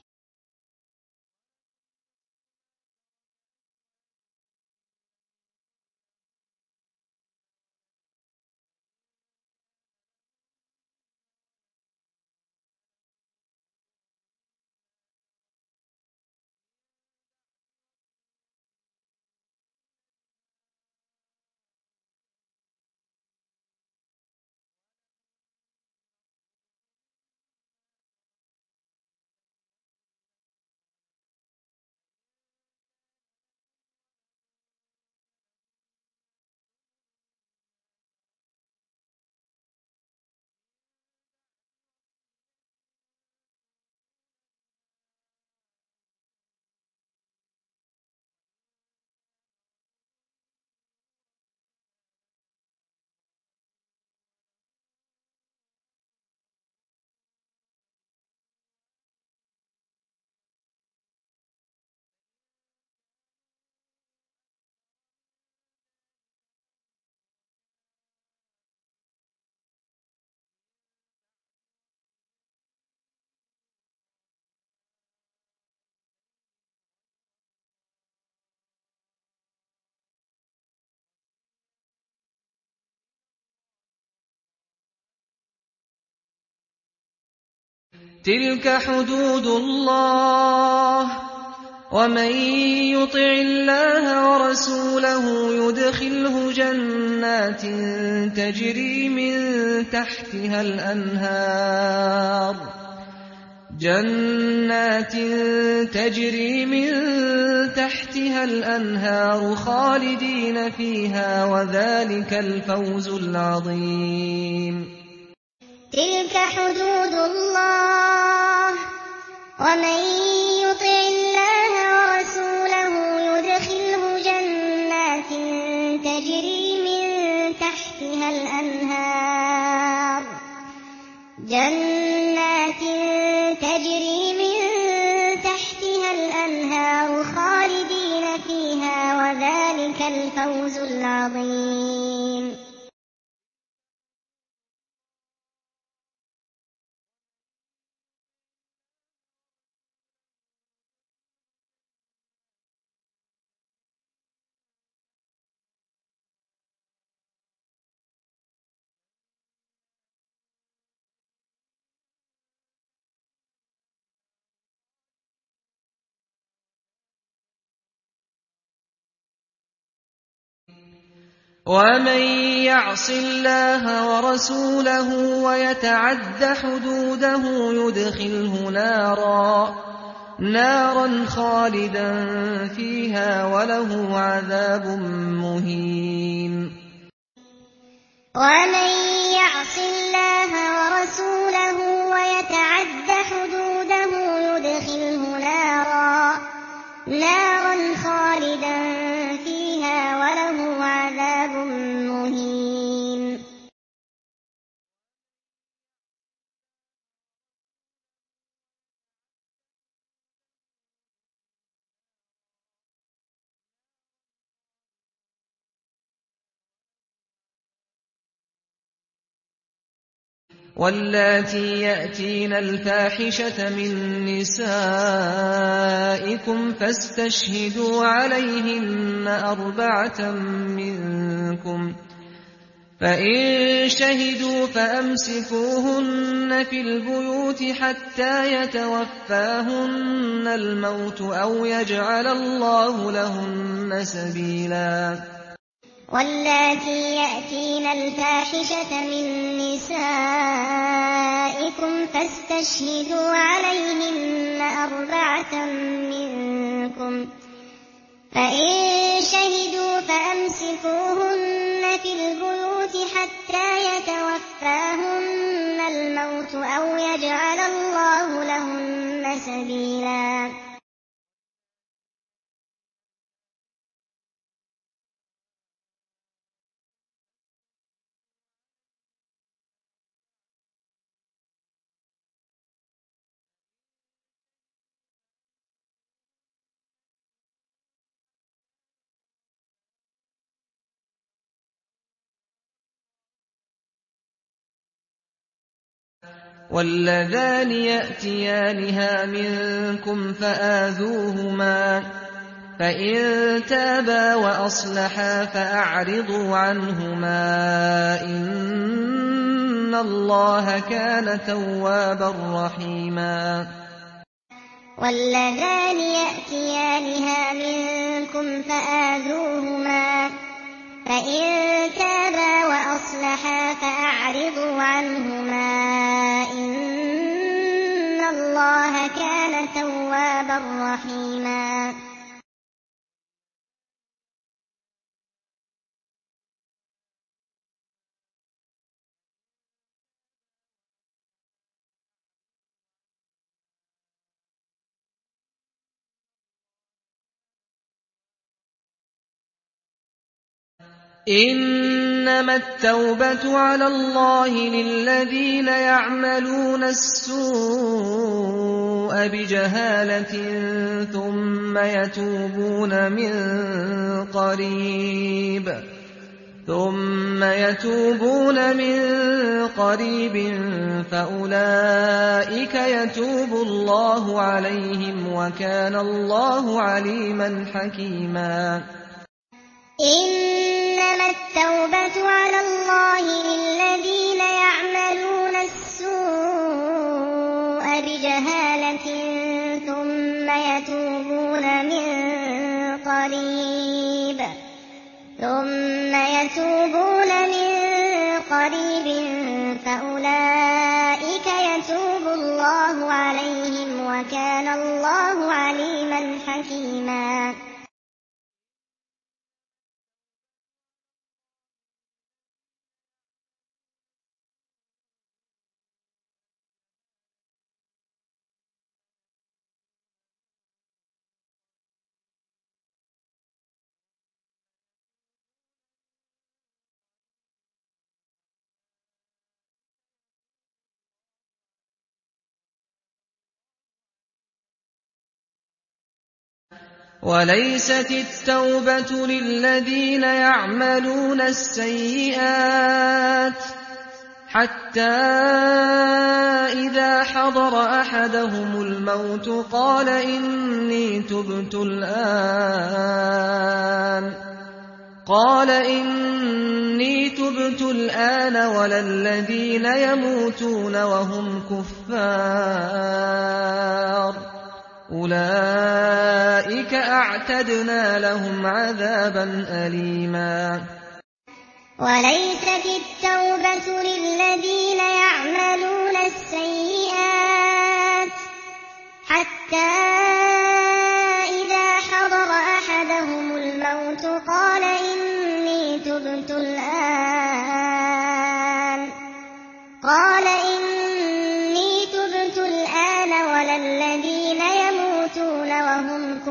تِلْكَ حُدُودُ اللَّهِ ۚ وَمَن يُطِعِ اللَّهَ وَرَسُولَهُ يُدْخِلْهُ جَنَّاتٍ تَجْرِي مِن تَحْتِهَا الْأَنْهَارُ جَنَّاتٍ تَجْرِي مِن تَحْتِهَا الْأَنْهَارُ خَالِدِينَ فِيهَا ۚ وَذَٰلِكَ الْفَوْزُ الْعَظِيمُ. تِلْكَ حُدُودُ اللَّهِ ۚ وَمَن يُطِعِ اللَّهَ وَرَسُولَهُ يُدْخِلْهُ جَنَّاتٍ الْفَوْزُ الْعَظِيمُ. وَمَن يَعْصِ اللَّهَ وَرَسُولَهُ وَيَتَعَدَّ حُدُودَهُ يُدْخِلْهُ نَارًا نَارًا خَالِدًا فِيهَا وَلَهُ عَذَابٌ مُّهِينٌ. وَمَن يَعْصِ اللَّهَ وَرَسُولَهُ وَيَتَعَدَّ حُدُودَهُ يُدْخِلْهُ نَارًا نَارًا خَالِدًا فِيهَا وَلَهُ عَذَابٌ مُّهِينٌ. وَاللَّاتِي يَأْتِينَ الْفَاحِشَةَ مِن نِّسَائِكُمْ فَاسْتَشْهِدُوا عَلَيْهِنَّ أَرْبَعَةً مِّنكُمْ ۖ فَإِن شَهِدُوا فَأَمْسِكُوهُنَّ فِي الْبُيُوتِ حَتَّىٰ يَتَوَفَّاهُنَّ الْمَوْتُ أَوْ يَجْعَلَ اللَّهُ لَهُنَّ سَبِيلًا. وَاللَّاتِي يَأْتِينَ الْفَاحِشَةَ مِن نِّسَائِكُمْ فَاسْتَشْهِدُوا عَلَيْهِنَّ أَرْبَعَةً مِّنكُمْ ۖ فَإِن شَهِدُوا فَأَمْسِكُوهُنَّ فِي الْبُيُوتِ حَتَّىٰ يَتَوَفَّاهُنَّ الْمَوْتُ أَوْ يَجْعَلَ اللَّهُ لَهُنَّ سَبِيلًا. وَاللَّذَانِ يَأْتِيَانِهَا مِنكُمْ فَآذُوهُمَا ۖ فَإِن تَابَا وَأَصْلَحَا فَأَعْرِضُوا عَنْهُمَا ۗ إِنَّ اللَّهَ كَانَ تَوَّابًا رَّحِيمًا. وَاللَّذَانِ يَأْتِيَانِهَا مِنكُمْ فَآذُوهُمَا ۖ فَإِن تَابَا وَأَصْلَحَا فَأَعْرِضُوا عَنْهُمَا ۗ إِنَّ اللَّهَ كَانَ تَوَّابًا رَّحِيمًا. إِنَّمَا التَّوْبَةُ عَلَى اللَّهِ لِلَّذِينَ يَعْمَلُونَ السُّوءَ بِجَهَالَةٍ ثُمَّ يَتُوبُونَ مِن قَرِيبٍ ثُمَّ يَتُوبُونَ مِن قَرِيبٍ فَأُولَٰئِكَ يَتُوبُ اللَّهُ عَلَيْهِمْ وَكَانَ اللَّهُ عَلِيمًا حَكِيمًا. إِنَّمَا التَّوْبَةُ عَلَى اللَّهِ لِلَّذِينَ يَعْمَلُونَ السُّوءَ بِجَهَالَةٍ ثُمَّ يَتُوبُونَ مِن قَرِيبٍ ثُمَّ يَتُوبُونَ مِن قَرِيبٍ فَأُولَٰئِكَ يَتُوبُ اللَّهُ عَلَيْهِمْ وَكَانَ اللَّهُ عَلِيمًا حَكِيمًا. وَلَيْسَتِ التَّوْبَةُ لِلَّذِينَ يَعْمَلُونَ السَّيِّئَاتِ حَتَّى إِذَا حَضَرَ أَحَدَهُمُ الْمَوْتُ قَالَ إِنِّي تُبْتُ الْآنَ قَالَ إِنِّي تُبْتُ الْآنَ وَلَا الَّذِينَ يَمُوتُونَ وَهُمْ كُفَّارٌ أُولَئِكَ أَعْتَدْنَا لَهُمْ عَذَابًا أَلِيمًا وَلَيْسَتِ التَّوْبَةُ لِلَّذِينَ يَعْمَلُونَ السَّيِّئَاتِ حَتَّى إِذَا حَضَرَ أَحَدَهُمُ الْمَوْتُ قَالَ إِنِّي تُبْتُ الْآنَ قَالَ إِنِّي تُبْتُ الْآنَ وَلَا الَّذِينَ يَمُوتُونَ وَهُمْ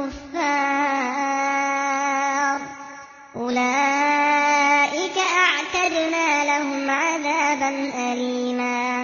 كُفَّارٌ أُولَئِكَ أَعْتَدْنَا لَهُمْ عَذَابًا أَلِيمًا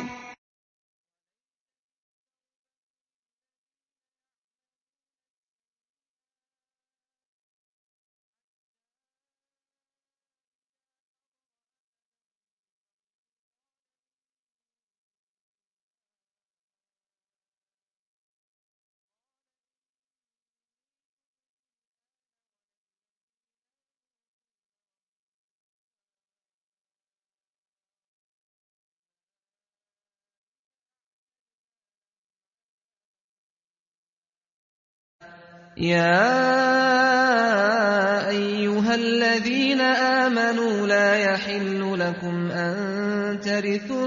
يَا أَيُّهَا الَّذِينَ آمَنُوا لَا يَحِلُّ لَكُمْ أَن تَرِثُوا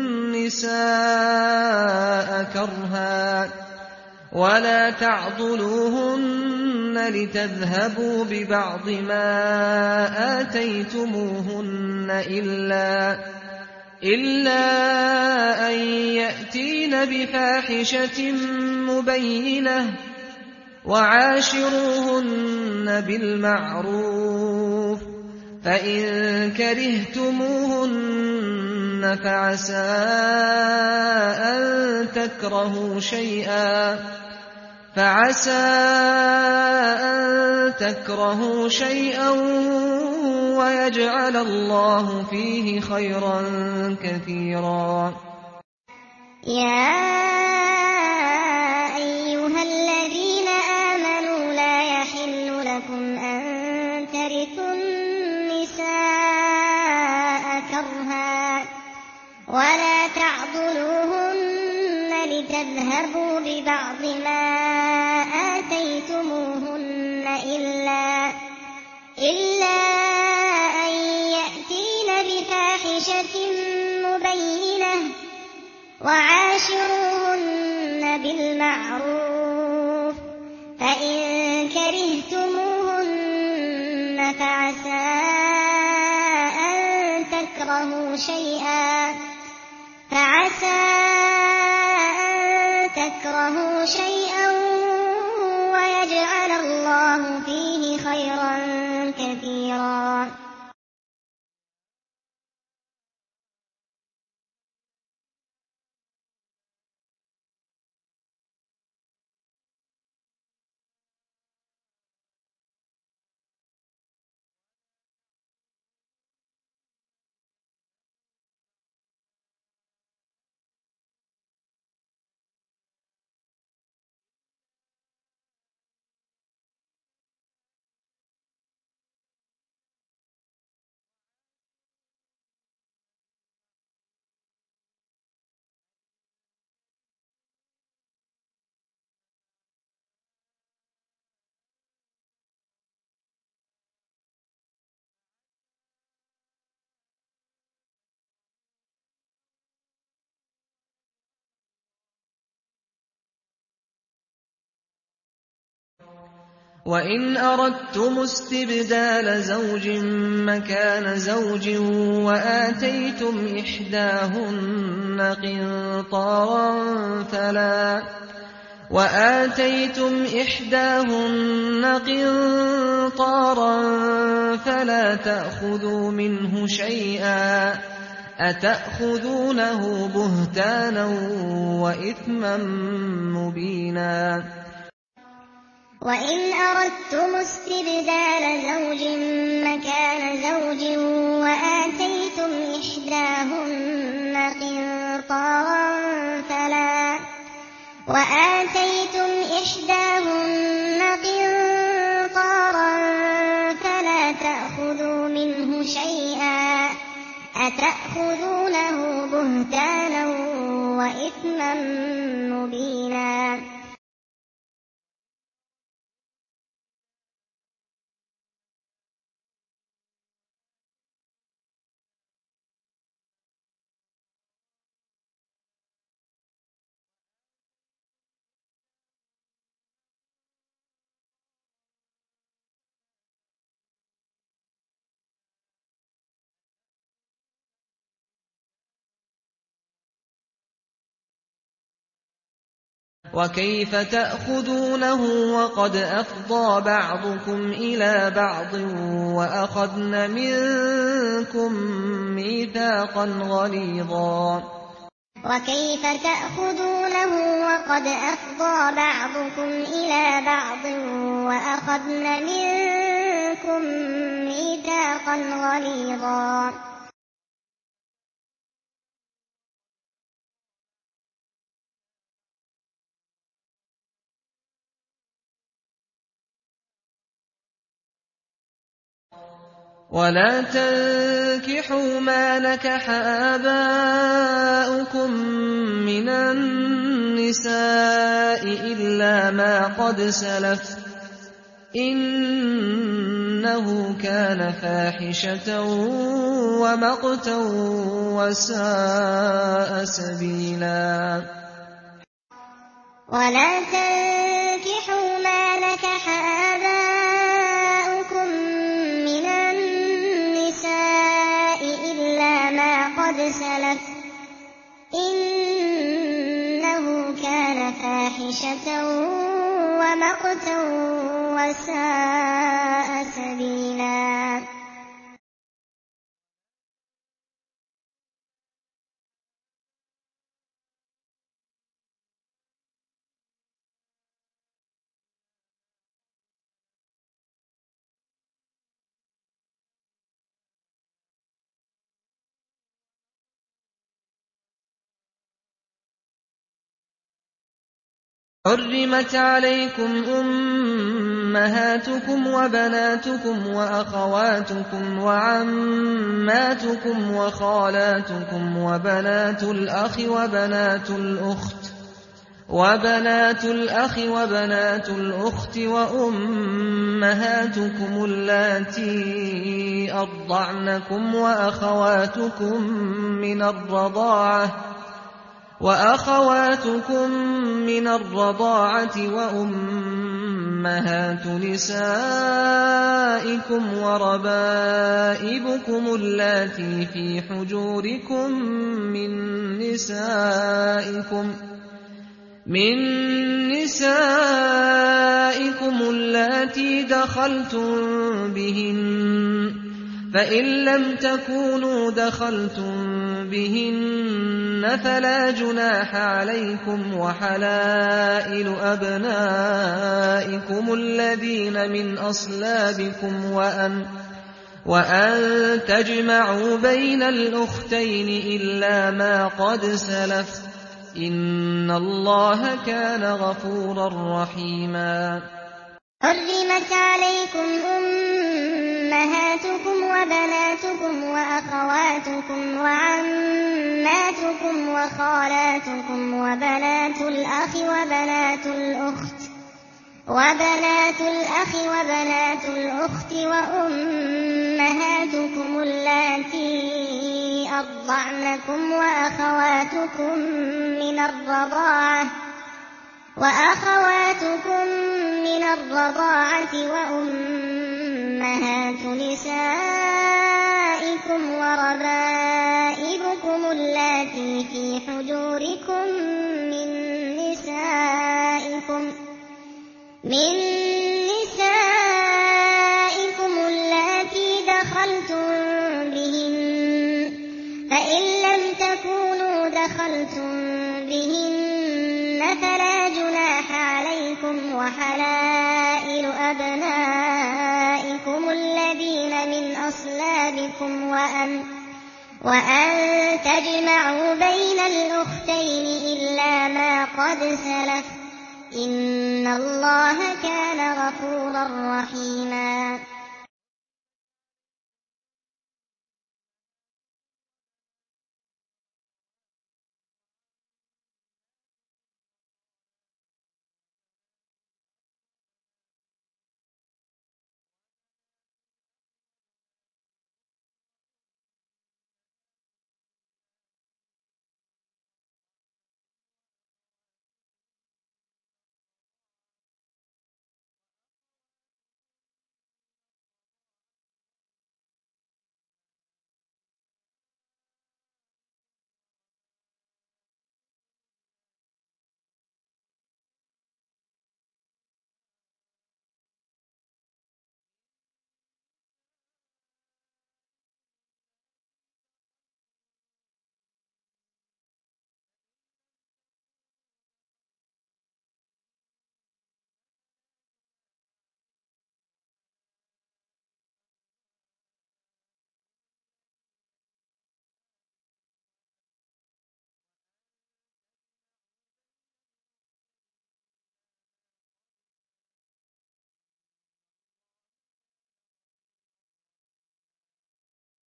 النِّسَاءَ كَرْهًا وَلَا تَعْضُلُوهُنَّ لِتَذْهَبُوا بِبَعْضِ مَا آتَيْتُمُوهُنَّ إِلَّا إِلَّا أَن يَأْتِينَ بِفَاحِشَةٍ مُّبَيِّنَةٍ وَعَاشِرُوهُنَّ بِالْمَعْرُوفِ ۖ فَإِن كَرِهْتُمُوهُنَّ فَعَسَىٰ أَن تَكْرَهُوا شَيْئًا فَعَسَىٰ أَن تَكْرَهُوا شَيْئًا وَيَجْعَلَ اللَّهُ فِيهِ خَيْرًا كَثِيرًا يَا أَيُّهَا الَّذِينَ آمَنُوا لَا يَحِلُّ لَكُمْ أَن تَرِثُوا النِّسَاءَ كَرْهًا وَلَا تَعْضُلُوهُنَّ لِتَذْهَبُوا بِبَعْضِ مَا آتَيْتُمُوهُنَّ إِلَّا إِلَّا أَن يَأْتِينَ بِفَاحِشَةٍ مُّبَيِّنَةٍ وَعَاشِرُوهُنَّ بِالْمَعْرُوفِ ۖ فَإِن كَرِهْتُمُوهُنَّ فَعَسَىٰ أَن تَكْرَهُوا شَيْئًا فَعَسَىٰ أَن تَكْرَهُوا شَيْئًا وَيَجْعَلَ اللَّهُ فِيهِ خَيْرًا كَثِيرًا وَإِنْ أَرَدتُّمُ اسْتِبْدَالَ زَوْجٍ مَّكَانَ زَوْجٍ وَآتَيْتُمْ إِحْدَاهُنَّ قِنطَارًا فَلَا وَآتَيْتُمْ إِحْدَاهُنَّ قِنطَارًا فَلَا تَأْخُذُوا مِنْهُ شَيْئًا ۚ أَتَأْخُذُونَهُ بُهْتَانًا وَإِثْمًا مُّبِينًا وإن أردتم استبدال زوج مكان زوج وآتيتم إحداهن قنطارا فلا وآتيتم إحداهن قنطارا فلا تأخذوا منه شيئا أتأخذونه بهتانا وإثما مبينا. وكيف تأخذونه وقد أفضى بعضكم إلى بعض وأخذن منكم ميثاقا غليظا. وكيف تأخذونه وقد أفضى بعضكم إلى بعض وأخذن منكم ميثاقا غليظا. ولا تنكحوا ما نكح آباؤكم من النساء إلا ما قد سلف إنه كان فاحشة ومقتا وساء سبيلا. ولا تنكحوا ما نكح آباؤكم من النساء إلا ما قد سلف إنه كان فاحشة ومقتا وساء سبيلا. حرمت عليكم أمهاتكم وبناتكم وأخواتكم وعماتكم وخالاتكم وبنات الأخ وبنات الأخت وبنات الأخ وبنات الأخت وأمهاتكم اللاتي أرضعنكم وأخواتكم من الرضاعة وأخواتكم من الرضاعة وأمهات نسائكم وربائبكم اللاتي في حجوركم من نسائكم من نسائكم اللاتي دخلتم بهن فإن لم تكونوا دخلتم بهن فلا جناح عليكم وحلائل أبنائكم الذين من أصلابكم وأن وأن تجمعوا بين الأختين إلا ما قد سلف إن الله كان غفورا رحيما. حرمت عليكم أمهاتكم وبناتكم وأخواتكم وعماتكم وخالاتكم وبنات الأخ وبنات الأخت وبنات الأخ وبنات الأخت وأمهاتكم اللاتي أرضعنكم وأخواتكم من الرضاعة وأخواتكم من الرضاعة وأمهات نسائكم وربائبكم اللاتي في حجوركم من نسائكم من نسائكم اللاتي دخلتم بهن فإن لم تكونوا دخلتم بهن فلا جناح عليكم وحلائل أبنائكم الذين من أصلابكم وأن وأن تجمعوا بين الأختين إلا ما قد سلف إن الله كان غفورا رحيما